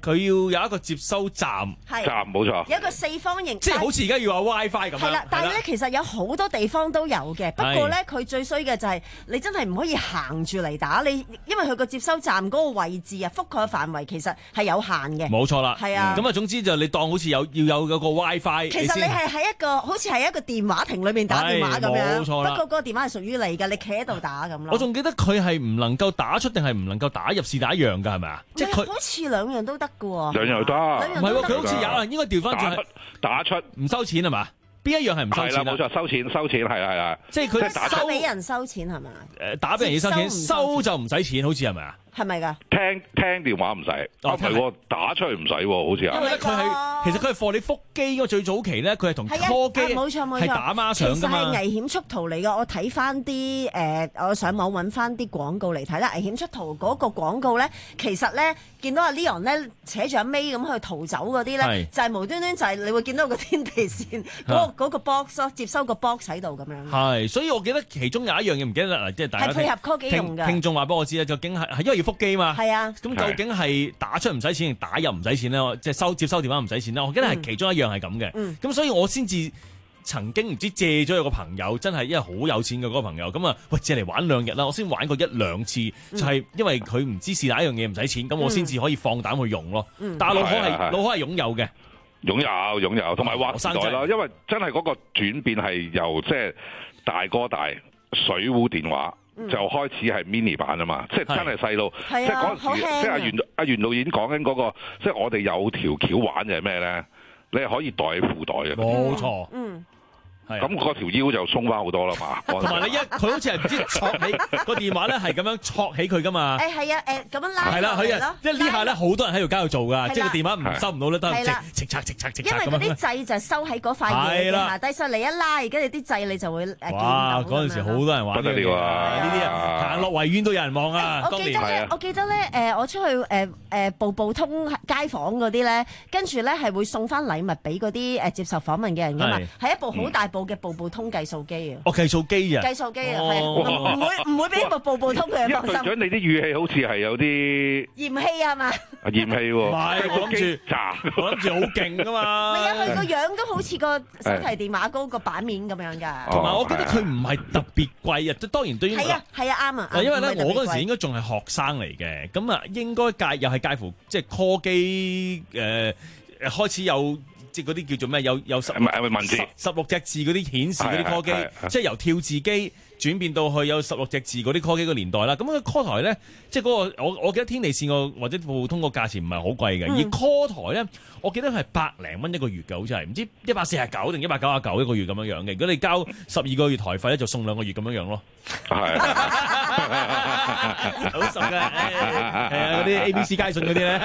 佢要有一個接收站， 係站冇錯， 有一個四方形， 即係好似而家要有 WiFi 咁樣。 係啦，但係咧其實有好多地方都有嘅，不過咧佢最衰嘅就係你真係唔可以行住嚟打，你因為佢個接收站嗰個位置啊，覆蓋嘅範圍其實係有限嘅。 冇錯啦， 係啊。 咁啊，總之就你當好似有要有嗰個 WiFi。 其實你係喺一個好似係一個電話亭裏面打電話咁樣， 冇錯啦。 不過嗰個電話係屬於你嘅，你企喺度打咁咯。 我仲記得佢係唔能夠打出定係唔能夠打入是打一樣㗎，係咪啊？即係佢好似兩樣都得㗎喎。 兩樣都得， 唔係喎，佢好似有啊，應該調翻轉係打出唔收錢係嘛？邊一樣係唔收錢啊？ 係啦，冇錯，收錢收錢係啦係啦。 即係佢打收俾人收錢係嘛？ 誒，打俾人要收錢，收就唔使錢，好似係咪啊？ 係咪㗎？ 聽聽電話唔使，啊唔係喎，打出去唔使喎，好似啊。 因為咧佢係其實佢係貨你腹機嗰最早期咧，佢係同 call 機冇錯冇錯， 係打孖上㗎嘛。 其實係危險速圖嚟㗎。我睇翻啲誒，我上網揾翻啲廣告嚟睇啦。危險速圖嗰個廣告咧，其實咧見到阿 Leon 咧扯住阿 May 咁去逃走嗰啲咧，就係無端端就係你會見到個天地線嗰個嗰個 box 咯，接收個 box 喺度咁樣。 係，所以我記得其中有一樣嘢唔記得啦，即係大家係配合 call 機用㗎。 聽眾話俾我知咧，究竟係係因為要腹機嘛。 係啊。 咁究竟係打出唔使錢定打入唔使錢咧？即係收接收電話唔使錢咧？我記得係其中一樣係咁嘅。咁、嗯、所以我先至曾經唔知借咗有個朋友，真係因為好有錢嘅嗰個朋友，咁啊喂借嚟玩兩日啦。我先玩過一兩次，嗯、就係因為佢唔知是哪一樣嘢唔使錢，咁我先至可以放膽去用咯。嗯、但係老婆係老婆係擁有嘅， 擁有擁有，同埋劃時代啦。因為真係嗰個轉變係由即係大哥大水壺電話。嗯、就開始係 mini 版啊嘛，即係真係細路，即係嗰陣時，即係阿袁阿袁導演講緊嗰個，即係我哋有條橋玩就係咩咧？你係可以袋褲袋嘅， 冇錯， 嗯。 咁嗰條腰就鬆翻好多啦嘛， 同埋你一佢好似係唔知戳起個電話咧，係咁樣戳起佢噶嘛？ 誒係啊誒咁樣拉係啦，佢啊，即係呢下咧，好多人喺條街度做㗎，即係個電話唔收唔到咧，都係直直直直直直因為嗰啲掣就收喺嗰塊嘢下低，所以你一拉，跟住啲掣你就會誒見到。 哇！嗰陣時好多人玩， 不得了啊！ 呢啲啊，行落維園都有人望啊。 我記得咧，我記得咧誒，我出去誒誒步步通街坊嗰啲咧，跟住咧係會送翻禮物俾嗰啲誒接受訪問嘅人㗎嘛，係一部好大部嘅步步通。計數機啊！ 哦，計數機啊！ 計數機啊，係唔會唔會俾部步步通佢放心。 隊長，你啲語氣好似係有啲嫌棄啊嘛？ 嫌棄喎， 唔係我諗住，我諗住好勁噶嘛。 唔係啊，佢個樣都好似個手提電話嗰個版面咁樣㗎。 同埋我記得佢唔係特別貴啊，當然對於係啊係啊啱啊。 因為咧，我嗰陣時應該仲係學生嚟嘅，咁啊應該介又係介乎即係 call 機誒開始有。即係嗰啲叫做咩？有有十文字十六隻字嗰啲顯示嗰啲 call 機，即係由跳字機轉變到去有十六隻字嗰啲 call 機個年代啦。咁個 call 台咧，即係嗰個我我記得天地線個或者普通個價錢唔係好貴嘅，嗯、而 call 台咧，我記得係百零蚊一個月嘅，好似係唔知一百四十九定一百九十九一個月咁樣樣嘅。如果你交十二個月台費咧，就送兩個月咁樣樣咯。係，好熟嘅，係啊，嗰啲 A B C 街訊嗰啲咧。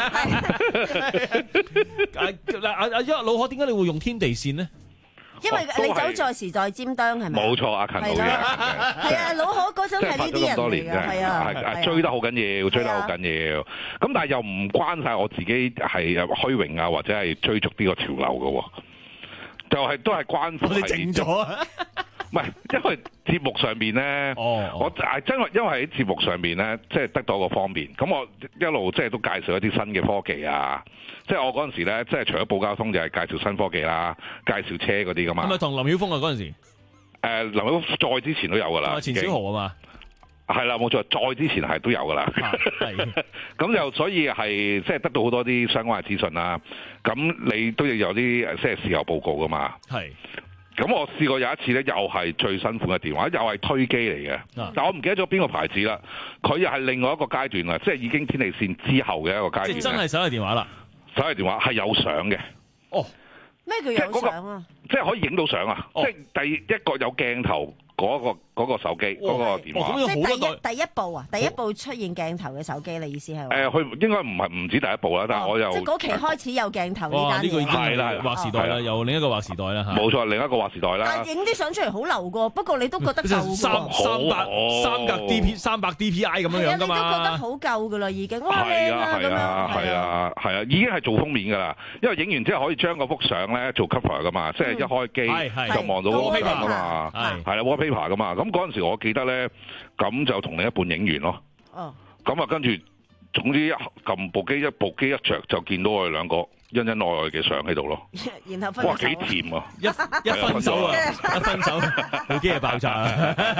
嗱阿阿一老可點解你會用天地線呢？ 因為你走在時在尖端係咪？ 冇錯，阿勤老嘅。 係啊，老可嗰陣係呢啲人嚟嘅，係啊， 係追得好緊要，追得好緊要。咁但係又唔關晒我自己係虛榮啊，或者係追逐呢個潮流嘅，就係都係關乎係整咗啊！ 唔係，因為節目上面咧，哦、我係真係因為喺節目上面咧，即係得到個方便。咁我一路即係都介紹一啲新嘅科技啊。即係我嗰陣時咧，即係除咗報交通，就係介紹新科技啦，介紹車嗰啲噶嘛。 係咪同林曉峰啊嗰陣時？ 誒，林曉峰再之前都有噶啦。 錢小豪啊嘛。 係啦，冇錯，再之前係都有噶啦。係。咁就所以係即係得到好多啲相關嘅資訊啦。咁你都要有啲即係事後報告噶嘛。係。咁我試過有一次咧，又係最新款嘅電話，又係推機嚟嘅。啊、但我唔記得咗邊個牌子啦。佢又係另外一個階段啦，即係已經天地線之後嘅一個階段。 即係真係手提電話啦。 手提電話係有相嘅。 哦， 咩叫有相啊？ 即係可以影到相啊！哦、即係第一個有鏡頭。嗰、那個嗰、那個手機，嗰、哦、個電話， 哦、即係第一第一部啊！第一部出現鏡頭嘅手機，你意思係話？ 誒，佢應該唔係唔止第一部啦，但係我又、哦、 即係嗰期開始有鏡頭呢單嘢。 呢個已經係啦， 劃時代啦，又另一個劃時代啦嚇。 冇錯，另一個劃時代啦。 但係影啲相出嚟好流㗎，不過你都覺得夠三三百三格 D P 三百 D P I 咁樣樣㗎嘛。 你都覺得好夠㗎啦，已經。哇！ 係啊係啊係啊係啊，已經係做封面㗎啦。因為影完之後可以將嗰幅相咧做 cover 㗎嘛，即係一開機就望到嗰個相㗎嘛。係係啦 ，wallpaper 㗎嘛。咁嗰陣時我記得咧，咁就同另一半影完咯。哦。咁啊，跟住總之一撳部機，一部機一着就見到我哋兩個恩恩愛愛嘅相喺度咯。 然後分哇，幾甜啊！ 一一分手啊，一分手，部機係爆炸啊！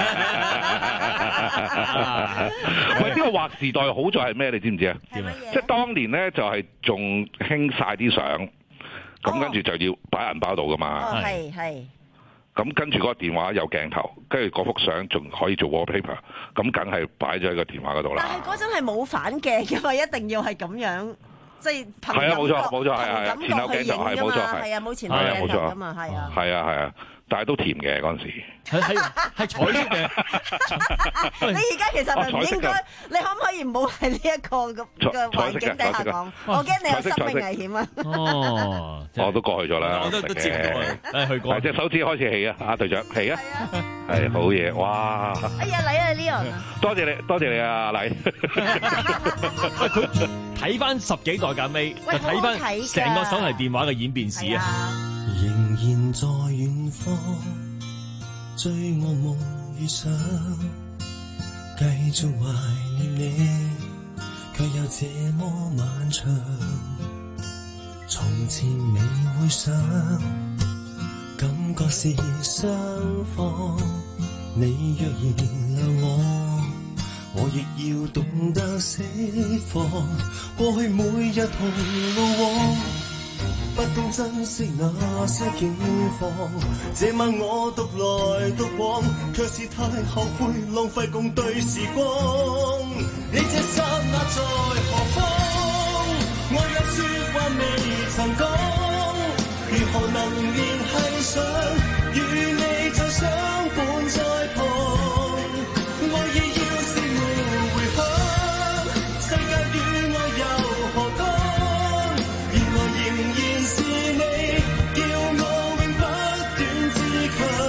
喂，呢個劃時代好在係咩？你知唔知啊？即係當年咧就係仲興晒啲相，咁跟住就要擺銀包度噶嘛。 係係。 咁跟住嗰個電話有鏡頭，跟住嗰幅相仲可以做 wallpaper，咁梗係擺咗喺個電話嗰度啦。 但係嗰陣係冇反鏡嘅嘛，一定要係咁樣，即係憑感覺， 係啊，冇錯冇錯，係係憑感覺去影㗎嘛，係啊，冇前後鏡頭㗎嘛，係啊， 係啊係啊，但係都甜嘅嗰陣時。 係係係彩色嘅。 你而家其實咪唔應該，你可唔可以唔好喺呢一個咁嘅環境底下講？我驚你有生命危險啊！ 哦，我都過去咗啦， 我都都知唔到啊，去過。 隻手指開始起啊，阿隊長起啊，係好嘢，哇！ 哎呀，嚟啊，Leon！ 多謝你，多謝你啊，阿禮。 喂，佢睇翻十幾代架尾，就睇翻成個手提電話嘅演變史啊！ 仍然在遠方追我夢與想，繼續懷念你，卻又這麼漫長。從前未會想，感覺是雙方。你若原諒我，我亦要懂得釋放。過去每日同路往，不懂珍惜那些境況，這晚我獨來獨往，卻是太後悔浪費共對時光。你這剎那在何方？我有說話未曾講，如何能聯繫上？與你再相伴在旁，愛意要是沒回響，世界與我又何當？原來仍然是你，叫我永不斷自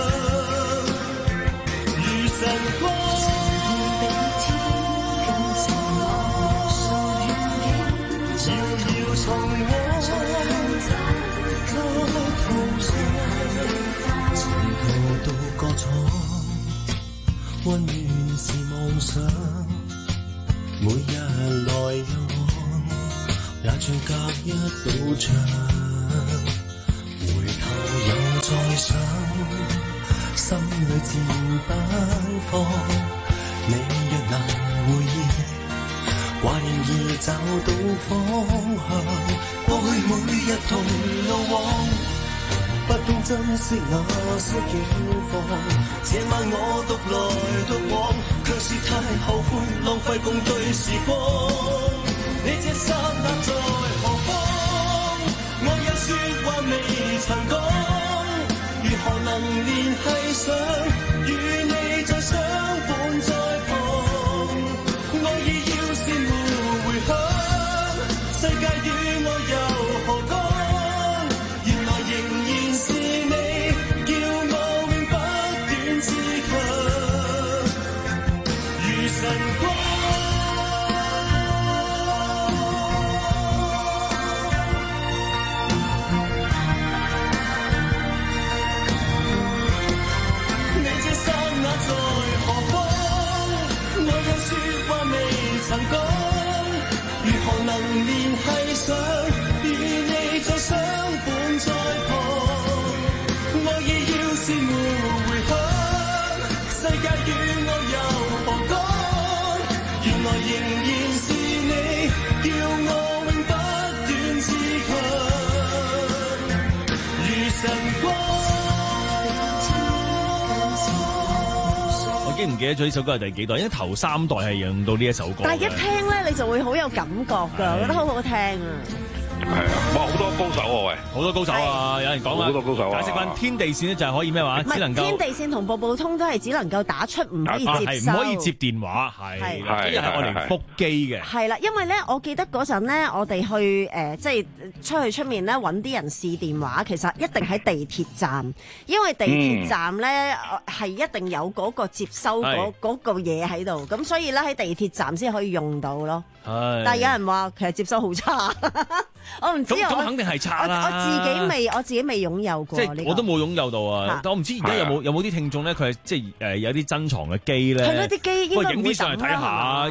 強，如晨光。遙遙從我在途上，從頭到歌廠，溫暖是夢想，每日來又往，也像隔一道牆。回頭又再想，心裏自不放。你若能回憶，話仍易找到方向。過去每日同路往，不懂珍惜那些境況。這晚我獨來獨往，卻是太後悔浪費共對時光。你這剎那在何方？我有說話未曾講，如何能聯繫上？與你再相伴在旁，愛意要是沒回響，世界與我又何講？原來仍然是你，叫我永不斷自強，如晨光。你這剎那在何方？我有說話未曾講，如何能聯繫上？與你再相伴在旁，愛意要是沒回響，世界與我又何講？原來仍然是你，叫我永不斷自強，如晨光。 我記唔記得咗呢首歌係第幾代？因為頭三代係用到呢一首歌。 但係一聽咧，你就會好有感覺㗎，我覺得好好聽啊！ 係啊，哇！好多高手喎，喂， 好多高手啊！有人講啦， 好多高手啊！ 解釋翻天地線咧就係可以咩話？ 唔係只能夠天地線同步步通都係只能夠打出，唔可以啊接收， 係唔可以接電話，係係係係我嚟覆機嘅。 係啦，因為咧，我記得嗰陣咧，我哋去誒、呃，即係出去出面咧揾啲人試電話，其實一定喺地鐵站，因為地鐵站咧係、嗯、一定有嗰個接收嗰嗰個嘢喺度，咁所以咧喺地鐵站先可以用到咯。但係有人話其實接收好差，我唔知咁咁肯定係差啦。 我我自己未，我自己未擁有過。 即係我都冇擁有到啊！但我唔知而家有冇有冇啲聽眾咧，佢係即係誒有啲珍藏嘅機咧。 係咯，啲機應該唔會抌啦。 影啲上嚟睇下，因為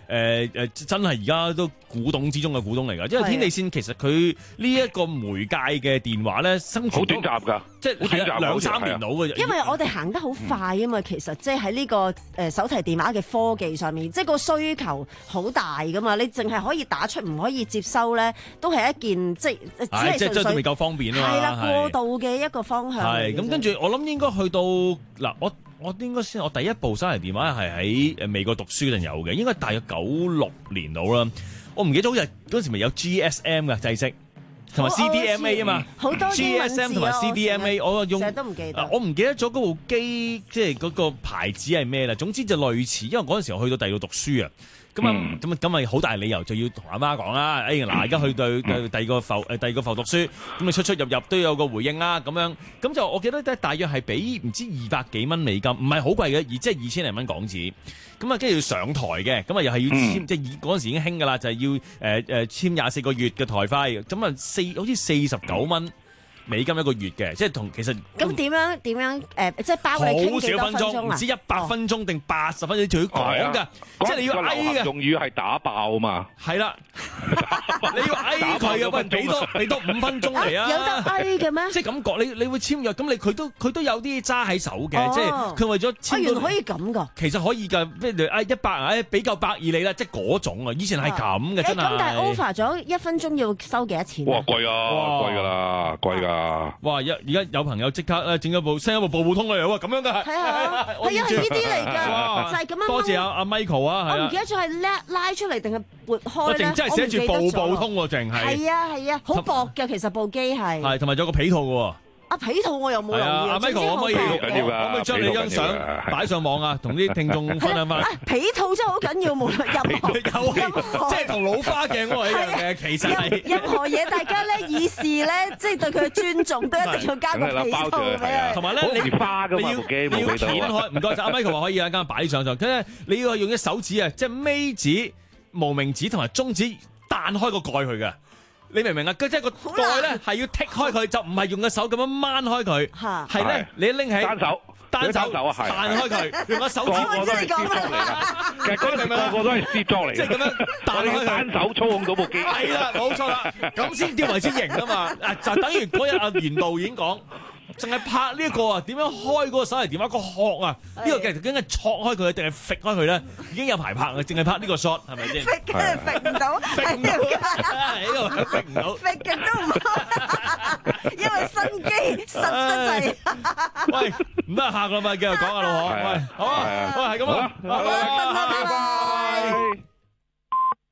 誒誒真係而家都古董之中嘅古董嚟㗎，因為天地線其實佢呢一個媒介嘅電話咧，生存好短暫㗎， 即係係啊兩三年到嘅。 因為我哋行得好快啊嘛，其實即係喺呢個誒手提電話嘅科技上面，即係個需求好大㗎嘛。你淨係可以打出唔可以接收咧，都係一件即係只係即係真係未夠方便啊嘛。 係啦，過渡嘅一個方向。 係咁跟住，我諗應該去到嗱，我我應該先，我第一部手提電話係喺誒美國讀書嗰陣有嘅，應該大約九六年到啦。我唔記得好似嗰陣時咪有 G S M 嘅制式，同埋 C D M A 啊嘛， 好多 G S M 同埋 C D M A， 我用成日都唔記得， 我唔記得咗嗰部機即係嗰個牌子係咩啦。總之就類似，因為嗰陣時我去到第二度讀書啊。咁啊，咁啊，咁咪好大理由就要同阿媽講啦。哎嗱，而家去到第二個埠誒第二個埠讀書，咁你出出入入都有個回應啦。咁樣，咁就我記得咧，大約係俾唔知二百幾蚊美金，唔係好貴嘅，而即係二千零蚊港紙。咁啊，跟住要上台嘅，咁啊又係要簽，嗯、即係嗰陣時已經興㗎啦，就係、是、要誒誒、呃、簽廿四個月嘅台費。咁啊，四好似四十九蚊美金一個月嘅，即係同其實咁點樣點樣誒、呃，即係包你傾幾多分鐘啊？ 唔知一百分鐘定八十分鐘，仲要講㗎，即係你要嗌嘅。 用語係打爆啊嘛， 係啦，你要嗌佢啊，喂，俾多俾多五分鐘嚟啊！ 有得嗌嘅咩？ 即係感覺你你會簽約，咁你佢都佢都有啲揸喺手嘅， 哦、 即係佢為咗簽。 原來可以咁㗎？ 其實可以㗎，譬如嗌一百啊，俾夠百二你啦，即係嗰種啊！以前係咁嘅，真係。 咁但係 over 咗一分鐘要收幾多錢？ 哇，貴啊，貴㗎啦，貴㗎。 哇！而而家有朋友即刻咧整咗部 send 一部步步通嚟喎，咁樣嘅係。 係啊係啊，係啊係呢啲嚟㗎，就係咁樣。 多謝阿阿 Michael 啊，係我唔記得咗係拉拉出嚟定係撥開咧。 淨真係寫住步步通喎，淨係。 係啊係啊，好薄嘅其實部機係。 係，同埋仲有個皮套嘅喎。 啊皮套我又冇留意。 阿 Michael 可唔可以可唔可以將你張相擺上網啊？同啲聽眾分享翻。 皮套真係好緊要，無論任何任何即係同老花鏡嗰個一樣嘅，其實係任何嘢，大家咧以示咧，即係對佢嘅尊重，都一定要加個皮套俾佢。 同埋咧，你花㗎嘛部機冇俾到。 掀開，唔該晒。阿 Michael 話可以啊，間擺上上。佢咧你要用隻手指啊，即係尾指、無名指同埋中指彈開個蓋佢嘅。你明唔明啊？佢即係個蓋咧，係要剔開佢，就唔係用個手咁樣掹開佢，係咧你拎起單手， 單手啊， 彈開佢，用個手指。 個個都係攝作嚟㗎，其實嗰啲個個都係攝作嚟嘅， 即係咁樣彈開單手操控到部機。 係啦，冇錯啦，咁先叫為之型啊嘛！啊，就等於嗰日阿袁導演講。淨係拍呢一個啊，點樣開嗰個手提電話個殼啊？呢個其實梗係戳開佢定係揈開佢咧？已經有排拍啦，淨係拍呢個 shot 係咪先？ 揈嘅揈唔到， 揈唔到，呢個揈唔到， 揈嘅都唔開，因為新機實得滯。 喂，唔得下個禮拜繼續講啊，老何。喂，好啊，喂，係咁啊，拜拜，拜拜。